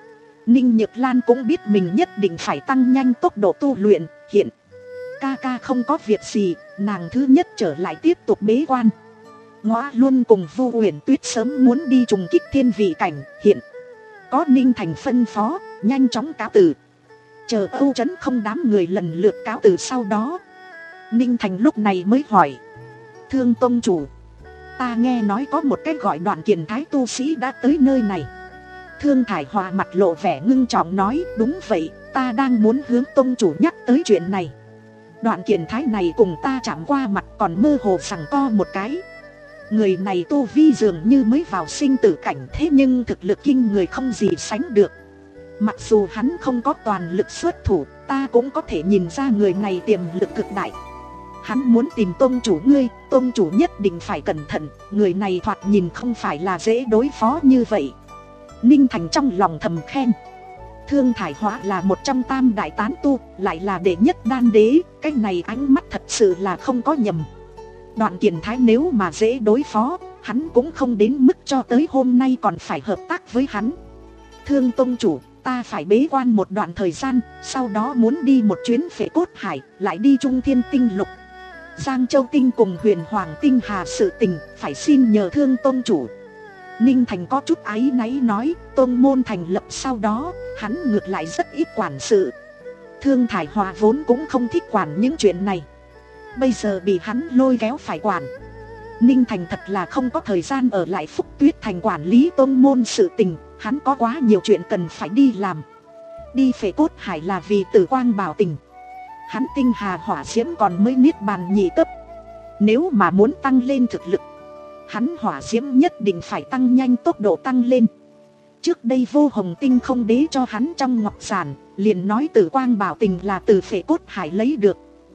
Ninh Nhược Lan cũng biết mình nhất định phải tăng nhanh tốc độ tu luyện. Hiện ca ca không có việc gì, nàng thứ nhất trở lại tiếp tục bế quan. Ngõa Luân cùng Vu Uyển Tuyết sớm muốn đi trùng kích thiên vị cảnh. Hiện có Ninh Thành phân phó, nhanh chóng cáo từ. Chờ Âu Trấn không đám người lần lượt cáo từ sau đó, Ninh Thành lúc này mới hỏi: Thương tông chủ, ta nghe nói có một cái gọi Đoạn Kiền Thái tu sĩ đã tới nơi này. Thương Thải Hòa mặt lộ vẻ ngưng trọng nói: Đúng vậy, ta đang muốn hướng tông chủ nhắc tới chuyện này. Đoạn Kiền Thái này cùng ta chạm qua mặt còn mơ hồ sằng co một cái. Người này tu vi dường như mới vào sinh tử cảnh, thế nhưng thực lực kinh người không gì sánh được. Mặc dù hắn không có toàn lực xuất thủ, ta cũng có thể nhìn ra người này tiềm lực cực đại. Hắn muốn tìm tông chủ ngươi, tông chủ nhất định phải cẩn thận, người này thoạt nhìn không phải là dễ đối phó như vậy. Ninh Thành trong lòng thầm khen. Thương Thải Hóa là một trong tam đại tán tu, lại là đệ nhất đan đế, cái này ánh mắt thật sự là không có nhầm. Đoạn Kiền Thái nếu mà dễ đối phó, hắn cũng không đến mức cho tới hôm nay còn phải hợp tác với hắn. Thương tông chủ, ta phải bế quan một đoạn thời gian, sau đó muốn đi một chuyến Phệ Cốt Hải, lại đi Trung Thiên Tinh Lục, Giang Châu Tinh cùng Huyền Hoàng Tinh Hà sự tình, phải xin nhờ Thương tông chủ. Ninh Thành có chút áy náy nói, tôn môn thành lập sau đó, hắn ngược lại rất ít quản sự. Thương Thải Hòa vốn cũng không thích quản những chuyện này, bây giờ bị hắn lôi kéo phải quản. Ninh Thành thật là không có thời gian ở lại Phúc Tuyết Thành quản lý tôn môn sự tình, hắn có quá nhiều chuyện cần phải đi làm. Đi Phệ Cốt Hải là vì Tử Quang Bảo Tình, hắn tinh hà hỏa diễm còn mới niết bàn nhị cấp. Nếu mà muốn tăng lên thực lực, hắn hỏa diễm nhất định phải tăng nhanh tốc độ tăng lên. Trước đây Vô Hồng Tinh không đế cho hắn trong ngọc giản, liền nói Tử Quang Bảo Tình là từ Phệ Cốt Hải lấy được.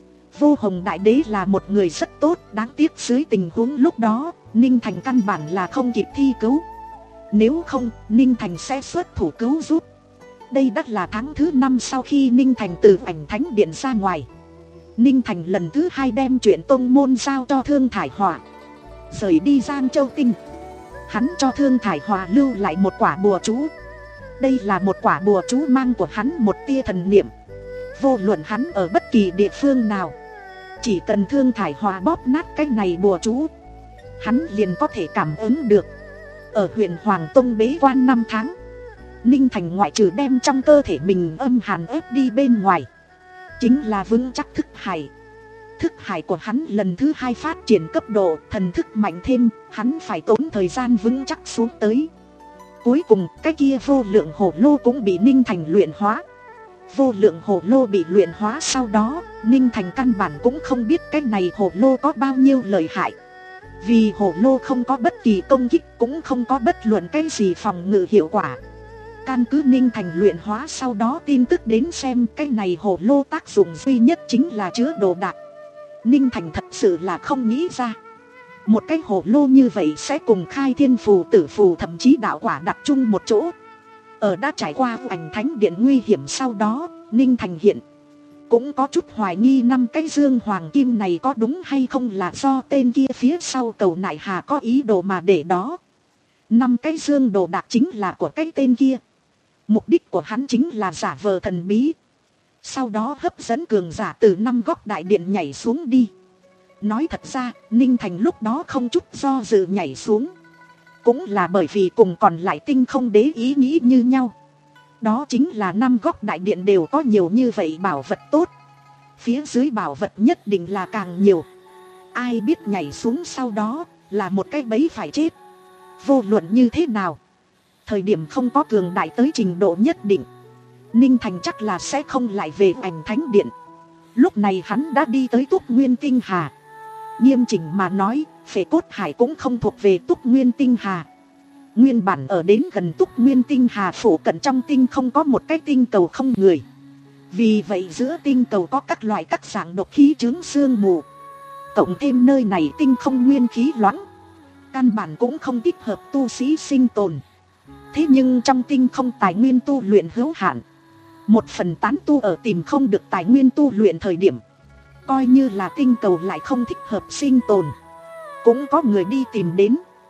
Vô Hồng Đại Đế là một người rất tốt, đáng tiếc dưới tình huống lúc đó, Ninh Thành căn bản là không kịp thi cứu. Nếu không, Ninh Thành sẽ xuất thủ cứu giúp. Đây đã là tháng thứ năm sau khi Ninh Thành từ Ảnh Thánh Điện ra ngoài. Ninh Thành lần thứ hai đem chuyện tông môn giao cho Thương Thải Hòa. Rời đi Giang Châu Tinh, hắn cho Thương Thải Hòa lưu lại một quả bùa chú. Đây là một quả bùa chú mang của hắn một tia thần niệm. Vô luận hắn ở bất kỳ địa phương nào, chỉ cần Thương Thải Hòa bóp nát cái này bùa chú, hắn liền có thể cảm ứng được. Ở huyện Hoàng Tông bế quan năm tháng, Ninh Thành ngoại trừ đem trong cơ thể mình âm hàn ép đi bên ngoài, chính là vững chắc thức hải. Thức hải của hắn lần thứ hai phát triển cấp độ, thần thức mạnh thêm, hắn phải tốn thời gian vững chắc xuống tới. Cuối cùng cái kia vô lượng hổ lô cũng bị Ninh Thành luyện hóa. Vô lượng hổ lô bị luyện hóa sau đó, Ninh Thành căn bản cũng không biết cái này hổ lô có bao nhiêu lợi hại. Vì hổ lô không có bất kỳ công kích, cũng không có bất luận cái gì phòng ngự hiệu quả. Căn cứ Ninh Thành luyện hóa sau đó tin tức đến xem, cái này hổ lô tác dụng duy nhất chính là chứa đồ đạc. Ninh Thành thật sự là không nghĩ ra, một cái hổ lô như vậy sẽ cùng khai thiên phù, tử phù, thậm chí đạo quả đặt chung một chỗ. Ở đã trải qua Ảnh Thánh Điện nguy hiểm sau đó, Ninh Thành hiện cũng có chút hoài nghi năm cái dương hoàng kim này có đúng hay không là do tên kia phía sau cầu nại hà có ý đồ mà để đó. Năm cái dương đồ đạc chính là của cái tên kia. Mục đích của hắn chính là giả vờ thần bí, sau đó hấp dẫn cường giả từ năm góc đại điện nhảy xuống đi. Nói thật ra, Ninh Thành lúc đó không chút do dự nhảy xuống, cũng là bởi vì cùng còn lại tinh không đế ý nghĩ như nhau. Đó chính là năm góc đại điện đều có nhiều như vậy bảo vật tốt, phía dưới bảo vật nhất định là càng nhiều. Ai biết nhảy xuống sau đó là một cái bẫy phải chết. Vô luận như thế nào, thời điểm không có cường đại tới trình độ nhất định, Ninh Thành chắc là sẽ không lại về Ảnh Thánh Điện. Lúc này hắn đã đi tới Túc Nguyên Tinh Hà. Nghiêm chỉnh mà nói, Phệ Cốt Hải cũng không thuộc về Túc Nguyên Tinh Hà. Nguyên bản ở đến gần Túc Nguyên Tinh Hà phủ cận trong tinh không có một cái tinh cầu không người. Vì vậy giữa tinh cầu có các loại các dạng độc khí chướng sương mù, cộng thêm nơi này tinh không nguyên khí loãng, căn bản cũng không thích hợp tu sĩ sinh tồn. Thế nhưng trong tinh không tài nguyên tu luyện hữu hạn, một phần tán tu ở tìm không được tài nguyên tu luyện thời điểm, coi như là tinh cầu lại không thích hợp sinh tồn, cũng có người đi tìm đến.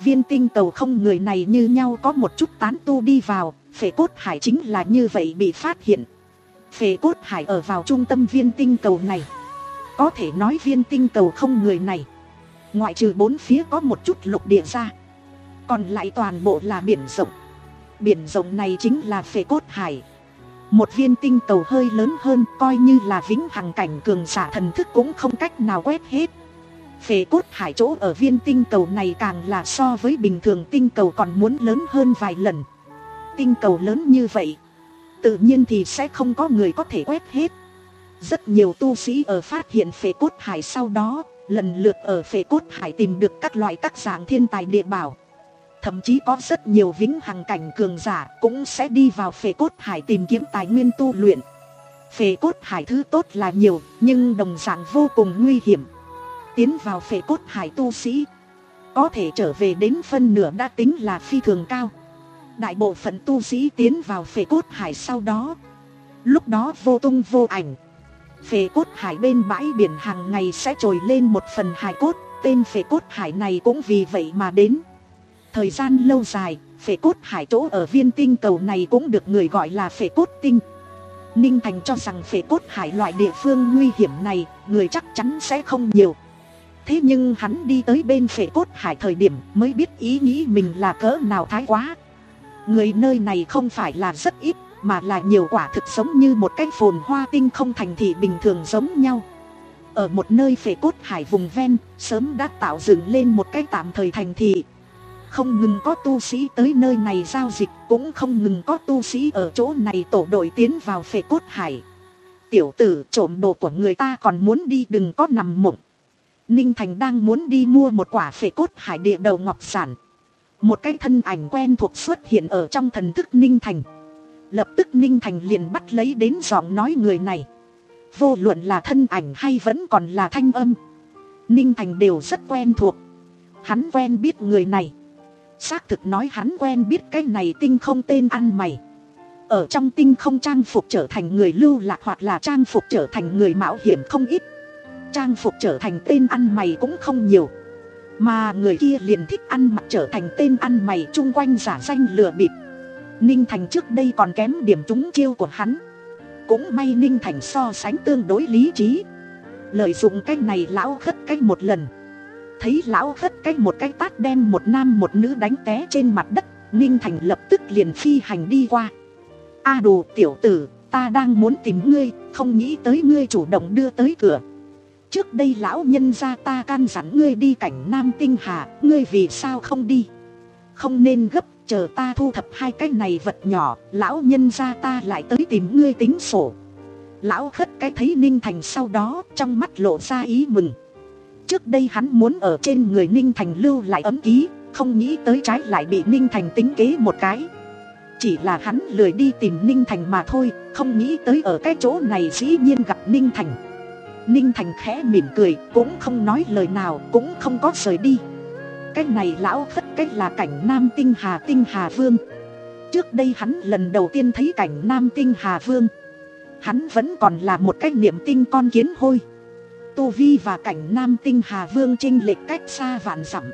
viên tinh cầu không người này như nhau có một chút tán tu đi vào, phệ cốt hải chính là như vậy bị phát hiện. Phệ cốt hải ở vào trung tâm viên tinh cầu này. Có thể nói viên tinh cầu không người này, ngoại trừ bốn phía có một chút lục địa ra, còn lại toàn bộ là biển rộng. Biển rộng này chính là phệ cốt hải. Một viên tinh cầu hơi lớn hơn, coi như là vĩnh hằng cảnh cường giả thần thức cũng không cách nào quét hết. Phệ cốt hải chỗ ở viên tinh cầu này càng là so với bình thường tinh cầu còn muốn lớn hơn vài lần. Tinh cầu lớn như vậy, tự nhiên thì sẽ không có người có thể quét hết. Rất nhiều tu sĩ ở phát hiện phệ cốt hải sau đó, lần lượt ở phệ cốt hải tìm được các loại các dạng thiên tài địa bảo. Thậm chí có rất nhiều vĩnh hằng cảnh cường giả cũng sẽ đi vào phệ cốt hải tìm kiếm tài nguyên tu luyện. Phệ cốt hải thứ tốt là nhiều, nhưng đồng dạng vô cùng nguy hiểm. Tiến vào phệ cốt hải tu sĩ, có thể trở về đến phân nửa đã tính là phi thường cao. Đại bộ phận tu sĩ tiến vào phệ cốt hải sau đó, lúc đó vô tung vô ảnh. Phệ cốt hải bên bãi biển hàng ngày sẽ trồi lên một phần hài cốt, tên phệ cốt hải này cũng vì vậy mà đến. Thời gian lâu dài, phệ cốt hải chỗ ở viên tinh cầu này cũng được người gọi là phệ cốt tinh. Ninh Thành cho rằng phệ cốt hải loại địa phương nguy hiểm này, người chắc chắn sẽ không nhiều. Thế nhưng hắn đi tới bên phệ cốt hải thời điểm mới biết ý nghĩ mình là cỡ nào thái quá. Người nơi này không phải là rất ít, mà là nhiều, quả thực giống như một cái phồn hoa tinh không thành thị bình thường giống nhau. Ở một nơi phệ cốt hải vùng ven, sớm đã tạo dựng lên một cái tạm thời thành thị. Không ngừng có tu sĩ tới nơi này giao dịch, cũng không ngừng có tu sĩ ở chỗ này tổ đội tiến vào phệ cốt hải. Tiểu tử, trộm đồ của người ta còn muốn đi, đừng có nằm mộng. Ninh Thành đang muốn đi mua một quả phệ cốt hải địa đầu ngọc sản. Một cái thân ảnh quen thuộc xuất hiện ở trong thần thức Ninh Thành. Lập tức Ninh Thành liền bắt lấy đến giọng nói người này. Vô luận là thân ảnh hay vẫn còn là thanh âm, Ninh Thành đều rất quen thuộc. Hắn quen biết người này. Xác thực nói hắn quen biết cái này tinh không tên ăn mày. Ở trong tinh không trang phục trở thành người lưu lạc hoặc là trang phục trở thành người mạo hiểm không ít. Trang phục trở thành tên ăn mày cũng không nhiều. Mà người kia liền thích ăn mặc trở thành tên ăn mày, chung quanh giả danh lừa bịp. Ninh Thành trước đây còn kém điểm trúng chiêu của hắn. Cũng may Ninh Thành so sánh tương đối lý trí, lợi dụng cái này lão khất cái một lần. Thấy lão khất cái một cái tát đem một nam một nữ đánh té trên mặt đất, Ninh Thành lập tức liền phi hành đi qua. A đồ tiểu tử, ta đang muốn tìm ngươi, không nghĩ tới ngươi chủ động đưa tới cửa. Trước đây lão nhân gia ta can dặn ngươi đi cảnh Nam Tinh Hà, ngươi vì sao không đi? Không nên gấp, chờ ta thu thập hai cái này vật nhỏ, lão nhân gia ta lại tới tìm ngươi tính sổ. Lão khất cái thấy Ninh Thành sau đó, trong mắt lộ ra ý mừng. Trước đây hắn muốn ở trên người Ninh Thành lưu lại ấm ký, không nghĩ tới trái lại bị Ninh Thành tính kế một cái. Chỉ là hắn lười đi tìm Ninh Thành mà thôi, không nghĩ tới ở cái chỗ này dĩ nhiên gặp Ninh Thành. Ninh Thành khẽ mỉm cười, cũng không nói lời nào, cũng không có rời đi. Cái này lão khất cái là cảnh Nam Tinh Hà Tinh Hà Vương. Trước đây hắn lần đầu tiên thấy cảnh Nam Tinh Hà Vương, hắn vẫn còn là một cái niệm tinh con kiến hôi. Tu vi và cảnh Nam Tinh Hà Vương chênh lệch cách xa vạn dặm.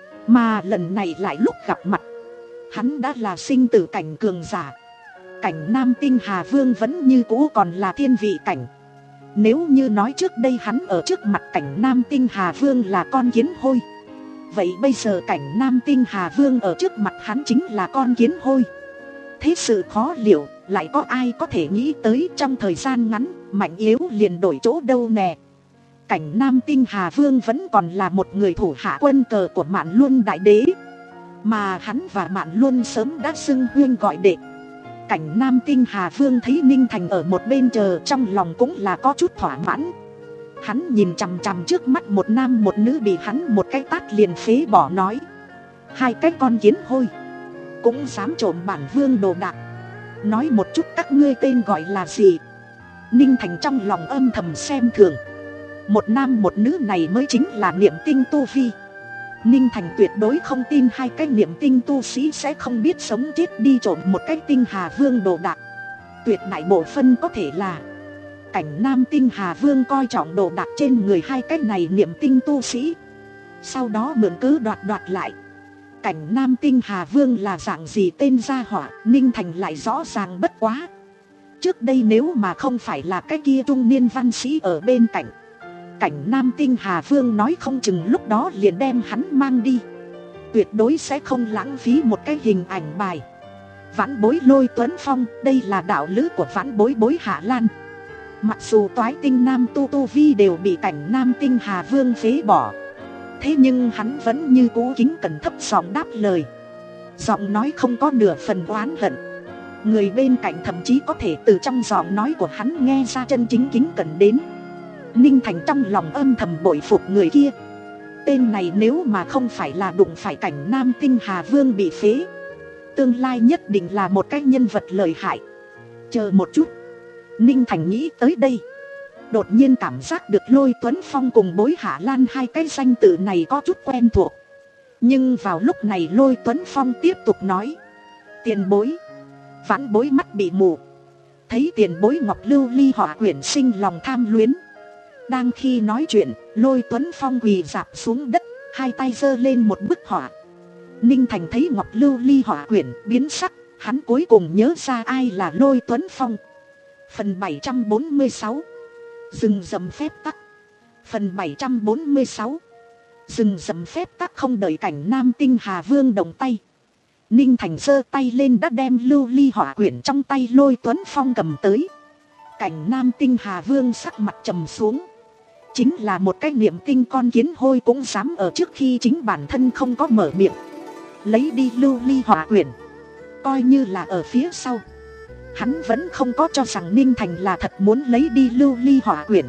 Mà lần này lại lúc gặp mặt, hắn đã là sinh tử cảnh cường giả. Cảnh Nam Tinh Hà Vương vẫn như cũ còn là thiên vị cảnh. Nếu như nói trước đây hắn ở trước mặt cảnh Nam Tinh Hà Vương là con kiến hôi, vậy bây giờ cảnh Nam Tinh Hà Vương ở trước mặt hắn chính là con kiến hôi. Thế sự khó liệu, lại có ai có thể nghĩ tới trong thời gian ngắn, mạnh yếu liền đổi chỗ đâu nè. Cảnh Nam Tinh Hà Vương vẫn còn là một người thủ hạ quân cờ của Mạn Luân Đại Đế, mà hắn và Mạn Luân sớm đã xưng huyên gọi đệ. Cảnh Nam Tinh Hà Vương thấy Ninh Thành ở một bên chờ, trong lòng cũng là có chút thỏa mãn. Hắn nhìn chằm chằm trước mắt một nam một nữ bị hắn một cái tát liền phế bỏ, nói: hai cái con kiến hôi, cũng dám trộm bản vương đồ đạc. Nói một chút các ngươi tên gọi là gì? Ninh Thành trong lòng âm thầm xem thường. Một nam một nữ này mới chính là niệm tinh tu vi. Ninh Thành tuyệt đối không tin hai cái niệm tinh tu sĩ sẽ không biết sống chết đi trộm một cái Tinh Hà Vương đồ đạc. Tuyệt đại bộ phân có thể là cảnh Nam Tinh Hà Vương coi trọng đồ đạc trên người hai cái này niệm tinh tu sĩ, sau đó mượn cớ đoạt đoạt lại. Cảnh Nam Tinh Hà Vương là dạng gì tên gia hỏa, Ninh Thành lại rõ ràng bất quá. Trước đây nếu mà không phải là cái kia trung niên văn sĩ ở bên cạnh, Cảnh Nam Tinh Hà Vương nói không chừng lúc đó liền đem hắn mang đi. Tuyệt đối sẽ không lãng phí một cái hình ảnh bài. Vãn Bối Lôi Tuấn Phong, đây là đạo lữ của Vãn Bối Bối Hạ Lan. Mặc dù toái tinh nam tu tu vi đều bị Cảnh Nam Tinh Hà Vương phế bỏ, thế nhưng hắn vẫn như cũ kính cẩn thấp giọng đáp lời. Giọng nói không có nửa phần oán hận. Người bên cạnh thậm chí có thể từ trong giọng nói của hắn nghe ra chân chính kính cẩn đến. Ninh Thành trong lòng âm thầm bội phục người kia. Tên này nếu mà không phải là đụng phải Cảnh Nam Tinh Hà Vương bị phế, tương lai nhất định là một cái nhân vật lợi hại. Chờ một chút, Ninh Thành nghĩ tới đây, đột nhiên cảm giác được Lôi Tuấn Phong cùng Bối Hạ Lan hai cái danh tự này có chút quen thuộc. Nhưng vào lúc này Lôi Tuấn Phong tiếp tục nói: Tiền bối. Vãn Bối mắt bị mù, thấy tiền bối Ngọc Lưu Ly Hỏa Quyển sinh lòng tham luyến. Đang khi nói chuyện, Lôi Tuấn Phong quỳ rạp xuống đất, hai tay giơ lên một bức họa. Ninh Thành thấy Ngọc Lưu Ly Hỏa Quyển biến sắc, hắn cuối cùng nhớ ra ai là Lôi Tuấn Phong. Phần bảy trăm bốn mươi sáu, rừng rậm phép tắc. Phần bảy trăm bốn mươi sáu, rừng rậm phép tắc. Không đợi Cảnh Nam Tinh Hà Vương động tay, Ninh Thành giơ tay lên đã đem Lưu Ly Hỏa Quyển trong tay Lôi Tuấn Phong cầm tới. Cảnh Nam Tinh Hà Vương sắc mặt trầm xuống. Chính là một cái niệm tinh con kiến hôi cũng dám ở trước khi chính bản thân không có mở miệng lấy đi Lưu Ly Hỏa Quyển. Coi như là ở phía sau, hắn vẫn không có cho rằng Ninh Thành là thật muốn lấy đi Lưu Ly Hỏa Quyển,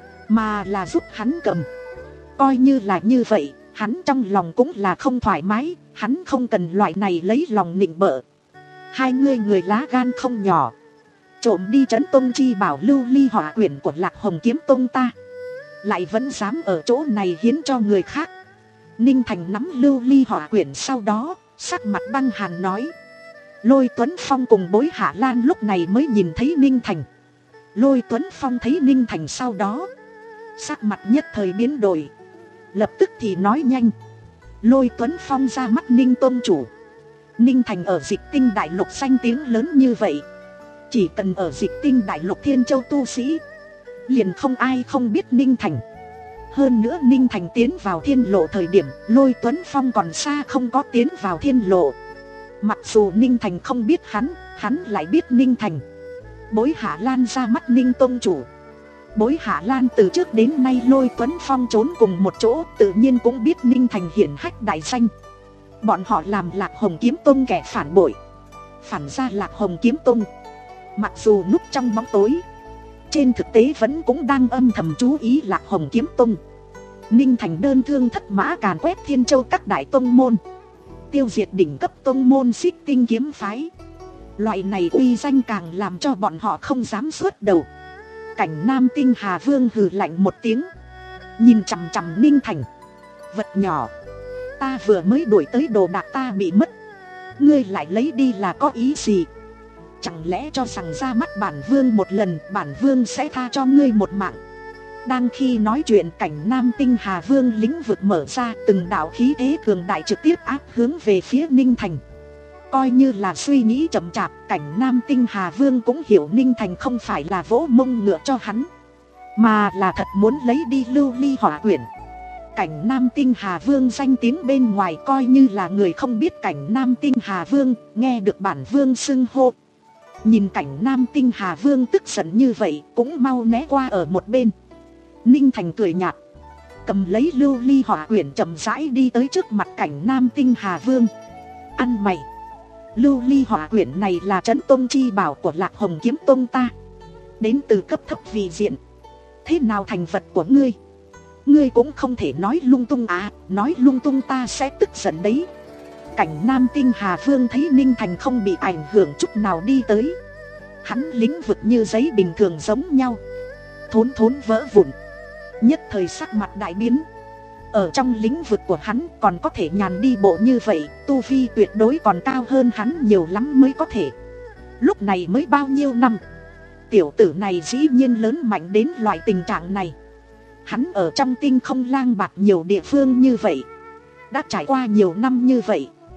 mà là giúp hắn cầm. Coi như là như vậy, hắn trong lòng cũng là không thoải mái. Hắn không cần loại này lấy lòng nịnh bợ. Hai ngươi người lá gan không nhỏ, trộm đi trấn tông chi bảo Lưu Ly Hỏa Quyển của Lạc Hồng Kiếm Tông ta, lại vẫn dám ở chỗ này hiến cho người khác. Ninh Thành nắm Lưu Ly Hỏa Quyển, sau đó sắc mặt băng hàn nói. Lôi Tuấn Phong cùng Bối Hạ Lan lúc này mới nhìn thấy Ninh Thành. Lôi Tuấn Phong thấy Ninh Thành sau đó, sắc mặt nhất thời biến đổi, lập tức thì nói nhanh. Lôi Tuấn Phong ra mắt Ninh Tôn chủ. Ninh Thành ở Dịch Tinh Đại Lục danh tiếng lớn như vậy, chỉ cần ở Dịch Tinh Đại Lục Thiên Châu tu sĩ, liền không ai không biết Ninh Thành. Hơn nữa Ninh Thành tiến vào thiên lộ thời điểm, Lôi Tuấn Phong còn xa không có tiến vào thiên lộ. Mặc dù Ninh Thành không biết hắn, hắn lại biết Ninh Thành. Bối Hạ Lan ra mắt Ninh Tôn chủ. Bối Hạ Lan từ trước đến nay Lôi Tuấn Phong trốn cùng một chỗ, tự nhiên cũng biết Ninh Thành hiển hách đại danh. Bọn họ làm Lạc Hồng Kiếm Tông kẻ phản bội, phản ra Lạc Hồng Kiếm Tông. Mặc dù núp trong bóng tối, trên thực tế vẫn cũng đang âm thầm chú ý Lạc Hồng Kiếm Tông. Ninh Thành đơn thương thất mã càn quét Thiên Châu các đại tông môn, tiêu diệt đỉnh cấp tông môn Xích Tinh kiếm phái. Loại này uy danh càng làm cho bọn họ không dám xuất đầu. Cảnh Nam Tinh Hà Vương hừ lạnh một tiếng, nhìn chằm chằm Ninh Thành. Vật nhỏ, ta vừa mới đuổi tới đồ đạc ta bị mất, ngươi lại lấy đi là có ý gì? Chẳng lẽ cho rằng ra mắt bản vương một lần, bản vương sẽ tha cho ngươi một mạng? Đang khi nói chuyện, Cảnh Nam Tinh Hà Vương lĩnh vực mở ra, từng đạo khí thế cường đại trực tiếp áp hướng về phía Ninh Thành. Coi như là suy nghĩ chậm chạp, Cảnh Nam Tinh Hà Vương cũng hiểu Ninh Thành không phải là vỗ mông ngựa cho hắn, mà là thật muốn lấy đi Lưu Ly Hỏa Quyển. Cảnh Nam Tinh Hà Vương danh tiếng bên ngoài, coi như là người không biết Cảnh Nam Tinh Hà Vương, nghe được bản vương xưng hô, nhìn Cảnh Nam Tinh Hà Vương tức giận như vậy, cũng mau né qua ở một bên. Ninh Thành cười nhạt, cầm lấy Lưu Ly Hỏa Quyển chậm rãi đi tới trước mặt Cảnh Nam Tinh Hà Vương. Ăn mày! Lưu Ly Hỏa Quyển này là trấn tông chi bảo của Lạc Hồng Kiếm Tông ta, đến từ cấp thấp vị diện, thế nào thành vật của ngươi? Ngươi cũng không thể nói lung tung à, nói lung tung ta sẽ tức giận đấy. Cảnh Nam Tinh Hà Vương thấy Ninh Thành không bị ảnh hưởng chút nào đi tới, hắn lĩnh vực như giấy bình thường giống nhau, thốn thốn vỡ vụn, nhất thời sắc mặt đại biến. Ở trong lĩnh vực của hắn còn có thể nhàn đi bộ như vậy, tu vi tuyệt đối còn cao hơn hắn nhiều lắm mới có thể. Lúc này mới bao nhiêu năm, tiểu tử này dĩ nhiên lớn mạnh đến loại tình trạng này. Hắn ở trong tinh không lang bạt nhiều địa phương như vậy, đã trải qua nhiều năm như vậy,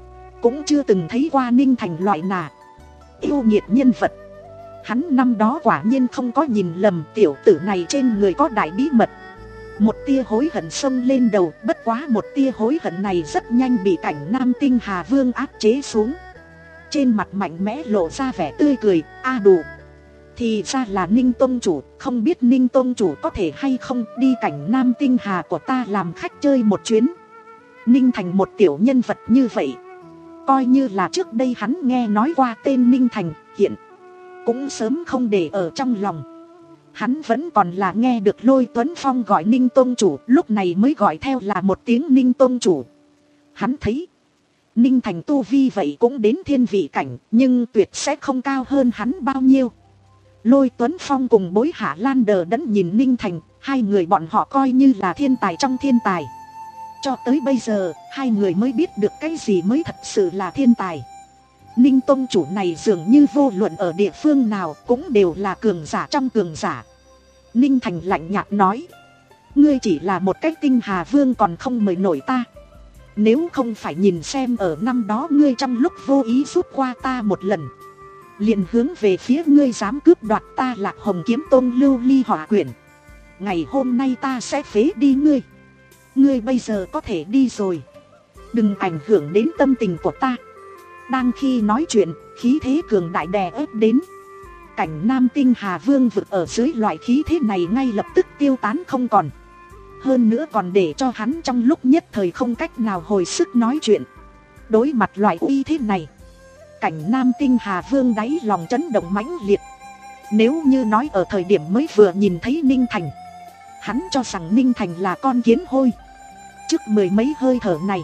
cũng chưa từng thấy qua Ninh Thành loại nà yêu nghiệt nhân vật. Hắn năm đó quả nhiên không có nhìn lầm, tiểu tử này trên người có đại bí mật. Một tia hối hận xông lên đầu, bất quá một tia hối hận này rất nhanh bị Cảnh Nam Tinh Hà Vương áp chế xuống. Trên mặt mạnh mẽ lộ ra vẻ tươi cười, a đủ. Thì ra là Ninh Tông Chủ, không biết Ninh Tông Chủ có thể hay không đi Cảnh Nam Tinh Hà của ta làm khách chơi một chuyến. Ninh Thành một tiểu nhân vật như vậy, coi như là trước đây hắn nghe nói qua tên Ninh Thành, hiện cũng sớm không để ở trong lòng. Hắn vẫn còn là nghe được Lôi Tuấn Phong gọi Ninh Tông Chủ, lúc này mới gọi theo là một tiếng Ninh Tông Chủ. Hắn thấy Ninh Thành tu vi vậy cũng đến thiên vị cảnh, nhưng tuyệt sẽ không cao hơn hắn bao nhiêu. Lôi Tuấn Phong cùng Bối Hạ Lan đờ đẫn nhìn Ninh Thành, hai người bọn họ coi như là thiên tài trong thiên tài. Cho tới bây giờ, hai người mới biết được cái gì mới thật sự là thiên tài. Ninh Tông Chủ này dường như vô luận ở địa phương nào cũng đều là cường giả trong cường giả. Ninh Thành lạnh nhạt nói, ngươi chỉ là một cái Tinh Hà Vương còn không mời nổi ta. Nếu không phải nhìn xem ở năm đó ngươi trong lúc vô ý giúp qua ta một lần, liền hướng về phía ngươi dám cướp đoạt ta Lạc Hồng Kiếm Tôn lưu ly hỏa quyển, ngày hôm nay ta sẽ phế đi ngươi. Ngươi bây giờ có thể đi rồi, đừng ảnh hưởng đến tâm tình của ta. Đang khi nói chuyện, khí thế cường đại đè ép đến. Cảnh Nam Tinh Hà Vương vực ở dưới loại khí thế này ngay lập tức tiêu tán không còn. Hơn nữa còn để cho hắn trong lúc nhất thời không cách nào hồi sức nói chuyện. Đối mặt loại uy thế này, Cảnh Nam Tinh Hà Vương đáy lòng chấn động mãnh liệt. Nếu như nói ở thời điểm mới vừa nhìn thấy Ninh Thành, hắn cho rằng Ninh Thành là con kiến hôi. Trước mười mấy hơi thở này,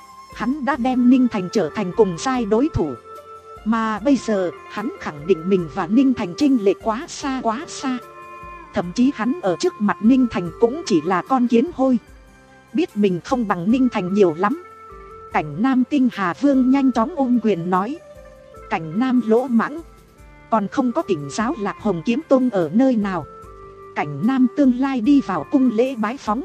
hắn đã đem Ninh Thành trở thành cùng giai đối thủ. Mà bây giờ, hắn khẳng định mình và Ninh Thành chênh lệch quá xa quá xa. Thậm chí hắn ở trước mặt Ninh Thành cũng chỉ là con kiến hôi, biết mình không bằng Ninh Thành nhiều lắm. Cảnh Nam Tinh Hà Vương nhanh chóng ôm quyền nói, Cảnh Nam lỗ mãng, còn không có tỉnh giáo Lạc Hồng Kiếm Tôn ở nơi nào. Cảnh Nam tương lai đi vào cung lễ bái phóng.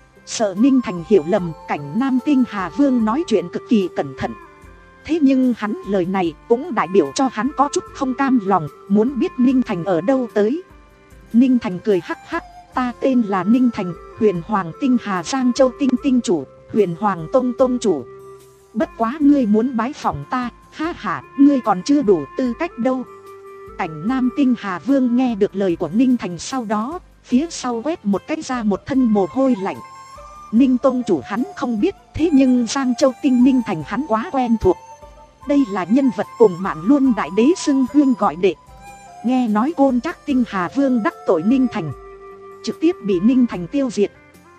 Sợ Ninh Thành hiểu lầm, Cảnh Nam Tinh Hà Vương nói chuyện cực kỳ cẩn thận. Thế nhưng hắn lời này cũng đại biểu cho hắn có chút không cam lòng, muốn biết Ninh Thành ở đâu tới. Ninh Thành cười hắc hắc, ta tên là Ninh Thành, Huyền Hoàng Tinh Hà Giang Châu Tinh Tinh Chủ, Huyền Hoàng Tông Tông Chủ. Bất quá ngươi muốn bái phỏng ta, ha ha, ngươi còn chưa đủ tư cách đâu. Cảnh Nam Tinh Hà Vương nghe được lời của Ninh Thành sau đó, phía sau quét một cách ra một thân mồ hôi lạnh. Ninh Tông Chủ hắn không biết, thế nhưng Giang Châu Tinh Ninh Thành hắn quá quen thuộc. Đây là nhân vật cùng Mạn Luân Đại Đế xưng huyên gọi đệ. Nghe nói Côn Trác Tinh Hà Vương đắc tội Ninh Thành, trực tiếp bị Ninh Thành tiêu diệt.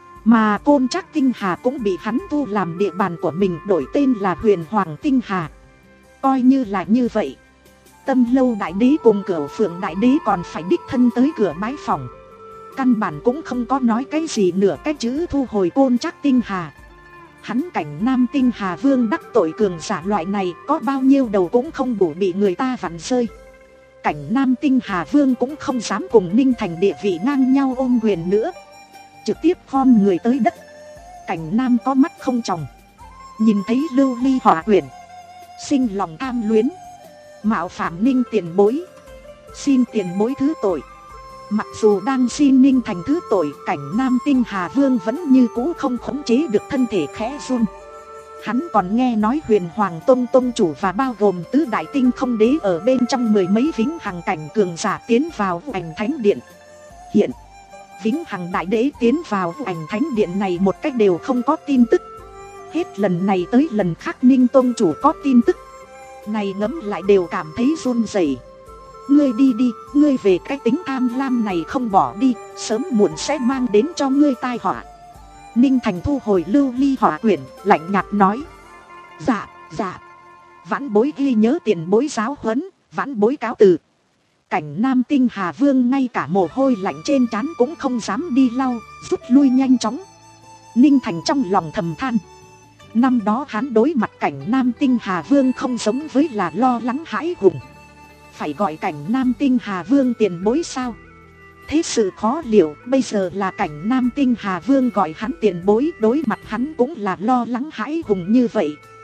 Mà Côn Trác Tinh Hà cũng bị hắn thu làm địa bàn của mình, đổi tên là Huyền Hoàng Tinh Hà. Coi như là như vậy, Tâm Lâu Đại Đế cùng Cửu Phượng Đại Đế còn phải đích thân tới cửa bái phỏng. Căn bản cũng không có nói cái gì nửa cái chữ thu hồi Côn Trác Tinh Hà. Hắn Cảnh Nam Tinh Hà Vương đắc tội cường giả loại này, có bao nhiêu đầu cũng không đủ bị người ta vặn rơi. Cảnh Nam Tinh Hà Vương cũng không dám cùng Ninh Thành địa vị ngang nhau ôm quyền nữa, trực tiếp khom người tới đất. Cảnh Nam có mắt không tròng, nhìn thấy lưu ly hỏa quyển, sinh lòng am luyến, mạo phạm Ninh tiền bối, xin tiền bối thứ tội. Mặc dù đang xin Ninh Thành thứ tội, Cảnh Nam Tinh Hà Vương vẫn như cũ không khống chế được thân thể khẽ run. Hắn còn nghe nói Huyền Hoàng Tông Tông Chủ và bao gồm tứ đại tinh không đế ở bên trong mười mấy vĩnh hằng cảnh cường giả tiến vào Vũ Ảnh Thánh Điện. Hiện, vĩnh hằng đại đế tiến vào Vũ Ảnh Thánh Điện này một cách đều không có tin tức. Hết lần này tới lần khác Ninh Tông Chủ có tin tức này, ngẫm lại đều cảm thấy run rẩy. Ngươi đi đi, ngươi về cái tính tham lam này không bỏ đi, sớm muộn sẽ mang đến cho ngươi tai họa. Ninh Thành thu hồi lưu ly hỏa quyển, lạnh nhạt nói, dạ, dạ, vãn bối ghi nhớ tiền bối giáo huấn, vãn bối cáo từ. Cảnh Nam Tinh Hà Vương ngay cả mồ hôi lạnh trên trán cũng không dám đi lau, rút lui nhanh chóng. Ninh Thành trong lòng thầm than, năm đó hắn đối mặt Cảnh Nam Tinh Hà Vương không giống với là lo lắng hãi hùng. Phải gọi Cảnh Nam Tinh Hà Vương tiền bối sao? Thế sự khó liệu, bây giờ là Cảnh Nam Tinh Hà Vương gọi hắn tiền bối, đối mặt hắn cũng là lo lắng hãi hùng như vậy.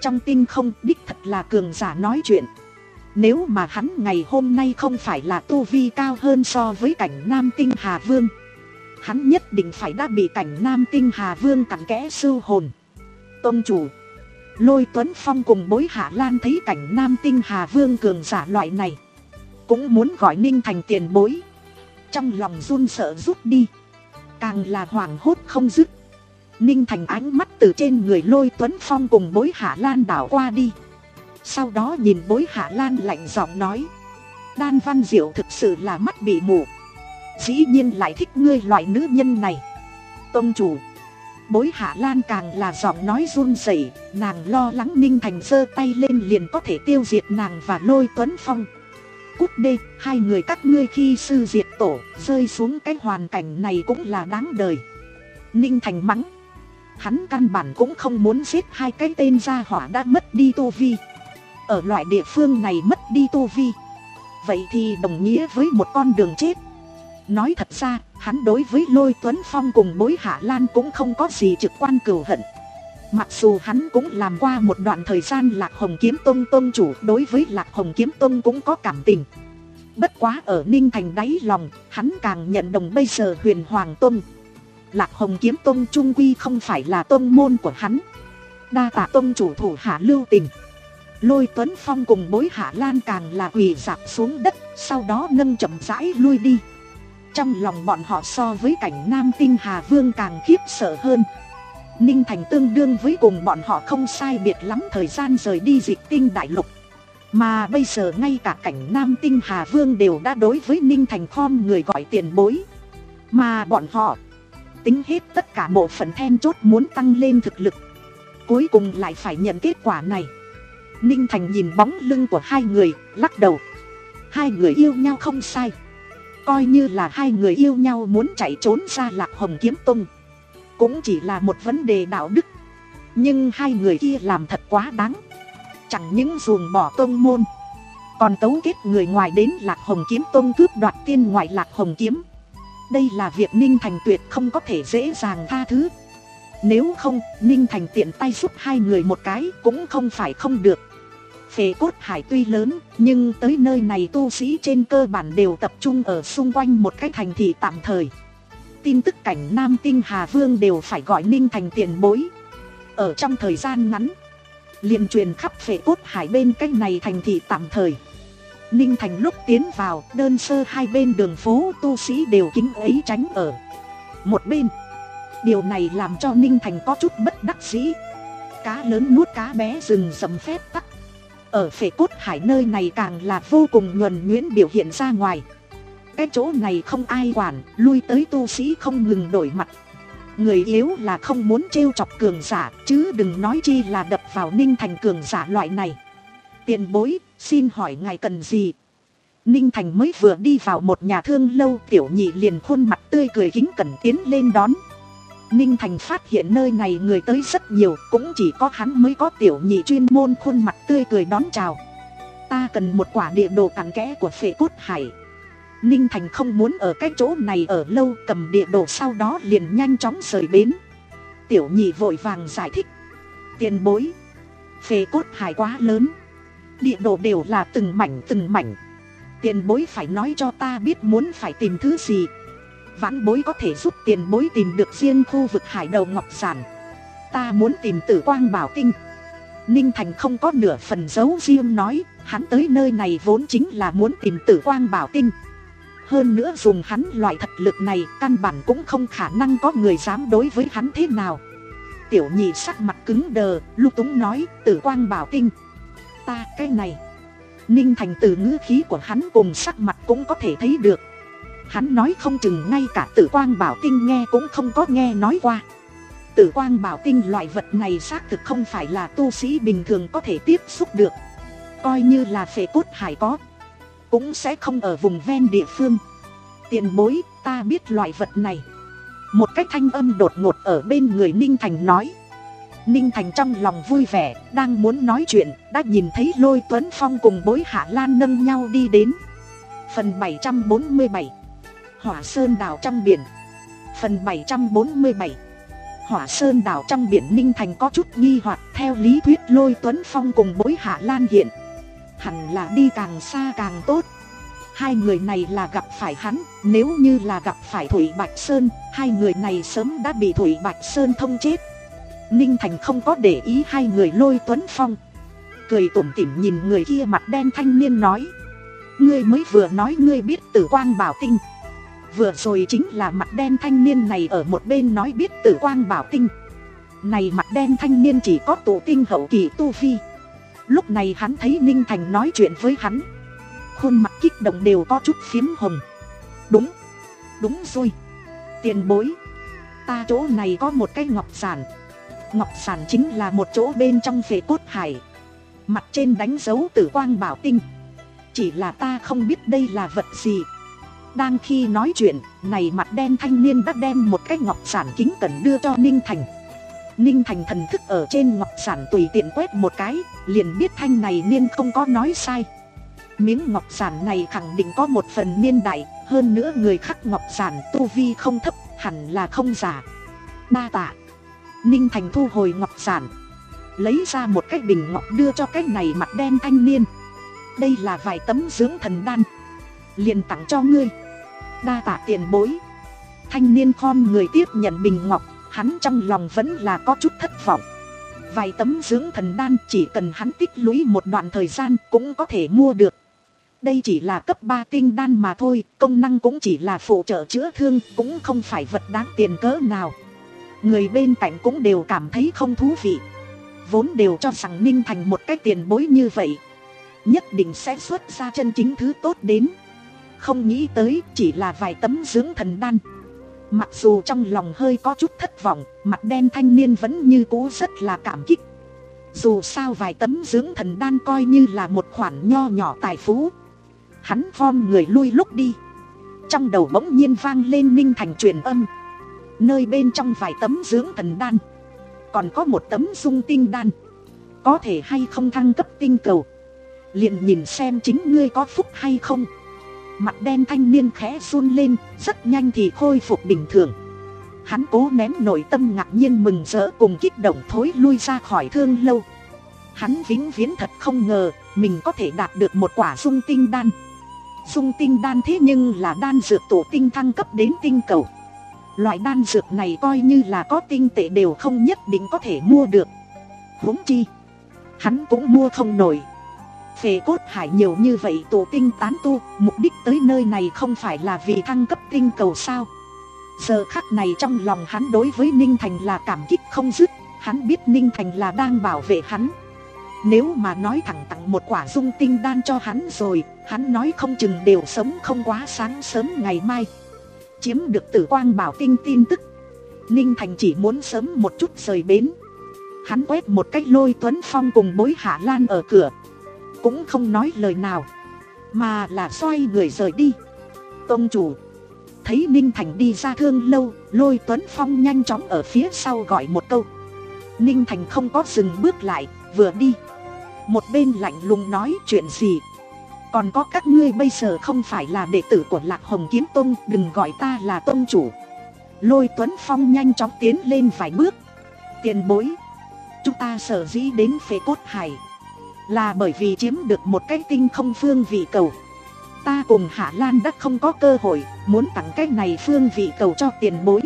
trong tinh không đích thật là cường giả nói chuyện. Nếu mà hắn ngày hôm nay không phải là tu vi cao hơn so với cảnh Nam Tinh Hà Vương, hắn nhất định phải đã bị cảnh Nam Tinh Hà Vương cặn kẽ sưu hồn. Tông chủ, Lôi Tuấn Phong cùng Bối Hạ Lan thấy cảnh Nam Tinh Hà Vương cường giả loại này, cũng muốn gọi Ninh Thành tiền bối. Trong lòng run sợ rút đi, càng là hoảng hốt không dứt. Ninh Thành ánh mắt từ trên người Lôi Tuấn Phong cùng Bối Hạ Lan đảo qua đi, sau đó nhìn Bối Hạ Lan lạnh giọng nói: Đan Văn Diệu thực sự là mắt bị mù, dĩ nhiên lại thích ngươi loại nữ nhân này. Tông chủ, Bối Hạ Lan càng là giọng nói run rẩy, nàng lo lắng Ninh Thành giơ tay lên liền có thể tiêu diệt nàng và Lôi Tuấn Phong. Cút đê, hai người các ngươi khi sư diệt tổ, rơi xuống cái hoàn cảnh này cũng là đáng đời. Ninh Thành mắng, hắn căn bản cũng không muốn giết hai cái tên gia hỏa đã mất đi tu vi. Ở loại địa phương này mất đi tu vi, vậy thì đồng nghĩa với một con đường chết. Nói thật ra, hắn đối với Lôi Tuấn Phong cùng Bối Hạ Lan cũng không có gì trực quan cừu hận. Mặc dù hắn cũng làm qua một đoạn thời gian Lạc Hồng Kiếm Tông tông chủ, đối với Lạc Hồng Kiếm Tông cũng có cảm tình. Bất quá ở Ninh Thành đáy lòng, hắn càng nhận đồng bây giờ Huyền Hoàng Tông. Lạc Hồng Kiếm Tông trung quy không phải là tông môn của hắn. Đa tạ tông chủ thủ hạ lưu tình. Lôi Tuấn Phong cùng Bối Hạ Lan càng là quỳ rạp xuống đất, sau đó nâng chậm rãi lui đi. Trong lòng bọn họ so với cảnh Nam Tinh Hà Vương càng khiếp sợ hơn. Ninh Thành tương đương với cùng bọn họ không sai biệt lắm thời gian rời đi Dịch Tinh Đại Lục. Mà bây giờ ngay cả cảnh Nam Tinh Hà Vương đều đã đối với Ninh Thành khom người gọi tiền bối. Mà bọn họ tính hết tất cả bộ phận then chốt muốn tăng lên thực lực, cuối cùng lại phải nhận kết quả này. Ninh Thành nhìn bóng lưng của hai người, lắc đầu. Hai người yêu nhau không sai, coi như là hai người yêu nhau muốn chạy trốn ra Lạc Hồng Kiếm Tông, cũng chỉ là một vấn đề đạo đức. Nhưng hai người kia làm thật quá đáng. Chẳng những ruồng bỏ tông môn, còn cấu kết người ngoài đến Lạc Hồng Kiếm Tông cướp đoạt tiên ngoại Lạc Hồng Kiếm. Đây là việc Ninh Thành tuyệt không có thể dễ dàng tha thứ. Nếu không, Ninh Thành tiện tay giúp hai người một cái cũng không phải không được. Phệ Cốt Hải tuy lớn, nhưng tới nơi này tu sĩ trên cơ bản đều tập trung ở xung quanh một cái thành thị tạm thời. Tin tức cảnh Nam Tinh Hà Vương đều phải gọi Ninh Thành tiền bối. Ở trong thời gian ngắn, liền truyền khắp Phệ Cốt Hải bên cái này thành thị tạm thời. Ninh Thành lúc tiến vào, đơn sơ hai bên đường phố tu sĩ đều kính ấy tránh ở một bên. Điều này làm cho Ninh Thành có chút bất đắc dĩ. Cá lớn nuốt cá bé, rừng rậm phép tắc. Ở Phệ Cốt Hải nơi này càng là vô cùng nhuần nhuyễn biểu hiện ra ngoài. Cái chỗ này không ai quản, lui tới tu sĩ không ngừng đổi mặt. Người yếu là không muốn trêu chọc cường giả, chứ đừng nói chi là đập vào Ninh Thành cường giả loại này. Tiền bối, xin hỏi ngài cần gì? Ninh Thành mới vừa đi vào một nhà thương lâu, Tiểu Nhị liền khuôn mặt tươi cười kính cẩn tiến lên đón. Ninh Thành phát hiện nơi này người tới rất nhiều, cũng chỉ có hắn mới có Tiểu Nhị chuyên môn khuôn mặt tươi cười đón chào. Ta cần một quả địa đồ cặn kẽ của Phệ Cốt Hải. Ninh Thành không muốn ở cái chỗ này ở lâu, cầm địa đồ sau đó liền nhanh chóng rời bến. Tiểu Nhị vội vàng giải thích. Tiền bối, Phệ Cốt Hải quá lớn, địa đồ đều là từng mảnh từng mảnh. Tiền bối phải nói cho ta biết muốn phải tìm thứ gì. Vãn bối có thể giúp tiền bối tìm được riêng khu vực Hải Đầu Ngọc Giản. Ta muốn tìm Tử Quang Bảo Tinh. Ninh Thành không có nửa phần giấu riêng nói, hắn tới nơi này vốn chính là muốn tìm Tử Quang Bảo Tinh. Hơn nữa dùng hắn loại thật lực này, căn bản cũng không khả năng có người dám đối với hắn thế nào. Tiểu Nhị sắc mặt cứng đờ, lúc túng nói, Tử Quang Bảo Tinh. Ta cái này. Ninh Thành từ ngữ khí của hắn cùng sắc mặt cũng có thể thấy được. Hắn nói không chừng ngay cả Tử Quang Bảo Tinh nghe cũng không có nghe nói qua. Tử Quang Bảo Tinh loại vật này xác thực không phải là tu sĩ bình thường có thể tiếp xúc được. Coi như là Phệ Cốt Hải có, cũng sẽ không ở vùng ven địa phương. Tiền bối, ta biết loại vật này. Một cái thanh âm đột ngột ở bên người Ninh Thành nói. Ninh Thành trong lòng vui vẻ, đang muốn nói chuyện, đã nhìn thấy Lôi Tuấn Phong cùng Bối Hạ Lan nâng nhau đi đến. Phần bảy trăm bốn mươi bảy, Hỏa Sơn đảo trong biển. Phần bảy trăm bốn mươi bảy, Hỏa Sơn đảo trong biển Ninh Thành có chút nghi hoặc, theo lý thuyết Lôi Tuấn Phong cùng Bối Hạ Lan hiện hẳn là đi càng xa càng tốt. Hai người này là gặp phải hắn, nếu như là gặp phải Thủy Bạch Sơn, hai người này sớm đã bị Thủy Bạch Sơn thông chết. Ninh Thành không có để ý hai người Lôi Tuấn Phong, cười tủm tỉm nhìn người kia mặt đen thanh niên nói: ngươi mới vừa nói ngươi biết Tử Quang Bảo Tinh. Vừa rồi chính là mặt đen thanh niên này ở một bên nói biết Tử Quang Bảo Tinh. Này mặt đen thanh niên chỉ có tụ tinh hậu kỳ tu vi. Lúc này hắn thấy Ninh Thành nói chuyện với hắn, khuôn mặt kích động đều có chút phiếm hồng. Đúng, đúng rồi tiền bối, ta chỗ này có một cái ngọc giản. Ngọc giản chính là một chỗ bên trong Phệ Cốt Hải, mặt trên đánh dấu Tử Quang Bảo Tinh. Chỉ là ta không biết đây là vật gì. Đang khi nói chuyện, này mặt đen thanh niên đã đem một cái ngọc giản kính cẩn đưa cho Ninh Thành. Ninh Thành thần thức ở trên ngọc giản tùy tiện quét một cái, liền biết thanh này niên không có nói sai. Miếng ngọc giản này khẳng định có một phần niên đại, hơn nữa người khắc ngọc giản tu vi không thấp, hẳn là không giả. Đa tạ. Ninh Thành thu hồi ngọc giản, lấy ra một cái bình ngọc đưa cho cái này mặt đen thanh niên. Đây là vài tấm dưỡng thần đan, liền tặng cho ngươi. Đa tạ tiền bối. Thanh niên khom người tiếp nhận bình ngọc, hắn trong lòng vẫn là có chút thất vọng. Vài tấm dưỡng thần đan chỉ cần hắn tích lũy một đoạn thời gian cũng có thể mua được. Đây chỉ là cấp ba tinh đan mà thôi, công năng cũng chỉ là phụ trợ chữa thương, cũng không phải vật đáng tiền cỡ nào. Người bên cạnh cũng đều cảm thấy không thú vị, vốn đều cho rằng Ninh Thành một cái tiền bối như vậy nhất định sẽ xuất ra chân chính thứ tốt đến. Không nghĩ tới chỉ là vài tấm dưỡng thần đan. Mặc dù trong lòng hơi có chút thất vọng, mặt đen thanh niên vẫn như cũ rất là cảm kích. Dù sao vài tấm dưỡng thần đan coi như là một khoản nho nhỏ tài phú. Hắn vom người lui lúc đi, trong đầu bỗng nhiên vang lên Ninh Thành truyền âm. Nơi bên trong vài tấm dưỡng thần đan còn có một tấm dung tinh đan, có thể hay không thăng cấp tinh cầu, liền nhìn xem chính ngươi có phúc hay không. Mặt đen thanh niên khẽ run lên, rất nhanh thì khôi phục bình thường. Hắn cố nén nội tâm ngạc nhiên mừng rỡ cùng kích động thối lui ra khỏi thương lâu. Hắn vĩnh viễn thật không ngờ mình có thể đạt được một quả dung tinh đan. Dung tinh đan thế nhưng là đan dược tổ tinh thăng cấp đến tinh cầu. Loại đan dược này coi như là có tinh tệ đều không nhất định có thể mua được. Huống chi hắn cũng mua không nổi. Phệ Cốt Hải nhiều như vậy tổ tinh tán tu, mục đích tới nơi này không phải là vì thăng cấp tinh cầu sao? Giờ khắc này trong lòng hắn đối với Ninh Thành là cảm kích không dứt. Hắn biết Ninh Thành là đang bảo vệ hắn. Nếu mà nói thẳng tặng một quả dung tinh đan cho hắn rồi, hắn nói không chừng đều sống không quá sáng sớm ngày mai. Chiếm được Tử Quang Bảo Tinh tin tức, Ninh Thành chỉ muốn sớm một chút rời bến. Hắn quét một cách Lôi Tuấn Phong cùng Bối Hạ Lan ở cửa, cũng không nói lời nào, mà là xoay người rời đi. Tông chủ thấy Ninh Thành đi ra thương lâu, Lôi Tuấn Phong nhanh chóng ở phía sau gọi một câu. Ninh Thành không có dừng bước lại, vừa đi một bên lạnh lùng nói: chuyện gì? Còn có các ngươi bây giờ không phải là đệ tử của Lạc Hồng Kiếm Tông, đừng gọi ta là tông chủ. Lôi Tuấn Phong nhanh chóng tiến lên vài bước. Tiền bối, chúng ta sở dĩ đến Phệ Cốt Hải là bởi vì chiếm được một cái tinh không phương vị cầu. Ta cùng Hạ Lan đã không có cơ hội, muốn tặng cái này phương vị cầu cho tiền bối.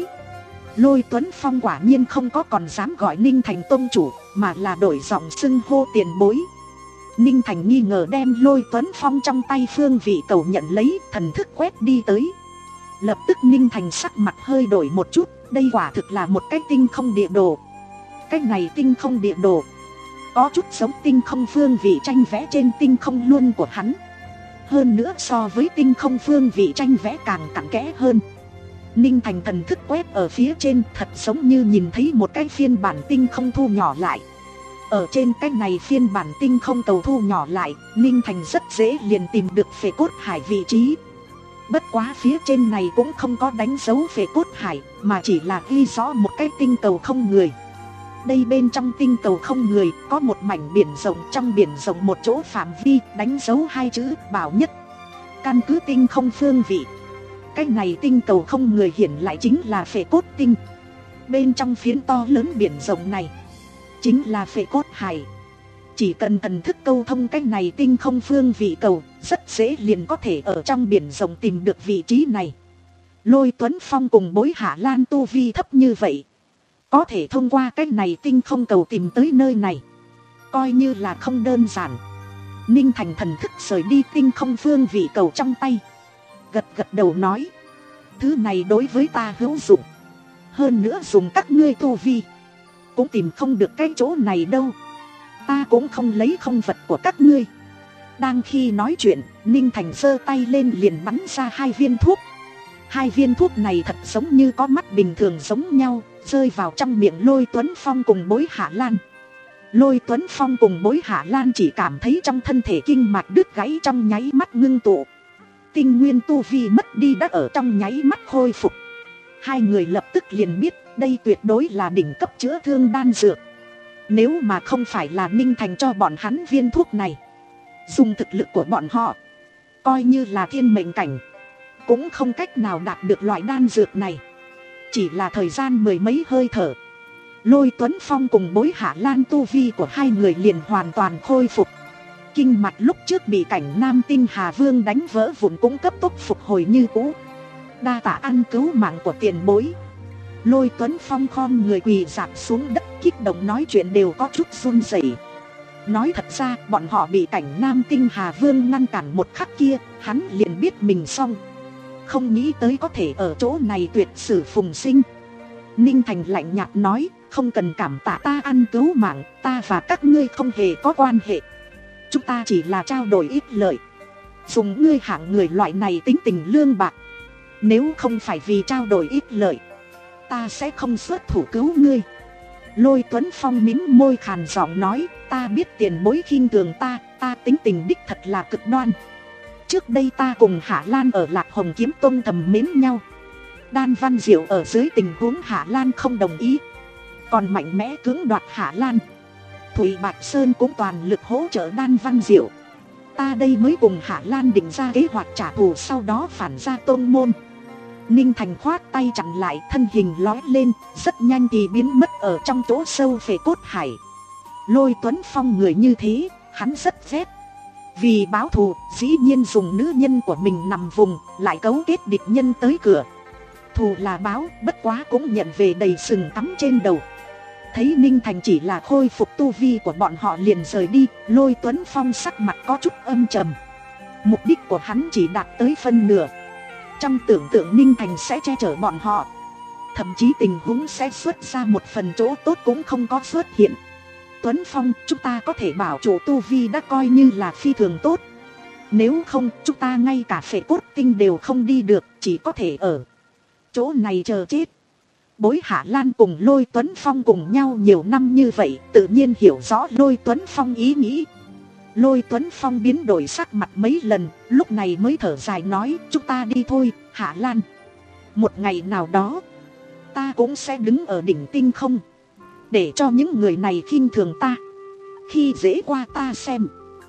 Lôi Tuấn Phong quả nhiên không có còn dám gọi Ninh Thành tông chủ, mà là đổi giọng xưng hô tiền bối. Ninh Thành nghi ngờ đem Lôi Tuấn Phong trong tay phương vị cầu nhận lấy, thần thức quét đi tới. Lập tức Ninh Thành sắc mặt hơi đổi một chút, đây quả thực là một cái tinh không địa đồ. Cái này tinh không địa đồ có chút giống tinh không phương vị tranh vẽ trên tinh không luân của hắn. Hơn nữa so với tinh không phương vị tranh vẽ càng cặn kẽ hơn. Ninh Thành thần thức quét ở phía trên, thật giống như nhìn thấy một cái phiên bản tinh không thu nhỏ lại. Ở trên cái này phiên bản tinh không cầu thu nhỏ lại, Ninh Thành rất dễ liền tìm được Phệ Cốt Hải vị trí. Bất quá phía trên này cũng không có đánh dấu Phệ Cốt Hải, mà chỉ là ghi rõ một cái tinh cầu không người. Đây bên trong tinh cầu không người có một mảnh biển rộng, trong biển rộng một chỗ phạm vi đánh dấu hai chữ Bảo Nhất. Căn cứ tinh không phương vị, cái này tinh cầu không người hiển lại chính là Phệ Cốt Tinh. Bên trong phiến to lớn biển rộng này chính là Phệ Cốt Hải. Chỉ cần thần thức câu thông cách này tinh không phương vị cầu, rất dễ liền có thể ở trong biển rộng tìm được vị trí này. Lôi Tuấn Phong cùng Bối Hạ Lan tu vi thấp như vậy, có thể thông qua cách này tinh không cầu tìm tới nơi này, coi như là không đơn giản. Ninh Thành thần thức rời đi tinh không phương vị cầu trong tay, gật gật đầu nói, thứ này đối với ta hữu dụng. Hơn nữa dùng các ngươi tu vi cũng tìm không được cái chỗ này đâu. Ta cũng không lấy không vật của các ngươi. Đang khi nói chuyện, Ninh Thành giơ tay lên liền bắn ra hai viên thuốc. Hai viên thuốc này thật giống như có mắt bình thường giống nhau, rơi vào trong miệng Lôi Tuấn Phong cùng Bối Hạ Lan. Lôi Tuấn Phong cùng Bối Hạ Lan chỉ cảm thấy trong thân thể kinh mạch đứt gãy trong nháy mắt ngưng tụ. Tinh nguyên tu vi mất đi đã ở trong nháy mắt khôi phục. Hai người lập tức liền biết đây tuyệt đối là đỉnh cấp chữa thương đan dược. Nếu mà không phải là Ninh Thành cho bọn hắn viên thuốc này, dùng thực lực của bọn họ, coi như là thiên mệnh cảnh, cũng không cách nào đạt được loại đan dược này. Chỉ là thời gian mười mấy hơi thở, Lôi Tuấn Phong cùng Bối Hạ Lan tu vi của hai người liền hoàn toàn khôi phục. Kinh mạch lúc trước bị cảnh Nam Tinh Hà Vương đánh vỡ vụn cũng cấp tốc phục hồi như cũ. Đa tạ ăn cứu mạng của tiền bối. Lôi Tuấn Phong khom người quỳ rạp xuống đất, kích động nói chuyện đều có chút run rẩy. Nói thật ra bọn họ bị cảnh Nam Tinh Hà Vương ngăn cản một khắc kia, hắn liền biết mình xong. Không nghĩ tới có thể ở chỗ này tuyệt sử phùng sinh. Ninh Thành lạnh nhạt nói, không cần cảm tạ ta ăn cứu mạng, ta và các ngươi không hề có quan hệ. Chúng ta chỉ là trao đổi ít lợi. Dùng ngươi hạng người loại này tính tình lương bạc. Nếu không phải vì trao đổi ít lợi, ta sẽ không xuất thủ cứu ngươi. Lôi Tuấn Phong mím môi khàn giọng nói, ta biết tiền bối khinh thường ta, ta tính tình đích thật là cực đoan. Trước đây ta cùng Hạ Lan ở Lạc Hồng Kiếm Tông thầm mến nhau. Đan Văn Diệu ở dưới tình huống Hạ Lan không đồng ý, còn mạnh mẽ cưỡng đoạt Hạ Lan. Thủy Bạch Sơn cũng toàn lực hỗ trợ Đan Văn Diệu. Ta đây mới cùng Hạ Lan định ra kế hoạch trả thù, sau đó phản ra tôn môn. Ninh Thành khoát tay chặn lại, thân hình lói lên, rất nhanh thì biến mất ở trong chỗ sâu Phệ Cốt Hải. Lôi Tuấn Phong người như thế, hắn rất ghét. Vì báo thù, dĩ nhiên dùng nữ nhân của mình nằm vùng, lại cấu kết địch nhân tới cửa. Thù là báo, bất quá cũng nhận về đầy sừng tắm trên đầu. Thấy Ninh Thành chỉ là khôi phục tu vi của bọn họ liền rời đi, Lôi Tuấn Phong sắc mặt có chút âm trầm. Mục đích của hắn chỉ đạt tới phân nửa. Trong tưởng tượng Ninh Thành sẽ che chở bọn họ, thậm chí tình huống sẽ xuất ra một phần chỗ tốt cũng không có xuất hiện. Tuấn Phong, chúng ta có thể bảo chủ tu vi đã coi như là phi thường tốt. Nếu không, chúng ta ngay cả Phệ Cốt Tinh đều không đi được, chỉ có thể ở chỗ này chờ chết. Bối Hạ Lan cùng Lôi Tuấn Phong cùng nhau nhiều năm như vậy, tự nhiên hiểu rõ Lôi Tuấn Phong ý nghĩ. Lôi Tuấn Phong biến đổi sắc mặt mấy lần, lúc này mới thở dài nói, chúng ta đi thôi, Hạ Lan. Một ngày nào đó, ta cũng sẽ đứng ở đỉnh tinh không, để cho những người này khinh thường ta, khi dễ qua ta xem.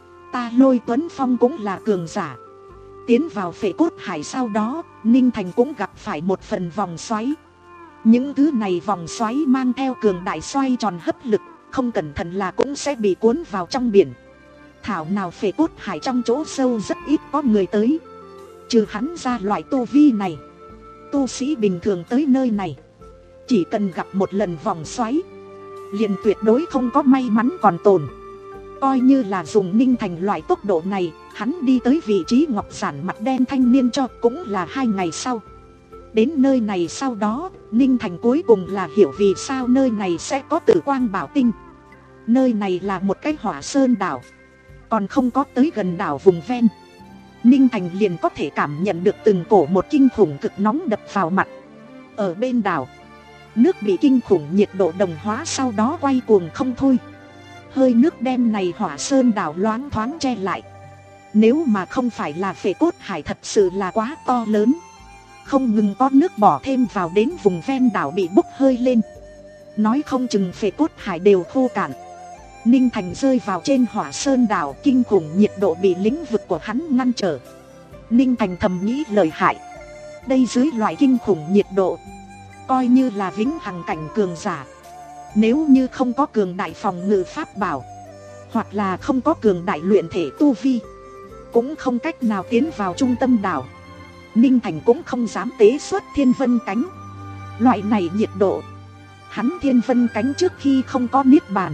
Ta Lôi Tuấn Phong cũng là cường giả. Tiến vào Phệ Cốt Hải sau đó, Ninh Thành cũng gặp phải một phần vòng xoáy. Những thứ này vòng xoáy mang theo cường đại xoay tròn hấp lực, không cẩn thận là cũng sẽ bị cuốn vào trong biển. Thảo nào Phệ Cốt Hải trong chỗ sâu rất ít có người tới. Trừ hắn ra loại tu vi này, tu sĩ bình thường tới nơi này, chỉ cần gặp một lần vòng xoáy, liền tuyệt đối không có may mắn còn tồn. Coi như là dùng Ninh Thành loại tốc độ này, hắn đi tới vị trí ngọc giản mặt đen thanh niên cho cũng là hai ngày sau. Đến nơi này sau đó, Ninh Thành cuối cùng là hiểu vì sao nơi này sẽ có Tử Quang Bảo Tinh. Nơi này là một cái hỏa sơn đảo, còn không có tới gần đảo vùng ven. Ninh Thành liền có thể cảm nhận được từng cổ một kinh khủng cực nóng đập vào mặt. Ở bên đảo, nước bị kinh khủng nhiệt độ đồng hóa sau đó quay cuồng không thôi. Hơi nước đem này hỏa sơn đảo loáng thoáng che lại. Nếu mà không phải là Phệ Cốt Hải thật sự là quá to lớn, không ngừng có nước bỏ thêm vào đến vùng ven đảo bị bốc hơi lên, nói không chừng Phệ Cốt Hải đều khô cạn. Ninh Thành rơi vào trên hỏa sơn đảo, kinh khủng nhiệt độ bị lĩnh vực của hắn ngăn trở. Ninh Thành thầm nghĩ lợi hại, đây dưới loại kinh khủng nhiệt độ, coi như là vĩnh hằng cảnh cường giả. Nếu như không có cường đại phòng ngự pháp bảo, hoặc là không có cường đại luyện thể tu vi, cũng không cách nào tiến vào trung tâm đảo. Ninh Thành cũng không dám tế xuất thiên vân cánh. Loại này nhiệt độ, hắn thiên vân cánh trước khi không có niết bàn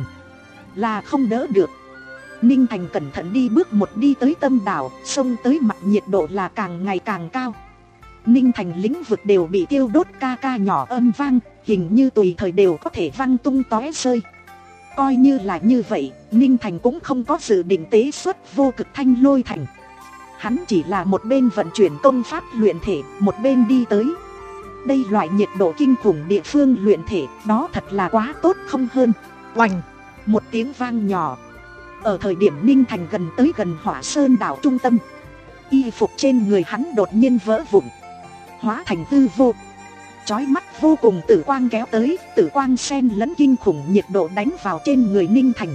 là không đỡ được. Ninh Thành cẩn thận đi bước một đi tới tâm đảo, xông tới mặt nhiệt độ là càng ngày càng cao. Ninh Thành lĩnh vực đều bị tiêu đốt ca ca nhỏ âm vang, hình như tùy thời đều có thể văng tung tóe rơi. Coi như là như vậy, Ninh Thành cũng không có dự định tế xuất vô cực thanh lôi thành. Hắn chỉ là một bên vận chuyển công pháp luyện thể, một bên đi tới. Đây loại nhiệt độ kinh khủng địa phương luyện thể, đó thật là quá tốt không hơn. Oành, một tiếng vang nhỏ. Ở thời điểm Ninh Thành gần tới gần Hỏa Sơn đảo trung tâm, y phục trên người hắn đột nhiên vỡ vụn, hóa thành hư vô. Chói mắt vô cùng tử quang kéo tới, tử quang xen lẫn kinh khủng nhiệt độ đánh vào trên người Ninh Thành.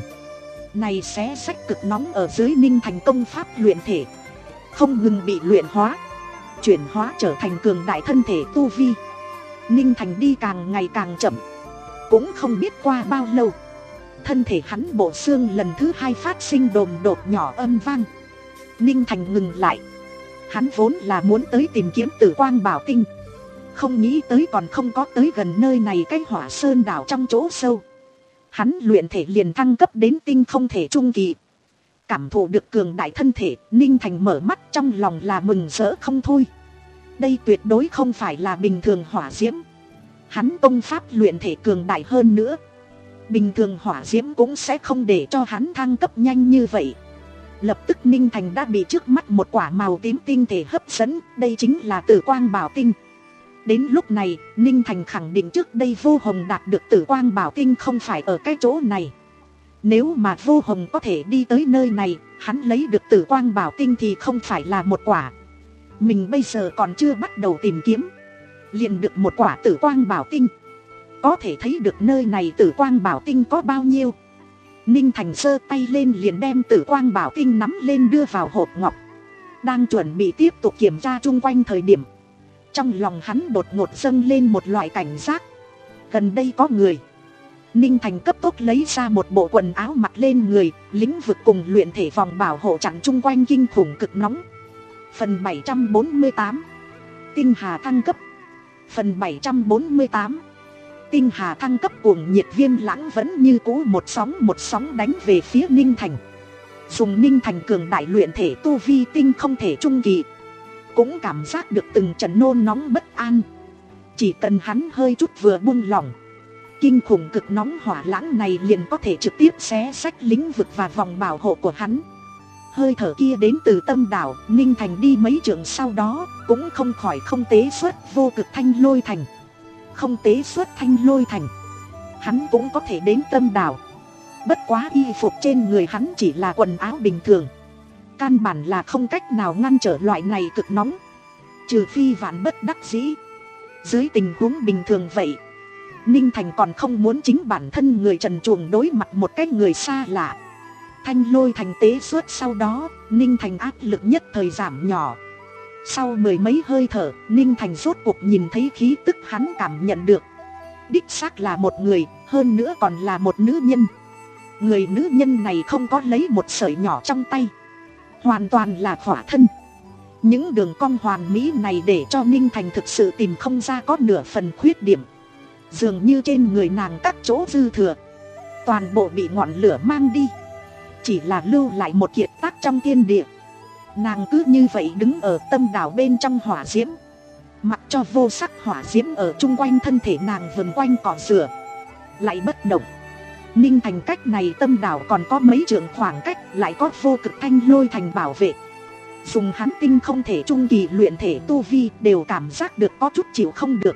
Này xé xách cực nóng ở dưới Ninh Thành công pháp luyện thể, không ngừng bị luyện hóa, chuyển hóa trở thành cường đại thân thể tu vi. Ninh Thành đi càng ngày càng chậm, cũng không biết qua bao lâu, thân thể hắn bộ xương lần thứ hai phát sinh đồm đột nhỏ âm vang. Ninh Thành ngừng lại. Hắn vốn là muốn tới tìm kiếm Tử Quang Bảo Tinh, không nghĩ tới còn không có tới gần nơi này cái Hỏa Sơn đảo trong chỗ sâu. Hắn luyện thể liền thăng cấp đến tinh không thể trung kỳ. Cảm thụ được cường đại thân thể, Ninh Thành mở mắt trong lòng là mừng rỡ không thôi. Đây tuyệt đối không phải là bình thường hỏa diễm. Hắn công pháp luyện thể cường đại hơn nữa, bình thường hỏa diễm cũng sẽ không để cho hắn thăng cấp nhanh như vậy. Lập tức Ninh Thành đã bị trước mắt một quả màu tím tinh thể hấp dẫn, đây chính là Tử Quang Bảo Tinh. Đến lúc này, Ninh Thành khẳng định trước đây Vô Hồng đạt được Tử Quang Bảo Tinh không phải ở cái chỗ này. Nếu mà Vô Hồng có thể đi tới nơi này, hắn lấy được Tử Quang Bảo Tinh thì không phải là một quả. Mình bây giờ còn chưa bắt đầu tìm kiếm, liền được một quả Tử Quang Bảo Tinh. Có thể thấy được nơi này Tử Quang Bảo Tinh có bao nhiêu. Ninh Thành giơ tay lên liền đem Tử Quang Bảo Tinh nắm lên đưa vào hộp ngọc. Đang chuẩn bị tiếp tục kiểm tra chung quanh thời điểm, trong lòng hắn đột ngột dâng lên một loại cảnh giác. Gần đây có người. Ninh Thành cấp tốc lấy ra một bộ quần áo mặc lên người, lĩnh vực cùng luyện thể vòng bảo hộ chặn chung quanh kinh khủng cực nóng. Phần bảy trăm bốn mươi tám, Tinh Hà thăng cấp. Phần bảy trăm bốn mươi tám, Tinh Hà thăng cấp. Cuồng nhiệt viêm lãng vẫn như cũ một sóng một sóng đánh về phía Ninh Thành. Dùng Ninh Thành cường đại luyện thể tu vi tinh không thể trung kỳ, cũng cảm giác được từng trận nôn nóng bất an. Chỉ cần hắn hơi chút vừa buông lỏng, kinh khủng cực nóng hỏa lãng này liền có thể trực tiếp xé rách lĩnh vực và vòng bảo hộ của hắn. Hơi thở kia đến từ tâm đảo, Ninh Thành đi mấy trượng sau đó cũng không khỏi không tế xuất vô cực thanh lôi thành. Không tế xuất thanh lôi thành, hắn cũng có thể đến tâm đảo. Bất quá y phục trên người hắn chỉ là quần áo bình thường, căn bản là không cách nào ngăn trở loại này cực nóng, trừ phi vạn bất đắc dĩ. Dưới tình huống bình thường vậy, Ninh Thành còn không muốn chính bản thân người trần truồng đối mặt một cái người xa lạ. Thanh lôi thành tế suốt sau đó, Ninh Thành áp lực nhất thời giảm nhỏ. Sau mười mấy hơi thở, Ninh Thành rốt cuộc nhìn thấy khí tức hắn cảm nhận được. Đích xác là một người, hơn nữa còn là một nữ nhân. Người nữ nhân này không có lấy một sợi nhỏ trong tay, hoàn toàn là khỏa thân. Những đường cong hoàn mỹ này để cho Ninh Thành thực sự tìm không ra có nửa phần khuyết điểm. Dường như trên người nàng các chỗ dư thừa, toàn bộ bị ngọn lửa mang đi, chỉ là lưu lại một kiệt tác trong thiên địa. Nàng cứ như vậy đứng ở tâm đảo bên trong hỏa diễm, mặc cho vô sắc hỏa diễm ở chung quanh thân thể nàng vần quanh cỏ rửa, lại bất động. Ninh Thành cách này tâm đảo còn có mấy trượng khoảng cách, lại có vô cực thanh lôi thành bảo vệ. Dùng hắn tinh không thể trung kỳ luyện thể tu vi đều cảm giác được có chút chịu không được.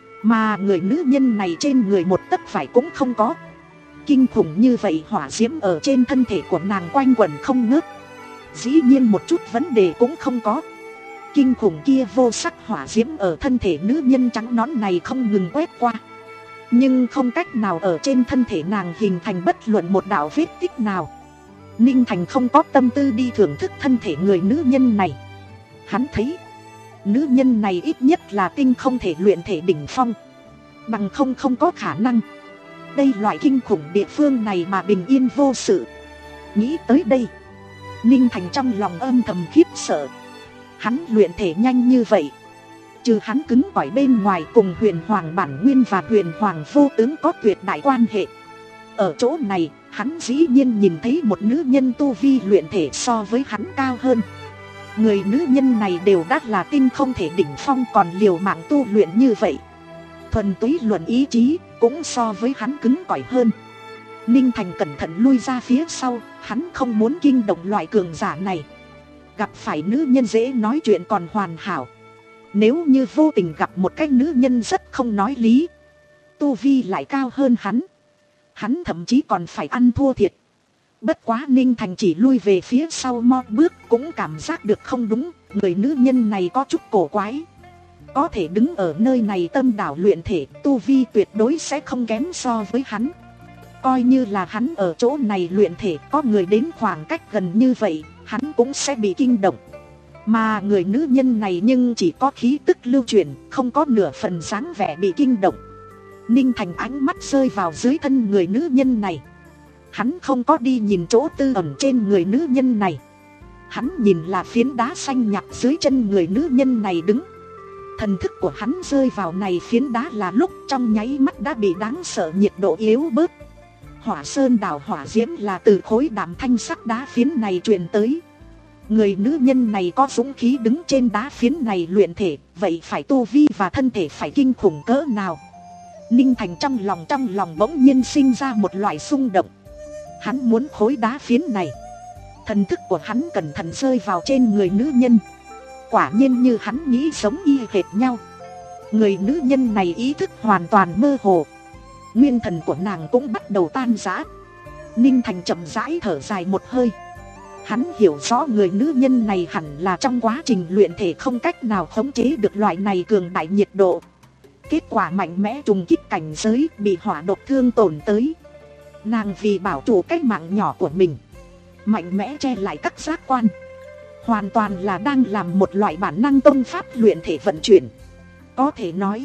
Mà người nữ nhân này trên người một tấc vải cũng không có. Kinh khủng như vậy hỏa diễm ở trên thân thể của nàng quanh quẩn không ngớt, dĩ nhiên một chút vấn đề cũng không có. Kinh khủng kia vô sắc hỏa diễm ở thân thể nữ nhân trắng nõn này không ngừng quét qua, nhưng không cách nào ở trên thân thể nàng hình thành bất luận một đạo vết tích nào. Ninh Thành không có tâm tư đi thưởng thức thân thể người nữ nhân này. Hắn thấy nữ nhân này ít nhất là tinh không thể luyện thể đỉnh phong, Bằng không không có khả năng. Đây loại kinh khủng địa phương này mà bình yên vô sự. Nghĩ tới đây, Ninh Thành trong lòng âm thầm khiếp sợ. Hắn luyện thể nhanh như vậy, trừ hắn cứng cỏi bên ngoài cùng huyền hoàng bản nguyên và huyền hoàng vô tướng có tuyệt đại quan hệ. Ở chỗ này, hắn dĩ nhiên nhìn thấy một nữ nhân tu vi luyện thể so với hắn cao hơn. Người nữ nhân này đều đắt là tinh không thể đỉnh phong, còn liều mạng tu luyện như vậy. Thuần túy luận ý chí, cũng so với hắn cứng cỏi hơn. Ninh Thành cẩn thận lui ra phía sau, hắn không muốn kinh động loại cường giả này. Gặp phải nữ nhân dễ nói chuyện còn hoàn hảo. Nếu như vô tình gặp một cái nữ nhân rất không nói lý, tu vi lại cao hơn hắn, hắn thậm chí còn phải ăn thua thiệt. Bất quá Ninh Thành chỉ lui về phía sau một bước, cũng cảm giác được không đúng. Người nữ nhân này có chút cổ quái. Có thể đứng ở nơi này tâm đảo luyện thể, tu vi tuyệt đối sẽ không kém so với hắn. Coi như là hắn ở chỗ này luyện thể, có người đến khoảng cách gần như vậy, hắn cũng sẽ bị kinh động. Mà người nữ nhân này nhưng chỉ có khí tức lưu truyền, không có nửa phần dáng vẻ bị kinh động. Ninh Thành ánh mắt rơi vào dưới thân người nữ nhân này. Hắn không có đi nhìn chỗ tư ẩn trên người nữ nhân này. Hắn nhìn là phiến đá xanh nhặt dưới chân người nữ nhân này đứng. Thần thức của hắn rơi vào này phiến đá là lúc trong nháy mắt đã bị đáng sợ nhiệt độ yếu bớt. Hỏa sơn đảo hỏa diễm là từ khối đạm thanh sắc đá phiến này truyền tới. Người nữ nhân này có dũng khí đứng trên đá phiến này luyện thể, vậy phải tu vi và thân thể phải kinh khủng cỡ nào. Ninh Thành trong lòng trong lòng bỗng nhiên sinh ra một loại xung động. Hắn muốn khối đá phiến này. Thần thức của hắn cẩn thận rơi vào trên người nữ nhân. Quả nhiên như hắn nghĩ giống y hệt nhau. Người nữ nhân này ý thức hoàn toàn mơ hồ. Nguyên thần của nàng cũng bắt đầu tan rã. Ninh Thành chậm rãi thở dài một hơi. Hắn hiểu rõ người nữ nhân này hẳn là trong quá trình luyện thể không cách nào khống chế được loại này cường đại nhiệt độ. Kết quả mạnh mẽ trùng kích cảnh giới, bị hỏa độc thương tổn tới. Nàng vì bảo trụ cái mạng nhỏ của mình, mạnh mẽ che lại các giác quan. Hoàn toàn là đang làm một loại bản năng công pháp luyện thể vận chuyển. Có thể nói,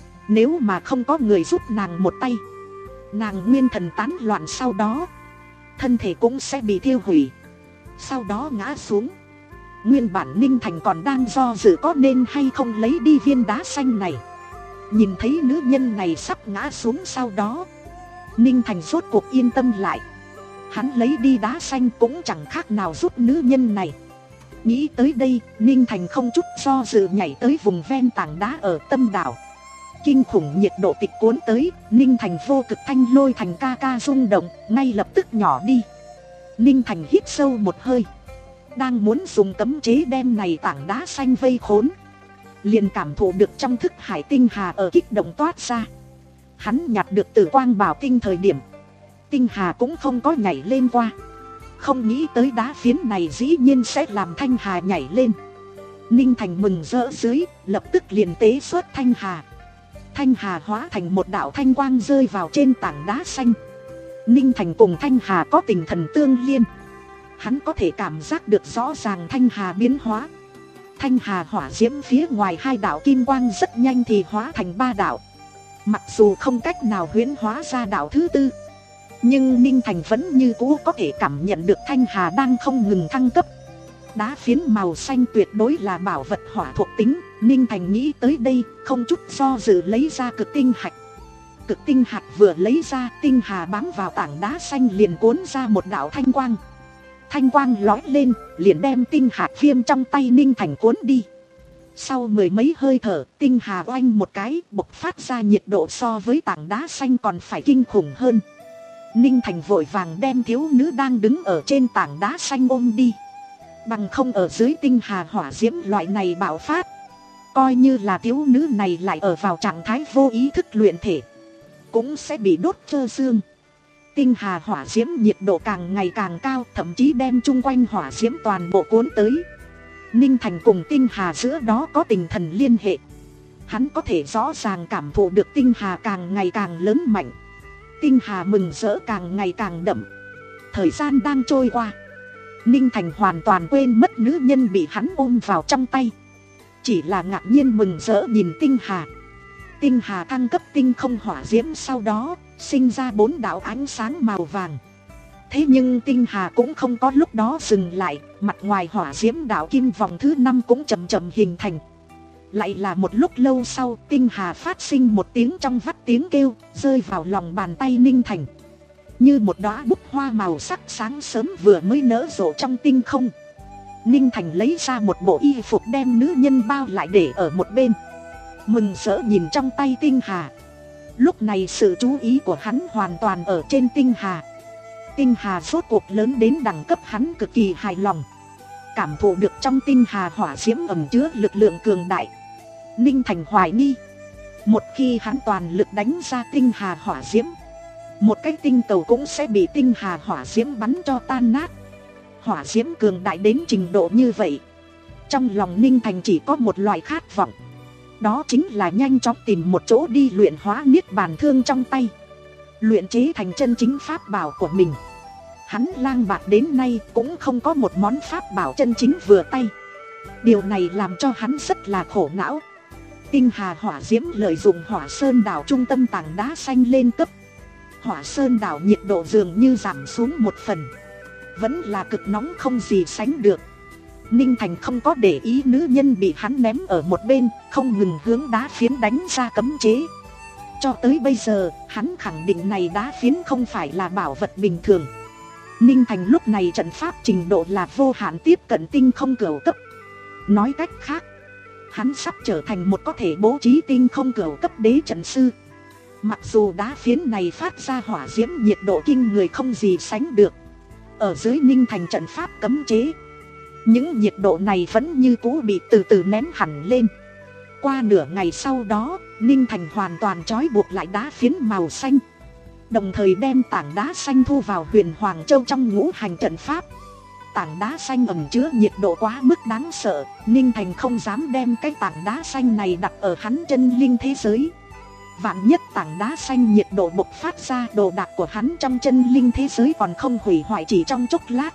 nếu mà không có người giúp nàng một tay, nàng nguyên thần tán loạn, sau đó thân thể cũng sẽ bị thiêu hủy, sau đó ngã xuống. Nguyên bản Ninh Thành còn đang do dự có nên hay không lấy đi viên đá xanh này. Nhìn thấy nữ nhân này sắp ngã xuống sau đó, Ninh Thành rốt cuộc yên tâm lại. Hắn lấy đi đá xanh cũng chẳng khác nào giúp nữ nhân này. Nghĩ tới đây, Ninh Thành không chút do dự nhảy tới vùng ven tảng đá ở tâm đảo. Kinh khủng nhiệt độ tịch cuốn tới, Ninh Thành vô cực thanh lôi thành ca ca rung động, ngay lập tức nhỏ đi. Ninh Thành hít sâu một hơi, đang muốn dùng cấm chế đem này tảng đá xanh vây khốn, liền cảm thụ được trong thức hải tinh hà ở kích động toát ra. Hắn nhặt được tử quang bảo tinh thời điểm, tinh hà cũng không có nhảy lên qua. Không nghĩ tới đá phiến này dĩ nhiên sẽ làm thanh hà nhảy lên. Ninh Thành mừng rỡ dưới, lập tức liền tế xuất thanh hà. Thanh hà hóa thành một đạo thanh quang rơi vào trên tảng đá xanh. Ninh Thành cùng thanh hà có tình thần tương liên. Hắn có thể cảm giác được rõ ràng thanh hà biến hóa. Thanh hà hỏa diễm phía ngoài hai đạo kim quang rất nhanh thì hóa thành ba đạo. Mặc dù không cách nào huyễn hóa ra đạo thứ tư, nhưng Ninh Thành vẫn như cũ có thể cảm nhận được thanh hà đang không ngừng thăng cấp. Đá phiến màu xanh tuyệt đối là bảo vật hỏa thuộc tính. Ninh Thành nghĩ tới đây, không chút do dự lấy ra cực tinh hạch. Cực tinh hạt vừa lấy ra, tinh hà bám vào tảng đá xanh liền cuốn ra một đạo thanh quang. Thanh quang lói lên, liền đem tinh hạt viêm trong tay Ninh Thành cuốn đi. Sau mười mấy hơi thở, tinh hà oanh một cái, bộc phát ra nhiệt độ so với tảng đá xanh còn phải kinh khủng hơn. Ninh Thành vội vàng đem thiếu nữ đang đứng ở trên tảng đá xanh ôm đi. Bằng không ở dưới tinh hà hỏa diễm loại này bạo phát, coi như là thiếu nữ này lại ở vào trạng thái vô ý thức luyện thể, cũng sẽ bị đốt trơ xương. Tinh hà hỏa diễm nhiệt độ càng ngày càng cao, thậm chí đem chung quanh hỏa diễm toàn bộ cuốn tới. Ninh Thành cùng tinh hà giữa đó có tình thần liên hệ. Hắn có thể rõ ràng cảm thụ được tinh hà càng ngày càng lớn mạnh. Tinh hà mừng rỡ càng ngày càng đậm. Thời gian đang trôi qua, Ninh Thành hoàn toàn quên mất nữ nhân bị hắn ôm vào trong tay, chỉ là ngạc nhiên mừng rỡ nhìn tinh hà. Tinh hà thăng cấp tinh không hỏa diễm sau đó, sinh ra bốn đạo ánh sáng màu vàng. Thế nhưng tinh hà cũng không có lúc đó dừng lại, mặt ngoài hỏa diễm đạo kim vòng thứ năm cũng chậm chậm hình thành. Lại là một lúc lâu sau, tinh hà phát sinh một tiếng trong vắt tiếng kêu, rơi vào lòng bàn tay Ninh Thành. Như một đóa búp hoa màu sắc sáng sớm vừa mới nở rộ trong tinh không. Ninh Thành lấy ra một bộ y phục đem nữ nhân bao lại để ở một bên, mừng rỡ nhìn trong tay tinh hà. Lúc này sự chú ý của hắn hoàn toàn ở trên tinh hà. Tinh hà rốt cuộc lớn đến đẳng cấp hắn cực kỳ hài lòng. Cảm thụ được trong tinh hà hỏa diễm ẩn chứa lực lượng cường đại. Ninh Thành hoài nghi, một khi hắn toàn lực đánh ra tinh hà hỏa diễm, một cái tinh cầu cũng sẽ bị tinh hà hỏa diễm bắn cho tan nát. Hỏa diễm cường đại đến trình độ như vậy, trong lòng Ninh Thành chỉ có một loại khát vọng, đó chính là nhanh chóng tìm một chỗ đi luyện hóa niết bàn thương trong tay, luyện chế thành chân chính pháp bảo của mình. Hắn lang bạt đến nay cũng không có một món pháp bảo chân chính vừa tay. Điều này làm cho hắn rất là khổ não. Tinh hà hỏa diễm lợi dụng hỏa sơn đảo trung tâm tảng đá xanh lên cấp. Hỏa sơn đảo nhiệt độ dường như giảm xuống một phần, vẫn là cực nóng không gì sánh được. Ninh Thành không có để ý nữ nhân bị hắn ném ở một bên, không ngừng hướng đá phiến đánh ra cấm chế. Cho tới bây giờ, hắn khẳng định này đá phiến không phải là bảo vật bình thường. Ninh Thành lúc này trận pháp trình độ là vô hạn tiếp cận tinh không cửu cấp. Nói cách khác, hắn sắp trở thành một có thể bố trí tinh không cửu cấp đế trận sư. Mặc dù đá phiến này phát ra hỏa diễm nhiệt độ kinh người không gì sánh được, ở dưới Ninh Thành trận pháp cấm chế, những nhiệt độ này vẫn như cũ bị từ từ nén hẳn lên. Qua nửa ngày sau đó, Ninh Thành hoàn toàn trói buộc lại đá phiến màu xanh, đồng thời đem tảng đá xanh thu vào Huyền Hoàng Châu trong ngũ hành trận pháp. Tảng đá xanh ẩn chứa nhiệt độ quá mức đáng sợ, Ninh Thành không dám đem cái tảng đá xanh này đặt ở hắn chân linh thế giới. Vạn nhất tảng đá xanh nhiệt độ bộc phát ra, đồ đạc của hắn trong chân linh thế giới còn không hủy hoại chỉ trong chốc lát.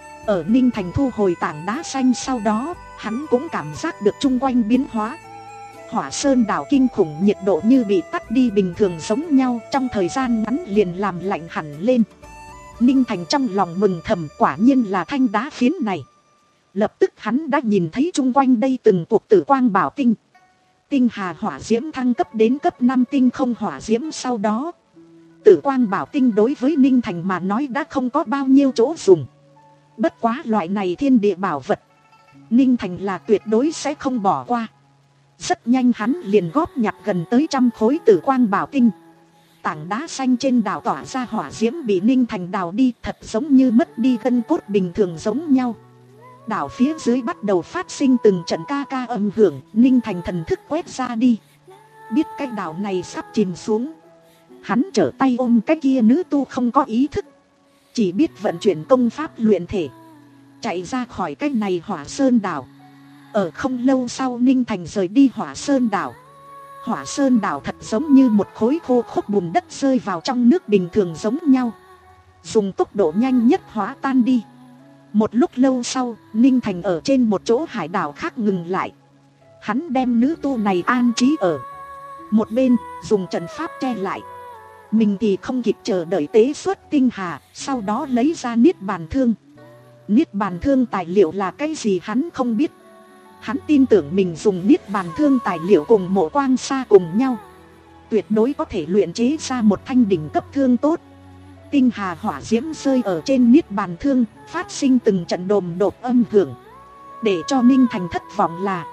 Ở Ninh Thành thu hồi tảng đá xanh sau đó, hắn cũng cảm giác được chung quanh biến hóa. Hỏa sơn đảo kinh khủng nhiệt độ như bị tắt đi bình thường giống nhau, trong thời gian ngắn liền làm lạnh hẳn lên. Ninh Thành trong lòng mừng thầm, quả nhiên là thanh đá phiến này. Lập tức hắn đã nhìn thấy chung quanh đây từng cuộc tử quang bảo tinh. Tinh hà hỏa diễm thăng cấp đến cấp năm tinh không hỏa diễm sau đó, tử quang bảo tinh đối với Ninh Thành mà nói đã không có bao nhiêu chỗ dùng. Bất quá loại này thiên địa bảo vật, Ninh Thành là tuyệt đối sẽ không bỏ qua. Rất nhanh hắn liền góp nhặt gần tới trăm khối tử quang bảo tinh. Tảng đá xanh trên đảo tỏa ra hỏa diễm bị Ninh Thành đào đi, thật giống như mất đi gân cốt bình thường giống nhau. Đảo phía dưới bắt đầu phát sinh từng trận ca ca âm hưởng, Ninh Thành thần thức quét ra đi. Biết cái đảo này sắp chìm xuống, hắn trở tay ôm cái kia nữ tu không có ý thức, chỉ biết vận chuyển công pháp luyện thể, chạy ra khỏi cái này hỏa sơn đảo. Ở không lâu sau Ninh Thành rời đi hỏa sơn đảo. Hỏa sơn đảo thật giống như một khối khô khốc bùn đất rơi vào trong nước bình thường giống nhau, dùng tốc độ nhanh nhất hóa tan đi. Một lúc lâu sau, Ninh Thành ở trên một chỗ hải đảo khác ngừng lại. Hắn đem nữ tu này an trí ở một bên, dùng trận pháp che lại. Mình thì không kịp chờ đợi tế xuất tinh hà, sau đó lấy ra niết bàn thương. Niết bàn thương tài liệu là cái gì hắn không biết. Hắn tin tưởng mình dùng niết bàn thương tài liệu cùng mộ quang sa cùng nhau, tuyệt đối có thể luyện chế ra một thanh đỉnh cấp thương tốt. Tinh hà hỏa diễm rơi ở trên niết bàn thương, phát sinh từng trận đồm đột âm hưởng. Để cho Ninh Thành thất vọng là,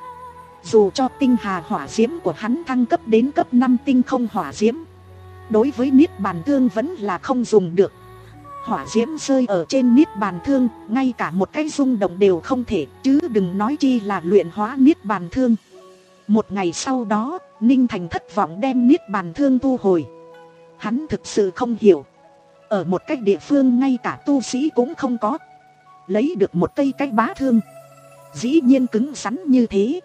dù cho tinh hà hỏa diễm của hắn thăng cấp đến cấp năm tinh không hỏa diễm, đối với niết bàn thương vẫn là không dùng được. Hỏa diễm rơi ở trên niết bàn thương, ngay cả một cái rung động đều không thể, chứ đừng nói chi là luyện hóa niết bàn thương. Một ngày sau đó, Ninh Thành thất vọng đem niết bàn thương thu hồi. Hắn thực sự không hiểu, ở một cái địa phương ngay cả tu sĩ cũng không có, lấy được một cây cái bá thương dĩ nhiên cứng rắn như thế.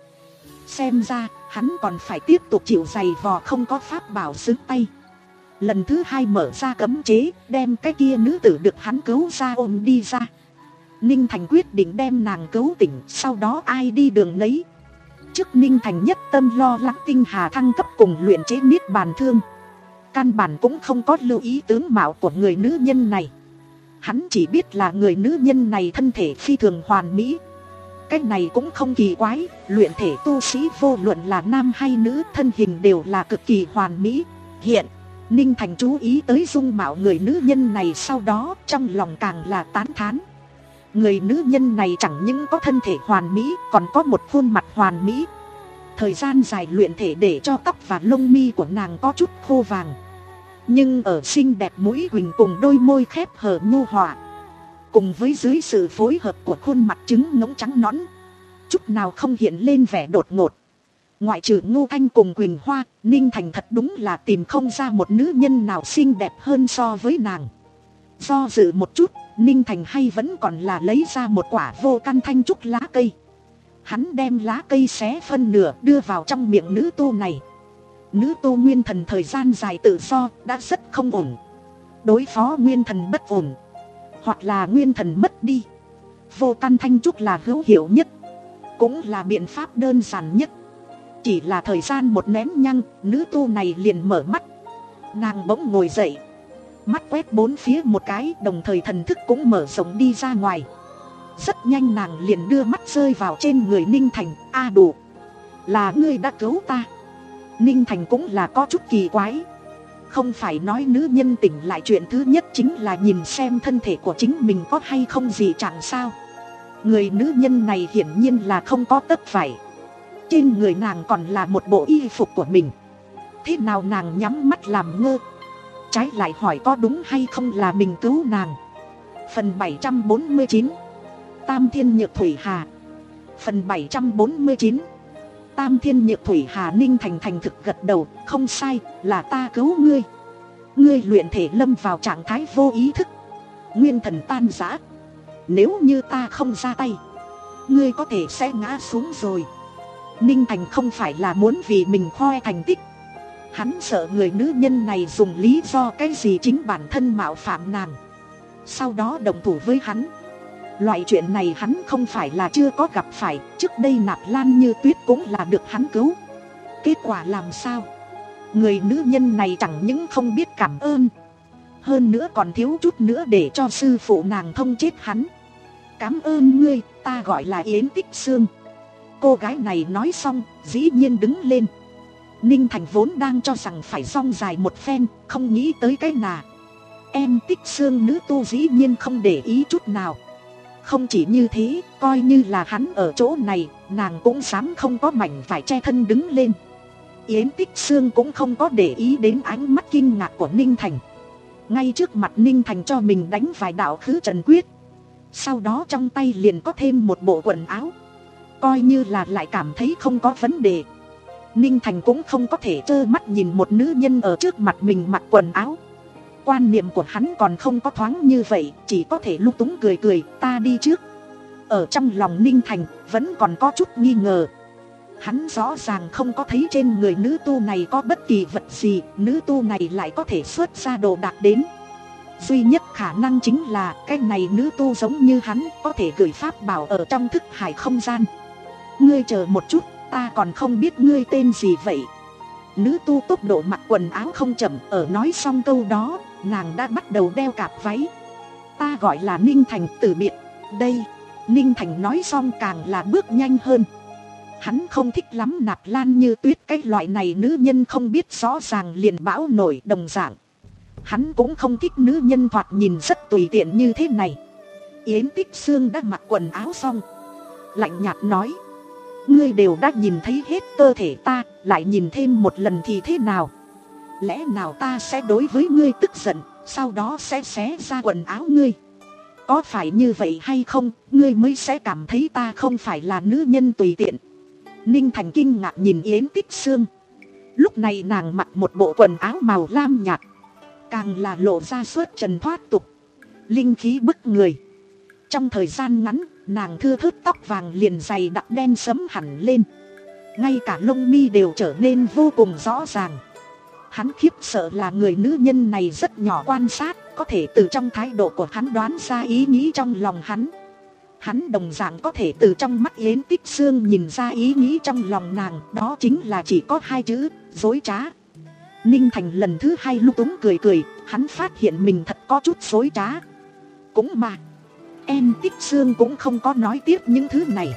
Xem ra hắn còn phải tiếp tục chịu giày vò không có pháp bảo xứng tay. Lần thứ hai mở ra cấm chế, đem cái kia nữ tử được hắn cứu ra ôm đi ra. Ninh Thành quyết định đem nàng cứu tỉnh, sau đó ai đi đường nấy. Trước Ninh Thành nhất tâm lo lắng tinh hà thăng cấp cùng luyện chế niết bàn thương, căn bản cũng không có lưu ý tướng mạo của người nữ nhân này. Hắn chỉ biết là người nữ nhân này thân thể phi thường hoàn mỹ. Cái này cũng không kỳ quái, luyện thể tu sĩ vô luận là nam hay nữ thân hình đều là cực kỳ hoàn mỹ. Hiện, Ninh Thành chú ý tới dung mạo người nữ nhân này, sau đó trong lòng càng là tán thán. Người nữ nhân này chẳng những có thân thể hoàn mỹ, còn có một khuôn mặt hoàn mỹ. Thời gian dài luyện thể để cho tóc và lông mi của nàng có chút khô vàng, nhưng ở xinh đẹp mũi huỳnh cùng đôi môi khép hờ nhu hòa, cùng với dưới sự phối hợp của khuôn mặt trứng ngỗng trắng nõn, chút nào không hiện lên vẻ đột ngột. Ngoại trừ Ngô Thanh cùng Quỳnh Hoa, Ninh Thành thật đúng là tìm không ra một nữ nhân nào xinh đẹp hơn so với nàng. Do dự một chút, Ninh Thành hay vẫn còn là lấy ra một quả vô căn thanh trúc lá cây. Hắn đem lá cây xé phân nửa đưa vào trong miệng nữ tu này. Nữ tu nguyên thần thời gian dài tự do đã rất không ổn. Đối phó nguyên thần bất ổn, hoặc là nguyên thần mất đi, vô căn thanh trúc là hữu hiệu nhất, cũng là biện pháp đơn giản nhất. Chỉ là thời gian một nén nhăng, nữ tu này liền mở mắt. Nàng bỗng ngồi dậy, mắt quét bốn phía một cái, đồng thời thần thức cũng mở rộng đi ra ngoài. Rất nhanh nàng liền đưa mắt rơi vào trên người Ninh Thành. A đủ, là ngươi đã cứu ta. Ninh Thành cũng là có chút kỳ quái. Không phải nói nữ nhân tỉnh lại chuyện thứ nhất chính là nhìn xem thân thể của chính mình có hay không gì chẳng sao. Người nữ nhân này hiển nhiên là không có tất vải. Trên người nàng còn là một bộ y phục của mình. Thế nào nàng nhắm mắt làm ngơ, trái lại hỏi có đúng hay không là mình cứu nàng. Phần bảy trăm bốn mươi chín, Tam Thiên Nhược Thủy Hà. Phần bảy trăm bốn mươi chín, Tam Thiên Nhược Thủy Hà. Ninh Thành thành thực gật đầu, không sai, là ta cứu ngươi. Ngươi luyện thể lâm vào trạng thái vô ý thức, nguyên thần tan rã. Nếu như ta không ra tay, ngươi có thể sẽ ngã xuống rồi. Ninh Thành không phải là muốn vì mình khoe thành tích. Hắn sợ người nữ nhân này dùng lý do cái gì chính bản thân mạo phạm nàng, sau đó động thủ với hắn. Loại chuyện này hắn không phải là chưa có gặp phải. Trước đây Nạp Lan Như Tuyết cũng là được hắn cứu. Kết quả làm sao? Người nữ nhân này chẳng những không biết cảm ơn, hơn nữa còn thiếu chút nữa để cho sư phụ nàng thông chết hắn. Cảm ơn ngươi, ta gọi là Yến Tích Xương. Cô gái này nói xong, dĩ nhiên đứng lên. Ninh Thành vốn đang cho rằng phải rong dài một phen, không nghĩ tới cái nà. Em Tích Xương nữ tu dĩ nhiên không để ý chút nào. Không chỉ như thế, coi như là hắn ở chỗ này, nàng cũng dám không có mảnh vải che thân đứng lên. Yến Tích Xương cũng không có để ý đến ánh mắt kinh ngạc của Ninh Thành. Ngay trước mặt Ninh Thành cho mình đánh vài đạo khứ trần quyết, sau đó trong tay liền có thêm một bộ quần áo. Coi như là lại cảm thấy không có vấn đề. Ninh Thành cũng không có thể trơ mắt nhìn một nữ nhân ở trước mặt mình mặc quần áo. Quan niệm của hắn còn không có thoáng như vậy, chỉ có thể lung túng cười cười, ta đi trước. Ở trong lòng Ninh Thành vẫn còn có chút nghi ngờ. Hắn rõ ràng không có thấy trên người nữ tu này có bất kỳ vật gì, nữ tu này lại có thể xuất ra đồ đạc đến. Duy nhất khả năng chính là cái này nữ tu giống như hắn, có thể gửi pháp bảo ở trong thức hải không gian. Ngươi chờ một chút, ta còn không biết ngươi tên gì vậy. Nữ tu tốc độ mặc quần áo không chậm, ở nói xong câu đó, nàng đã bắt đầu đeo cạp váy. Ta gọi là Ninh Thành, từ biệt. Đây, Ninh Thành nói xong càng là bước nhanh hơn. Hắn không thích lắm Nạp Lan Như Tuyết cái loại này nữ nhân không biết rõ ràng liền bão nổi đồng dạng. Hắn cũng không thích nữ nhân thoạt nhìn rất tùy tiện như thế này. Yến Tích Xương đã mặc quần áo xong, lạnh nhạt nói, ngươi đều đã nhìn thấy hết cơ thể ta, lại nhìn thêm một lần thì thế nào? Lẽ nào ta sẽ đối với ngươi tức giận, sau đó sẽ xé ra quần áo ngươi? Có phải như vậy hay không, ngươi mới sẽ cảm thấy ta không phải là nữ nhân tùy tiện? Ninh Thành kinh ngạc nhìn Yến Tích Xương. Lúc này nàng mặc một bộ quần áo màu lam nhạt, càng là lộ ra xuất trần thoát tục, linh khí bức người. Trong thời gian ngắn, nàng thưa thớt tóc vàng liền dày đặc đen sẫm hẳn lên, ngay cả lông mi đều trở nên vô cùng rõ ràng. Hắn khiếp sợ là người nữ nhân này rất nhỏ quan sát, có thể từ trong thái độ của hắn đoán ra ý nghĩ trong lòng hắn. Hắn đồng dạng có thể từ trong mắt Yến Tích Xương nhìn ra ý nghĩ trong lòng nàng, đó chính là chỉ có hai chữ, dối trá. Ninh Thành lần thứ hai lung túng cười cười, hắn phát hiện mình thật có chút dối trá. Cũng mà, em Tích Xương cũng không có nói tiếp những thứ này,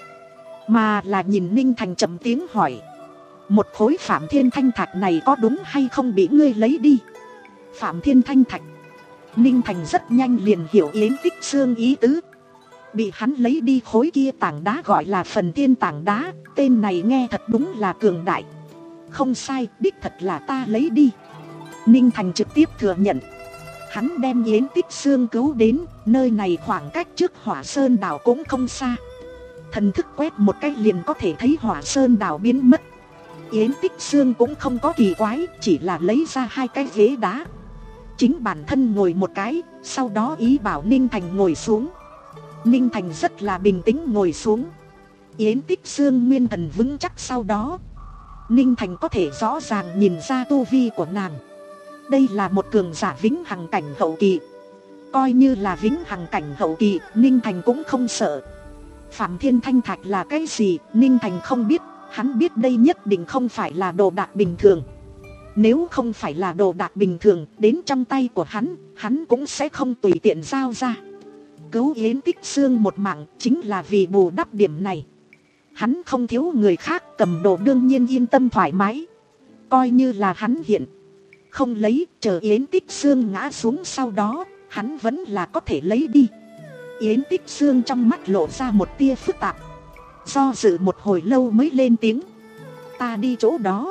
mà là nhìn Ninh Thành chậm tiếng hỏi. Một khối Phạm Thiên Thanh Thạch này có đúng hay không bị ngươi lấy đi? Phạm Thiên Thanh Thạch. Ninh Thành rất nhanh liền hiểu Yến Tích Xương ý tứ. Bị hắn lấy đi khối kia tảng đá gọi là Phần Thiên tảng đá, tên này nghe thật đúng là cường đại. Không sai, đích thật là ta lấy đi. Ninh Thành trực tiếp thừa nhận. Hắn đem Yến Tích Xương cứu đến, nơi này khoảng cách trước Hỏa Sơn đảo cũng không xa. Thần thức quét một cái liền có thể thấy Hỏa Sơn đảo biến mất. Yến Tích Xương cũng không có kỳ quái, chỉ là lấy ra hai cái ghế đá. Chính bản thân ngồi một cái, sau đó ý bảo Ninh Thành ngồi xuống. Ninh Thành rất là bình tĩnh ngồi xuống. Yến Tích Xương nguyên thần vững chắc sau đó. Ninh Thành có thể rõ ràng nhìn ra tu vi của nàng. Đây là một cường giả vĩnh hằng cảnh hậu kỳ. Coi như là vĩnh hằng cảnh hậu kỳ, Ninh Thành cũng không sợ. Phạm Thiên Thanh Thạch là cái gì, Ninh Thành không biết. Hắn biết đây nhất định không phải là đồ đạc bình thường. Nếu không phải là đồ đạc bình thường, đến trong tay của hắn, hắn cũng sẽ không tùy tiện giao ra. Cứu Yến Tích Xương một mạng chính là vì bù đắp điểm này. Hắn không thiếu người khác, cầm đồ đương nhiên yên tâm thoải mái. Coi như là hắn hiện không lấy, chờ Yến Tích Xương ngã xuống sau đó, hắn vẫn là có thể lấy đi. Yến Tích Xương trong mắt lộ ra một tia phức tạp, do dự một hồi lâu mới lên tiếng. Ta đi chỗ đó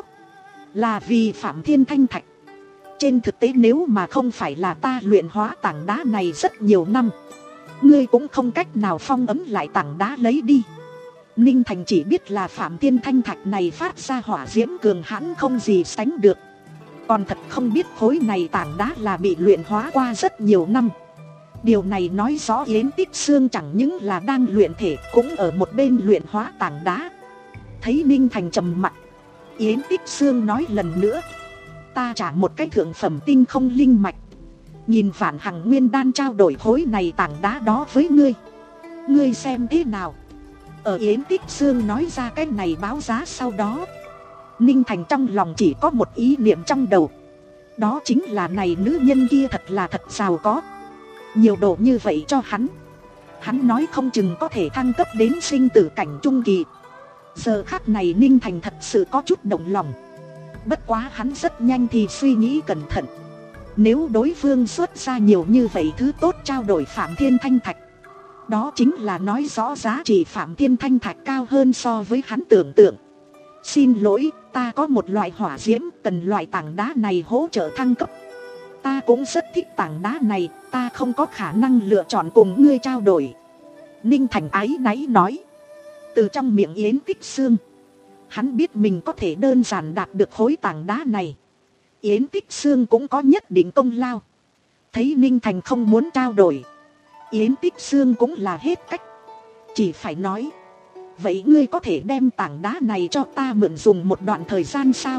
là vì Phạm Thiên Thanh Thạch. Trên thực tế nếu mà không phải là ta luyện hóa tảng đá này rất nhiều năm, ngươi cũng không cách nào phong ấm lại tảng đá lấy đi. Ninh Thành chỉ biết là Phạm Thiên Thanh Thạch này phát ra hỏa diễm cường hãn không gì sánh được. Còn thật không biết khối này tảng đá là bị luyện hóa qua rất nhiều năm. Điều này nói rõ Yến Tích Xương chẳng những là đang luyện thể, cũng ở một bên luyện hóa tảng đá. Thấy Ninh Thành trầm mặc, Yến Tích Xương nói lần nữa. Ta trả một cái thượng phẩm tinh không linh mạch, nhìn Vạn Hằng Nguyên Đan trao đổi khối này tảng đá đó với ngươi. Ngươi xem thế nào? Ở Yến Tích Xương nói ra cái này báo giá sau đó, Ninh Thành trong lòng chỉ có một ý niệm trong đầu. Đó chính là này nữ nhân kia thật là thật giàu có. Nhiều đồ như vậy cho hắn, hắn nói không chừng có thể thăng cấp đến sinh tử cảnh trung kỳ. Giờ khắc này Ninh Thành thật sự có chút động lòng. Bất quá hắn rất nhanh thì suy nghĩ cẩn thận. Nếu đối phương xuất ra nhiều như vậy thứ tốt trao đổi Phạm Thiên Thanh Thạch, đó chính là nói rõ giá trị Phạm Thiên Thanh Thạch cao hơn so với hắn tưởng tượng. Xin lỗi, ta có một loại hỏa diễm, cần loại tảng đá này hỗ trợ thăng cấp. Ta cũng rất thích tảng đá này, ta không có khả năng lựa chọn cùng ngươi trao đổi. Ninh Thành áy náy nói. Từ trong miệng Yến Tích Xương, hắn biết mình có thể đơn giản đạt được khối tảng đá này. Yến Tích Xương cũng có nhất định công lao. Thấy Ninh Thành không muốn trao đổi, Yến Tích Xương cũng là hết cách. Chỉ phải nói, vậy ngươi có thể đem tảng đá này cho ta mượn dùng một đoạn thời gian sao?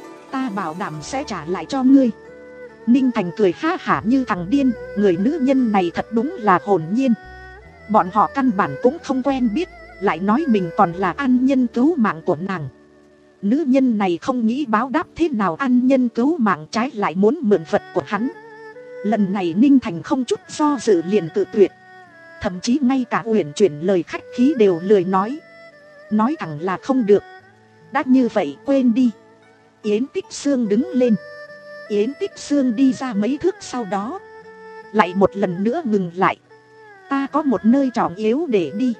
Ta bảo đảm sẽ trả lại cho ngươi. Ninh Thành cười ha hả như thằng điên, người nữ nhân này thật đúng là hồn nhiên. Bọn họ căn bản cũng không quen biết, lại nói mình còn là ân nhân cứu mạng của nàng. Nữ nhân này không nghĩ báo đáp thế nào ân nhân cứu mạng, trái lại muốn mượn vật của hắn. Lần này Ninh Thành không chút do dự liền cự tuyệt. Thậm chí ngay cả uyển chuyển lời khách khí đều lười nói. Nói thẳng là không được. Đã như vậy quên đi. Yến Tích Xương đứng lên. Yến Tích Xương đi ra mấy thước sau đó, lại một lần nữa ngừng lại. Ta có một nơi trọng yếu để đi.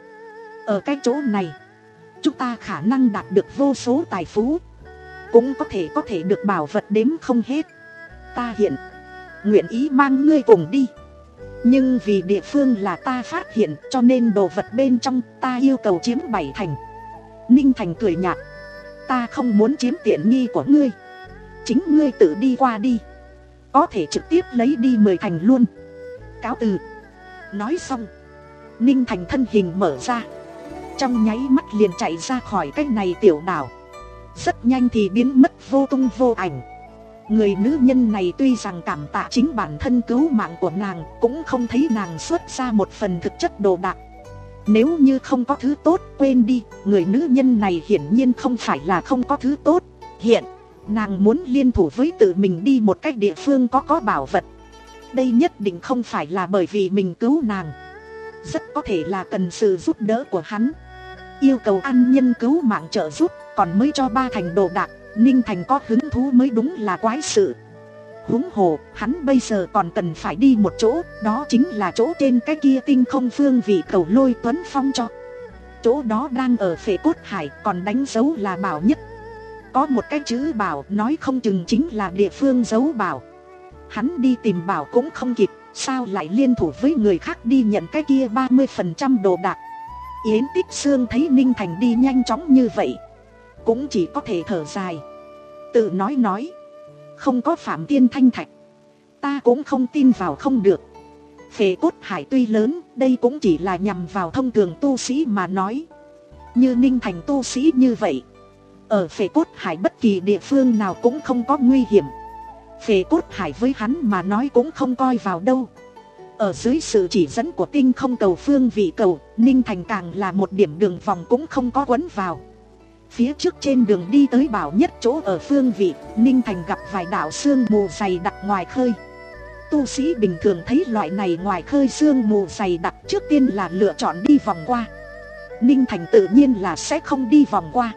Ở cái chỗ này, chúng ta khả năng đạt được vô số tài phú, cũng có thể có thể được bảo vật đếm không hết. Ta hiện nguyện ý mang ngươi cùng đi. Nhưng vì địa phương là ta phát hiện, cho nên đồ vật bên trong ta yêu cầu chiếm bảy thành. Ninh Thành cười nhạt. Ta không muốn chiếm tiện nghi của ngươi, chính ngươi tự đi qua đi, có thể trực tiếp lấy đi mười thành luôn. Cáo từ. Nói xong, Ninh Thành thân hình mở ra, trong nháy mắt liền chạy ra khỏi cái này tiểu đảo. Rất nhanh thì biến mất vô tung vô ảnh. Người nữ nhân này tuy rằng cảm tạ chính bản thân cứu mạng của nàng, cũng không thấy nàng xuất ra một phần thực chất đồ đạc. Nếu như không có thứ tốt, quên đi, người nữ nhân này hiển nhiên không phải là không có thứ tốt. Hiện, nàng muốn liên thủ với tự mình đi một cách địa phương có có bảo vật. Đây nhất định không phải là bởi vì mình cứu nàng, rất có thể là cần sự giúp đỡ của hắn. Yêu cầu ăn nhân cứu mạng trợ giúp, còn mới cho ba thành đồ đạc, Ninh Thành có hứng thú mới đúng là quái sự. Huống hồ, hắn bây giờ còn cần phải đi một chỗ, đó chính là chỗ trên cái kia tinh không phương vị cầu Lôi Tuấn Phong cho. Chỗ đó đang ở Phệ Cốt Hải, còn đánh dấu là Bảo Nhất. Có một cái chữ Bảo, nói không chừng chính là địa phương giấu bảo. Hắn đi tìm bảo cũng không kịp, sao lại liên thủ với người khác đi nhận cái kia ba mươi phần trăm đồ đạc. Yến Tích Sương thấy Ninh Thành đi nhanh chóng như vậy, cũng chỉ có thể thở dài, tự nói nói, không có Phạm Tiên Thanh Thạch, ta cũng không tin vào không được. Phệ Cốt Hải tuy lớn, đây cũng chỉ là nhằm vào thông thường tu sĩ mà nói. Như Ninh Thành tu sĩ như vậy, ở Phệ Cốt Hải bất kỳ địa phương nào cũng không có nguy hiểm. Phệ Cốt Hải với hắn mà nói cũng không coi vào đâu. Ở dưới sự chỉ dẫn của tinh không cầu phương vị cầu, Ninh Thành càng là một điểm đường vòng cũng không có quấn vào. Phía trước trên đường đi tới Bảo Nhất chỗ ở phương vị, Ninh Thành gặp vài đạo sương mù dày đặc ngoài khơi. Tu sĩ bình thường thấy loại này ngoài khơi sương mù dày đặc trước tiên là lựa chọn đi vòng qua. Ninh Thành tự nhiên là sẽ không đi vòng qua.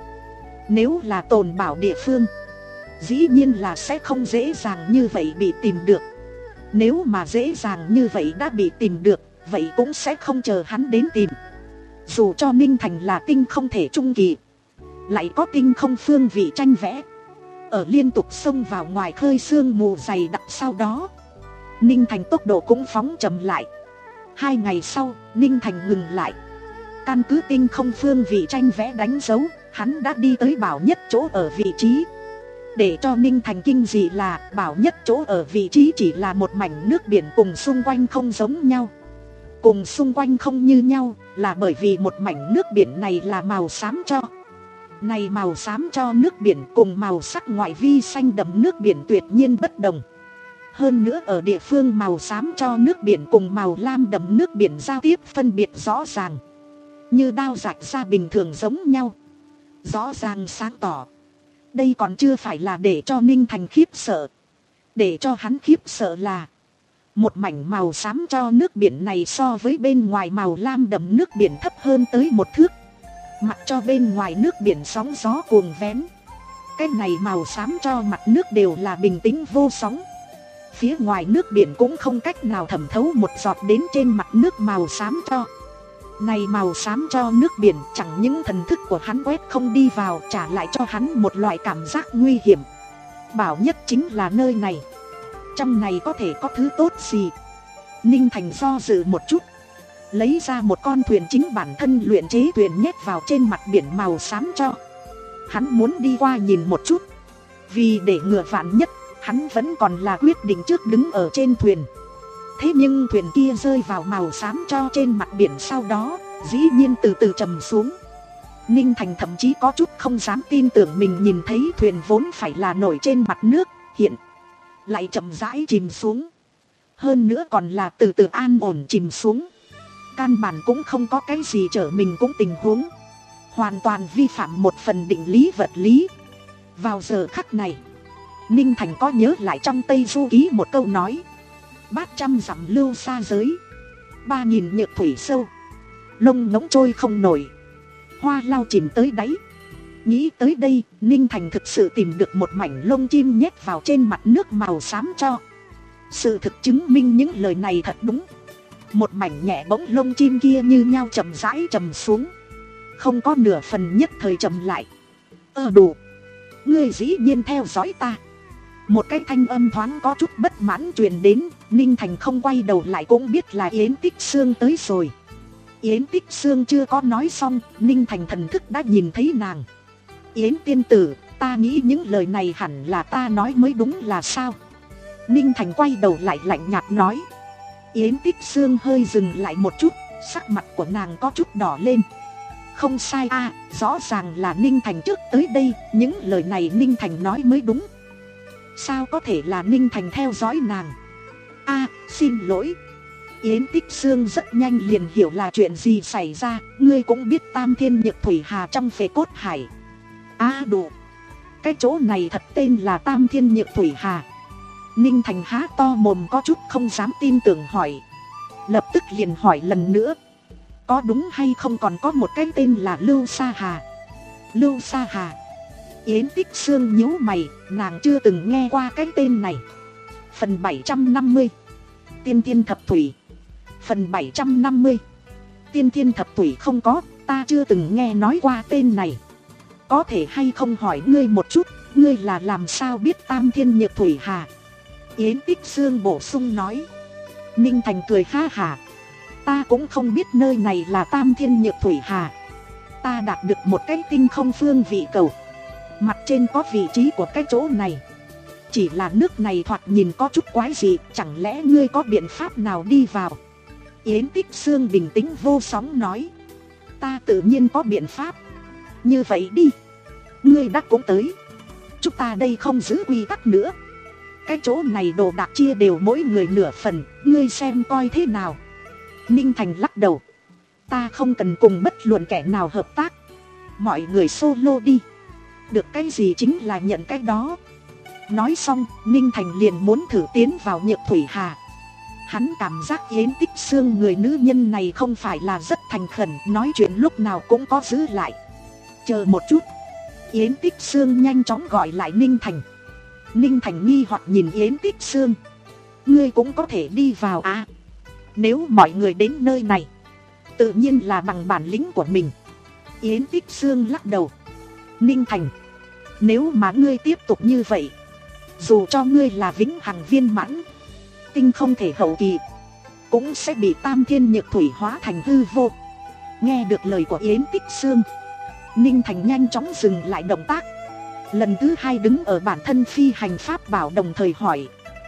Nếu là tồn bảo địa phương, dĩ nhiên là sẽ không dễ dàng như vậy bị tìm được. Nếu mà dễ dàng như vậy đã bị tìm được, vậy cũng sẽ không chờ hắn đến tìm. Dù cho Ninh Thành là tinh không thể trung kỳ, lại có tinh không phương vị tranh vẽ, ở liên tục xông vào ngoài khơi sương mù dày đặc sau đó, Ninh Thành tốc độ cũng phóng chậm lại. Hai ngày sau, Ninh Thành ngừng lại. Căn cứ tinh không phương vị tranh vẽ đánh dấu, hắn đã đi tới Bảo Nhất chỗ ở vị trí. Để cho Ninh Thành kinh dị là Bảo Nhất chỗ ở vị trí chỉ là một mảnh nước biển cùng xung quanh không giống nhau. Cùng xung quanh không như nhau là bởi vì một mảnh nước biển này là màu xám cho. Này màu xám cho nước biển cùng màu sắc ngoại vi xanh đậm nước biển tuyệt nhiên bất đồng. Hơn nữa ở địa phương màu xám cho nước biển cùng màu lam đậm nước biển giao tiếp phân biệt rõ ràng, như đao rạch ra bình thường giống nhau, rõ ràng sáng tỏ. Đây còn chưa phải là để cho Ninh Thành khiếp sợ. Để cho hắn khiếp sợ là một mảnh màu xám cho nước biển này so với bên ngoài màu lam đậm nước biển thấp hơn tới một thước. Mặc cho bên ngoài nước biển sóng gió cuồng vén, cái này màu xám cho mặt nước đều là bình tĩnh vô sóng. Phía ngoài nước biển cũng không cách nào thẩm thấu một giọt đến trên mặt nước màu xám cho. Này màu xám cho nước biển chẳng những thần thức của hắn quét không đi vào, trả lại cho hắn một loại cảm giác nguy hiểm. Bảo Nhất chính là nơi này. Trong này có thể có thứ tốt gì? Ninh Thành do dự một chút, lấy ra một con thuyền chính bản thân luyện chế thuyền nhét vào trên mặt biển màu xám cho. Hắn muốn đi qua nhìn một chút. Vì để ngừa vạn nhất, hắn vẫn còn là quyết định trước đứng ở trên thuyền. Thế nhưng thuyền kia rơi vào màu xám cho trên mặt biển sau đó, dĩ nhiên từ từ trầm xuống. Ninh Thành thậm chí có chút không dám tin tưởng mình nhìn thấy thuyền vốn phải là nổi trên mặt nước, hiện lại chậm rãi chìm xuống. Hơn nữa còn là từ từ an ổn chìm xuống. Căn bản cũng không có cái gì trở mình cũng tình huống, hoàn toàn vi phạm một phần định lý vật lý. Vào giờ khắc này, Ninh Thành có nhớ lại trong Tây Du Ký một câu nói: bát trăm dặm lưu xa giới, ba nghìn nhược thủy sâu, lông ngỗng trôi không nổi, hoa lao chìm tới đáy. Nghĩ tới đây, Ninh Thành thực sự tìm được một mảnh lông chim nhét vào trên mặt nước màu xám cho. Sự thực chứng minh những lời này thật đúng. Một mảnh nhẹ bỗng lông chim kia như nhau chậm rãi chầm xuống, không có nửa phần nhất thời chậm lại. Ơ đủ, ngươi dĩ nhiên theo dõi ta. Một cái thanh âm thoáng có chút bất mãn truyền đến. Ninh Thành không quay đầu lại cũng biết là Yến Tích Sương tới rồi. Yến Tích Sương chưa có nói xong, Ninh Thành thần thức đã nhìn thấy nàng. Yến tiên tử, ta nghĩ những lời này hẳn là ta nói mới đúng là sao? Ninh Thành quay đầu lại lạnh nhạt nói. Yến Tích Sương hơi dừng lại một chút, sắc mặt của nàng có chút đỏ lên. Không sai a, à, rõ ràng là Ninh Thành trước tới đây, những lời này Ninh Thành nói mới đúng. Sao có thể là Ninh Thành theo dõi nàng? A, à, xin lỗi. Yến Tích Sương rất nhanh liền hiểu là chuyện gì xảy ra. Ngươi cũng biết Tam Thiên Nhược Thủy Hà trong Phệ Cốt Hải. À đủ. Cái chỗ này thật tên là Tam Thiên Nhược Thủy Hà. Ninh Thành há to mồm có chút không dám tin tưởng hỏi. Lập tức liền hỏi lần nữa. Có đúng hay không còn có một cái tên là Lưu Sa Hà? Lưu Sa Hà. Yến Tích Sương nhíu mày, nàng chưa từng nghe qua cái tên này. Phần bảy trăm năm mươi. Tiên Thiên Thập Thủy. Phần bảy trăm năm mươi. Tiên Thiên Thập Thủy không có, ta chưa từng nghe nói qua tên này. Có thể hay không hỏi ngươi một chút, ngươi là làm sao biết Tam Thiên Nhược Thủy Hà? Yến Tích Sương bổ sung nói. Ninh Thành cười ha hả. Ta cũng không biết nơi này là Tam Thiên Nhược Thủy Hà. Ta đạt được một cái tinh không phương vị cầu. Mặt trên có vị trí của cái chỗ này. Chỉ là nước này thoạt nhìn có chút quái dị. Chẳng lẽ ngươi có biện pháp nào đi vào? Yến Tích Sương bình tĩnh vô sóng nói. Ta tự nhiên có biện pháp. Như vậy đi. Ngươi đã cũng tới. Chúng ta đây không giữ quy tắc nữa. Cái chỗ này đồ đạc chia đều mỗi người nửa phần. Ngươi xem coi thế nào. Ninh Thành lắc đầu. Ta không cần cùng bất luận kẻ nào hợp tác. Mọi người solo đi. Được cái gì chính là nhận cái đó. Nói xong, Ninh Thành liền muốn thử tiến vào Nhược Thủy Hà. Hắn cảm giác Yến Tích Sương người nữ nhân này không phải là rất thành khẩn. Nói chuyện lúc nào cũng có giữ lại. Chờ một chút. Yến Tích Sương nhanh chóng gọi lại Ninh Thành. Ninh Thành nghi hoặc nhìn Yến Tích Sương. Ngươi cũng có thể đi vào à? Nếu mọi người đến nơi này, tự nhiên là bằng bản lĩnh của mình. Yến Tích Sương lắc đầu. Ninh Thành, nếu mà ngươi tiếp tục như vậy, dù cho ngươi là vĩnh hằng viên mãn, tinh không thể hậu kỳ, cũng sẽ bị Tam Thiên Nhược Thủy hóa thành hư vô. Nghe được lời của Yến Tích Sương, Ninh Thành nhanh chóng dừng lại động tác. Lần thứ hai đứng ở bản thân phi hành pháp bảo đồng thời hỏi.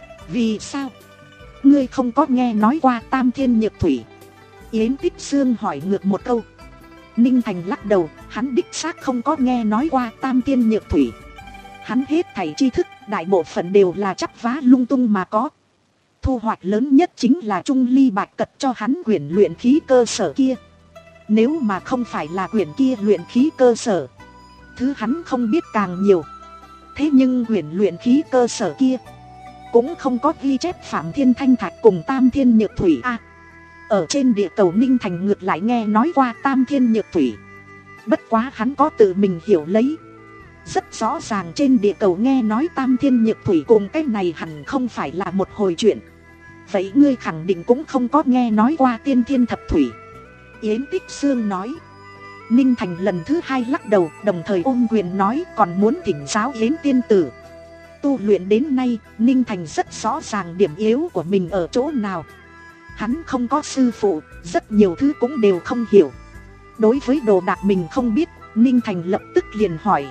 Vì sao? Ngươi không có nghe nói qua Tam Thiên Nhược Thủy? Yến Tích Sương hỏi ngược một câu. Ninh Thành lắc đầu, hắn đích xác không có nghe nói qua Tam Thiên Nhược Thủy. Hắn hết thảy tri thức, đại bộ phận đều là chắp vá lung tung mà có. Thu hoạch lớn nhất chính là Trung Ly Bạch Cật cho hắn quyển luyện khí cơ sở kia. Nếu mà không phải là quyển kia luyện khí cơ sở, thứ hắn không biết càng nhiều. Thế nhưng quyển luyện khí cơ sở kia cũng không có ghi chép Phạm Thiên Thanh Thạch cùng Tam Thiên Nhược Thủy a. À, ở trên địa cầu Ninh Thành ngược lại nghe nói qua Tam Thiên Nhược Thủy. Bất quá hắn có tự mình hiểu lấy. Rất rõ ràng trên địa cầu nghe nói Tam Thiên Nhược Thủy cùng cái này hẳn không phải là một hồi chuyện. Vậy ngươi khẳng định cũng không có nghe nói qua Tiên Thiên Thập Thủy. Yến Tích Sương nói. Ninh Thành lần thứ hai lắc đầu, đồng thời ôm quyền nói còn muốn thỉnh giáo Yến tiên tử. Tu luyện đến nay, Ninh Thành rất rõ ràng điểm yếu của mình ở chỗ nào. Hắn không có sư phụ, rất nhiều thứ cũng đều không hiểu. Đối với đồ đạc mình không biết, Ninh Thành lập tức liền hỏi.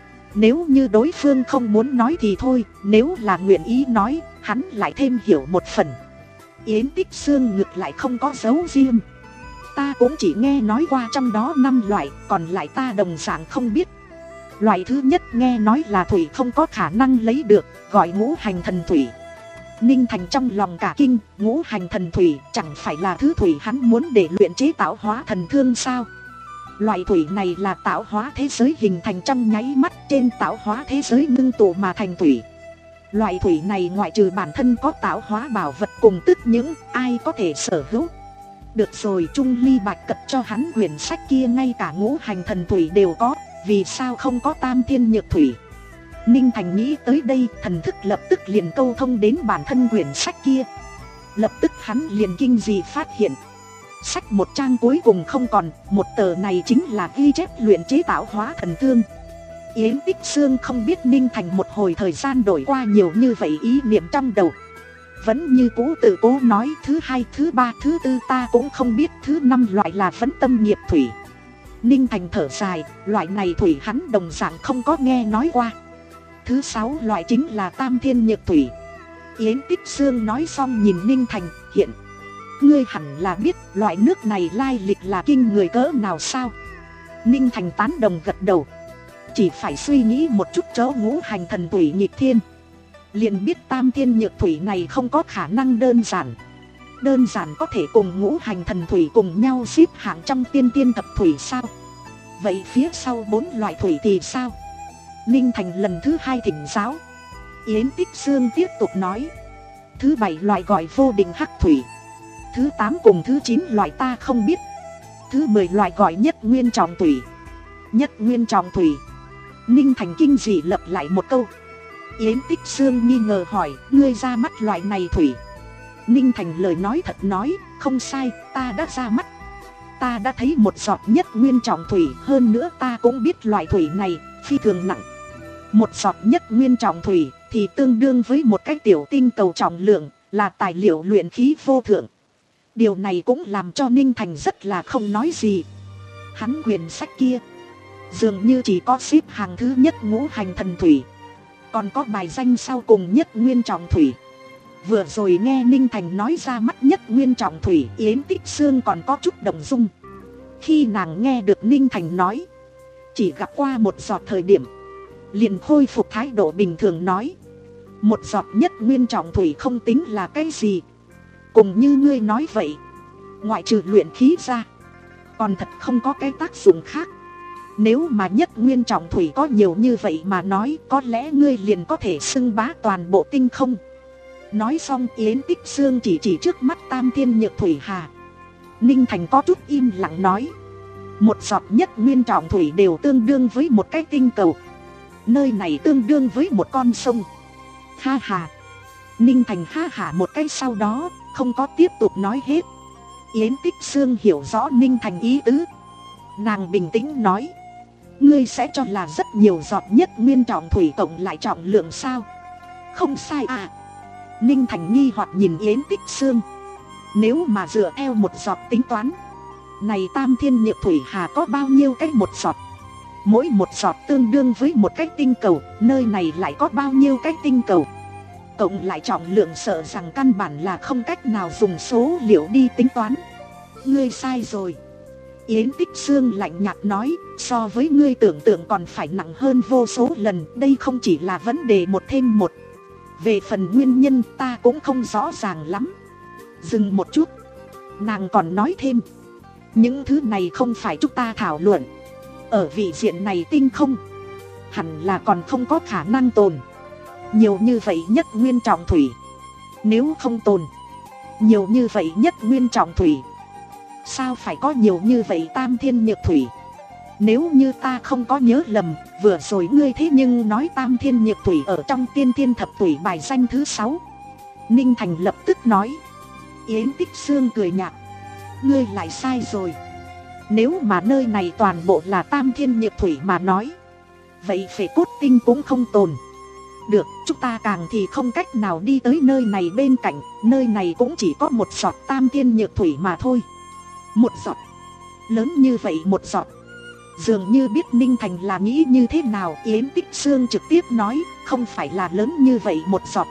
Nếu như đối phương không muốn nói thì thôi, nếu là nguyện ý nói, hắn lại thêm hiểu một phần. Yến Tích Sương ngược lại không có dấu riêng. Ta cũng chỉ nghe nói qua trong đó năm loại, còn lại ta đồng dạng không biết. Loại thứ nhất nghe nói là thủy không có khả năng lấy được, gọi ngũ hành thần thủy. Ninh Thành trong lòng cả kinh, ngũ hành thần thủy chẳng phải là thứ thủy hắn muốn để luyện chế tạo hóa thần thương sao? Loại thủy này là tạo hóa thế giới hình thành trong nháy mắt, trên tạo hóa thế giới ngưng tụ mà thành thủy. Loại thủy này ngoại trừ bản thân có tạo hóa bảo vật cùng tức những ai có thể sở hữu. Được rồi, Trung Ly Bạch Cật cho hắn quyển sách kia ngay cả ngũ hành thần thủy đều có, vì sao không có Tam Thiên Nhược Thủy? Ninh Thành nghĩ tới đây, thần thức lập tức liền câu thông đến bản thân quyển sách kia. Lập tức hắn liền kinh dị phát hiện, sách một trang cuối cùng không còn, một tờ này chính là ghi chép luyện chế tạo hóa thần thương. Yến Tích Sương không biết Ninh Thành một hồi thời gian đổi qua nhiều như vậy ý niệm trong đầu. Vẫn như cũ tự cố nói thứ hai, thứ ba, thứ tư ta cũng không biết, thứ năm loại là vấn tâm nghiệp thủy. Ninh Thành thở dài, loại này thủy hắn đồng dạng không có nghe nói qua. Thứ sáu loại chính là Tam Thiên Nhược Thủy. Yến Tích Sương nói xong nhìn Ninh Thành, hiện ngươi hẳn là biết loại nước này lai lịch là kinh người cỡ nào sao? Ninh Thành tán đồng gật đầu. Chỉ phải suy nghĩ một chút chỗ ngũ hành thần thủy nghịch thiên, liền biết Tam Thiên Nhược Thủy này không có khả năng đơn giản. Đơn giản có thể cùng ngũ hành thần thủy cùng nhau xếp hạng trong tiên tiên thập thủy sao? Vậy phía sau bốn loại thủy thì sao? Ninh Thành lần thứ hai thỉnh giáo. Yến Tích Xương tiếp tục nói. Thứ bảy loại gọi vô định hắc thủy. Thứ tám cùng thứ chín loại ta không biết. Thứ mười loại gọi nhất nguyên trọng thủy. Nhất nguyên trọng thủy. Ninh Thành kinh dị lặp lại một câu. Yến Tích Xương nghi ngờ hỏi, ngươi ra mắt loại này thủy? Ninh Thành lời nói thật nói, không sai, ta đã ra mắt. Ta đã thấy một giọt nhất nguyên trọng thủy, hơn nữa ta cũng biết loại thủy này phi thường nặng. Một giọt nhất nguyên trọng thủy thì tương đương với một cái tiểu tinh cầu trọng lượng, là tài liệu luyện khí vô thượng. Điều này cũng làm cho Ninh Thành rất là không nói gì. Hắn quyển sách kia dường như chỉ có xếp hàng thứ nhất ngũ hành thần thủy, còn có bài danh sau cùng nhất nguyên trọng thủy. Vừa rồi nghe Ninh Thành nói ra mắt nhất nguyên trọng thủy, Yến Tích Xương còn có chút động dung. Khi nàng nghe được Ninh Thành nói chỉ gặp qua một giọt thời điểm, liền khôi phục thái độ bình thường nói. Một giọt nhất nguyên trọng thủy không tính là cái gì. Cùng như ngươi nói vậy, ngoại trừ luyện khí ra, còn thật không có cái tác dụng khác. Nếu mà nhất nguyên trọng thủy có nhiều như vậy mà nói, có lẽ ngươi liền có thể xưng bá toàn bộ tinh không. Nói xong Yến Tích Xương chỉ chỉ trước mắt Tam Thiên Nhược Thủy Hà. Ninh Thành có chút im lặng nói. Một giọt nhất nguyên trọng thủy đều tương đương với một cái tinh cầu. Nơi này tương đương với một con sông. Ha ha. Ninh Thành ha hả một cái sau đó không có tiếp tục nói hết. Yến Tích Xương hiểu rõ Ninh Thành ý tứ. Nàng bình tĩnh nói. Ngươi sẽ cho là rất nhiều giọt nhất nguyên trọng thủy cộng lại trọng lượng sao? Không sai à. Ninh Thành nghi hoặc nhìn Yến Tích Xương. Nếu mà dựa theo một giọt tính toán, này Tam Thiên Nhược Thủy Hà có bao nhiêu cái một giọt? Mỗi một giọt tương đương với một cái tinh cầu. Nơi này lại có bao nhiêu cái tinh cầu? Cộng lại trọng lượng sợ rằng căn bản là không cách nào dùng số liệu đi tính toán. Ngươi sai rồi. Yến Tích Xương lạnh nhạt nói. So với ngươi tưởng tượng còn phải nặng hơn vô số lần. Đây không chỉ là vấn đề một thêm một. Về phần nguyên nhân ta cũng không rõ ràng lắm. Dừng một chút, nàng còn nói thêm. Những thứ này không phải chúng ta thảo luận. Ở vị diện này tinh không hẳn là còn không có khả năng tồn nhiều như vậy nhất nguyên trọng thủy. Nếu không tồn nhiều như vậy nhất nguyên trọng thủy, sao phải có nhiều như vậy Tam Thiên Nhược Thủy? Nếu như ta không có nhớ lầm, vừa rồi ngươi thế nhưng nói Tam Thiên Nhược Thủy ở trong tiên thiên thập thủy bài danh thứ sáu. Ninh Thành lập tức nói. Yến Tích Xương cười nhạt. Ngươi lại sai rồi. Nếu mà nơi này toàn bộ là Tam Thiên Nhược Thủy mà nói, vậy Phệ Cốt Tinh cũng không tồn. Được, chúng ta càng thì không cách nào đi tới nơi này bên cạnh. Nơi này cũng chỉ có một giọt Tam Thiên Nhược Thủy mà thôi. Một giọt? Lớn như vậy một giọt? Dường như biết Ninh Thành là nghĩ như thế nào. Yến Tích Xương trực tiếp nói. Không phải là lớn như vậy một giọt,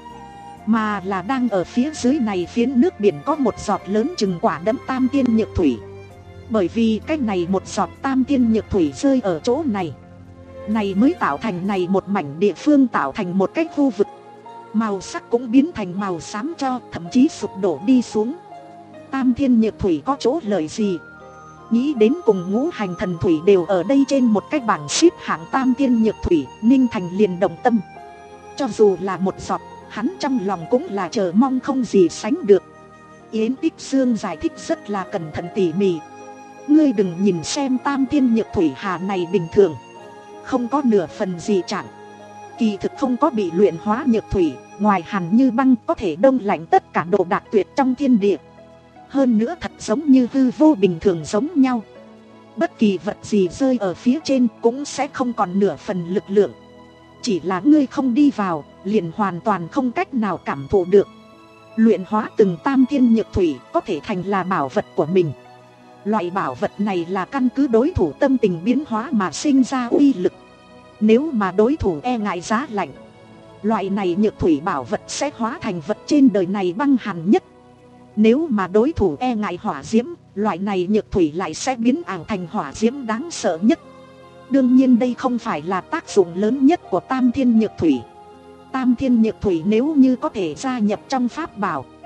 mà là đang ở phía dưới này phiến nước biển có một giọt lớn chừng quả đấm Tam Thiên Nhược Thủy. Bởi vì cái này một giọt Tam Thiên Nhược Thủy rơi ở chỗ này, này mới tạo thành này một mảnh địa phương, tạo thành một cái khu vực. Màu sắc cũng biến thành màu xám cho, thậm chí sụp đổ đi xuống. Tam Thiên Nhược Thủy có chỗ lợi gì? Nghĩ đến cùng ngũ hành thần thủy đều ở đây trên một cái bảng xếp hạng Tam Thiên Nhược Thủy, Ninh Thành liền động tâm. Cho dù là một giọt, hắn trong lòng cũng là chờ mong không gì sánh được. Yến Tích Xương giải thích rất là cẩn thận tỉ mỉ. Ngươi đừng nhìn xem Tam Thiên Nhược Thủy Hà này bình thường, không có nửa phần gì trạng. Kỳ thực không có bị luyện hóa nhược thủy, ngoài hàn như băng có thể đông lạnh tất cả đồ đạc tuyệt trong thiên địa. Hơn nữa thật giống như hư vô bình thường giống nhau. Bất kỳ vật gì rơi ở phía trên cũng sẽ không còn nửa phần lực lượng. Chỉ là ngươi không đi vào, liền hoàn toàn không cách nào cảm thụ được. Luyện hóa từng Tam Thiên Nhược Thủy có thể thành là bảo vật của mình. Loại bảo vật này là căn cứ đối thủ tâm tình biến hóa mà sinh ra uy lực. Nếu mà đối thủ e ngại giá lạnh, loại này nhược thủy bảo vật sẽ hóa thành vật trên đời này băng hàn nhất. Nếu mà đối thủ e ngại hỏa diễm, loại này nhược thủy lại sẽ biến ảo thành hỏa diễm đáng sợ nhất. Đương nhiên đây không phải là tác dụng lớn nhất của Tam Thiên Nhược Thủy. Tam Thiên Nhược Thủy nếu như có thể gia nhập trong pháp bảo,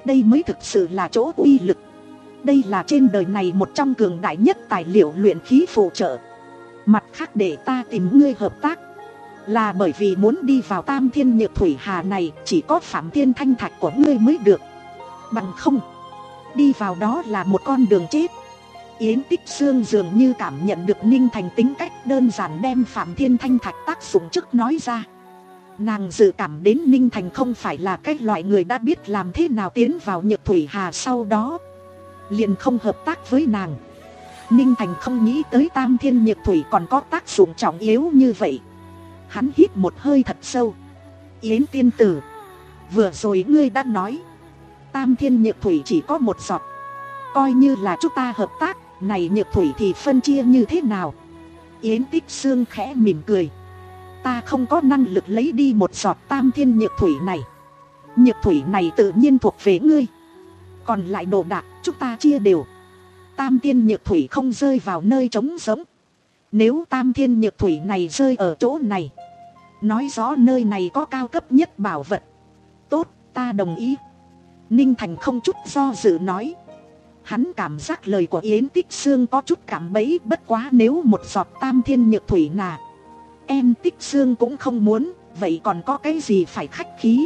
đây mới thực sự là chỗ uy lực. Đây là trên đời này một trong cường đại nhất tài liệu luyện khí phụ trợ. Mặt khác để ta tìm ngươi hợp tác, là bởi vì muốn đi vào Tam Thiên Nhược Thủy Hà này chỉ có Phạm Thiên Thanh Thạch của ngươi mới được. Bằng không, đi vào đó là một con đường chết. Yến Tích Xương dường như cảm nhận được Ninh Thành tính cách đơn giản đem Phạm Thiên Thanh Thạch tác dụng trước nói ra. Nàng dự cảm đến Ninh Thành không phải là cái loại người đã biết làm thế nào tiến vào Nhược Thủy Hà, sau đó liền không hợp tác với nàng. Ninh Thành không nghĩ tới Tam Thiên Nhược Thủy còn có tác dụng trọng yếu như vậy. Hắn hít một hơi thật sâu. Yến tiên tử, vừa rồi ngươi đã nói Tam Thiên Nhược Thủy chỉ có một giọt, coi như là chúng ta hợp tác, này Nhược Thủy thì phân chia như thế nào? Yến Tích Xương khẽ mỉm cười. Ta không có năng lực lấy đi một giọt Tam Thiên Nhược Thủy này. Nhược Thủy này tự nhiên thuộc về ngươi, còn lại đồ đạc chúng ta chia đều. Tam Thiên Nhược Thủy không rơi vào nơi trống rỗng. Nếu Tam Thiên Nhược Thủy này rơi ở chỗ này, nói rõ nơi này có cao cấp nhất bảo vật. Tốt, ta đồng ý. Ninh Thành không chút do dự nói. Hắn cảm giác lời của Yến Tích Xương có chút cảm bẫy, bất quá nếu một giọt Tam Thiên Nhược Thủy nà em Tích Xương cũng không muốn, vậy còn có cái gì phải khách khí.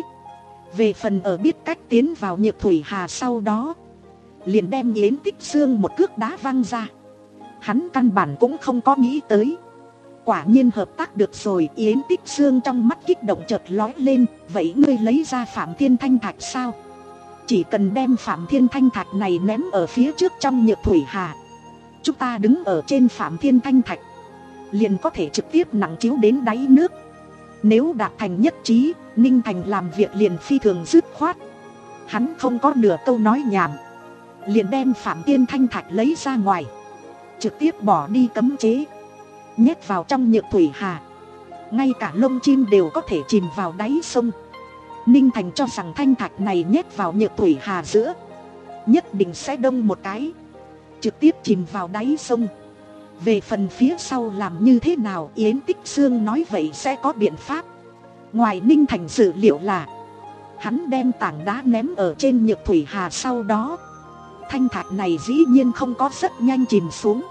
Về phần ở biết cách tiến vào Nhược Thủy Hà sau đó, liền đem Yến Tích Xương một cước đá văng ra. Hắn căn bản cũng không có nghĩ tới. Quả nhiên hợp tác được rồi. Yến Tích Xương trong mắt kích động chợt lói lên. Vậy ngươi lấy ra Phạm Thiên Thanh Thạch sao? Chỉ cần đem Phạm Thiên Thanh Thạch này ném ở phía trước trong Nhược Thủy Hà, chúng ta đứng ở trên Phạm Thiên Thanh Thạch liền có thể trực tiếp nặng chiếu đến đáy nước. Nếu đạt thành nhất trí, Ninh Thành làm việc liền phi thường dứt khoát. Hắn không có nửa câu nói nhảm, liền đem Phạm Thiên Thanh Thạch lấy ra ngoài, trực tiếp bỏ đi cấm chế, nhét vào trong Nhược Thủy Hà. Ngay cả lông chim đều có thể chìm vào đáy sông. Ninh Thành cho rằng thanh thạch này nhét vào Nhược Thủy Hà giữa, nhất định sẽ đông một cái, trực tiếp chìm vào đáy sông. Về phần phía sau làm như thế nào, Yến Tích Xương nói vậy sẽ có biện pháp. Ngoài Ninh Thành dự liệu là, hắn đem tảng đá ném ở trên Nhược Thủy Hà, sau đó thanh thạch này dĩ nhiên không có rất nhanh chìm xuống,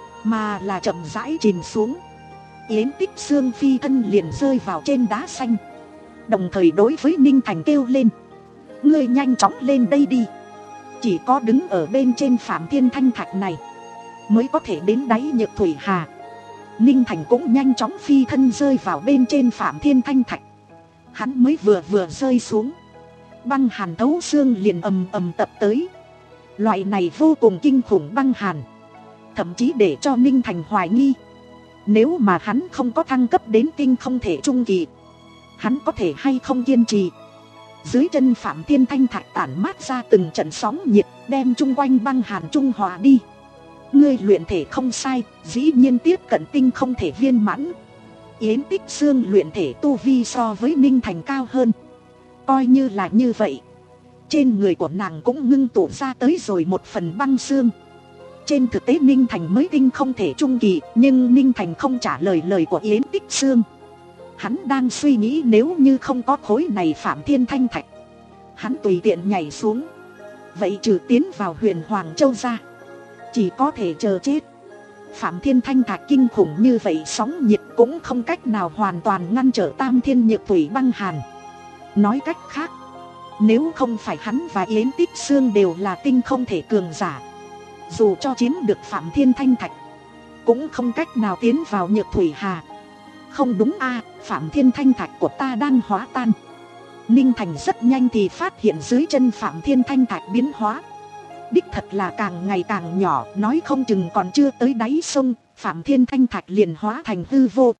mà là chậm rãi chìm xuống. Yến Tích Xương phi thân liền rơi vào trên đá xanh, đồng thời đối với Ninh Thành kêu lên. Ngươi nhanh chóng lên đây đi. Chỉ có đứng ở bên trên Phạm Thiên Thanh Thạch này mới có thể đến đáy Nhược Thủy Hà. Ninh Thành cũng nhanh chóng phi thân rơi vào bên trên Phạm Thiên Thanh Thạch. Hắn mới vừa vừa rơi xuống, băng hàn thấu xương liền ầm ầm tập tới. Loại này vô cùng kinh khủng băng hàn, thậm chí để cho Ninh Thành hoài nghi, nếu mà hắn không có thăng cấp đến tinh không thể trung kỳ, hắn có thể hay không kiên trì. Dưới chân Phạm Thiên Thanh Thạch tản mát ra từng trận sóng nhiệt, đem chung quanh băng hàn trung hòa đi. Ngươi luyện thể không sai, dĩ nhiên tiếp cận tinh không thể viên mãn. Yến Tích Xương luyện thể tu vi so với Ninh Thành cao hơn. Coi như là như vậy, trên người của nàng cũng ngưng tụ ra tới rồi một phần băng xương. Trên thực tế Ninh Thành mới tinh không thể trung kỳ, nhưng Ninh Thành không trả lời lời của Yến Tích Xương. Hắn đang suy nghĩ nếu như không có khối này Phạm Thiên Thanh Thạch, hắn tùy tiện nhảy xuống, vậy trừ tiến vào Huyền Hoàng Châu ra, chỉ có thể chờ chết. Phạm Thiên Thanh Thạch kinh khủng như vậy, sóng nhiệt cũng không cách nào hoàn toàn ngăn trở Tam Thiên Nhược Thủy băng hàn. Nói cách khác, nếu không phải hắn và Yến Tích Xương đều là tinh không thể cường giả, dù cho chiếm được Phạm Thiên Thanh Thạch, cũng không cách nào tiến vào Nhược Thủy Hà. Không đúng a, Phạm Thiên Thanh Thạch của ta đang hóa tan. Ninh Thành rất nhanh thì phát hiện dưới chân Phạm Thiên Thanh Thạch biến hóa, đích thật là càng ngày càng nhỏ, nói không chừng còn chưa tới đáy sông, Phạm Thiên Thanh Thạch liền hóa thành hư vô.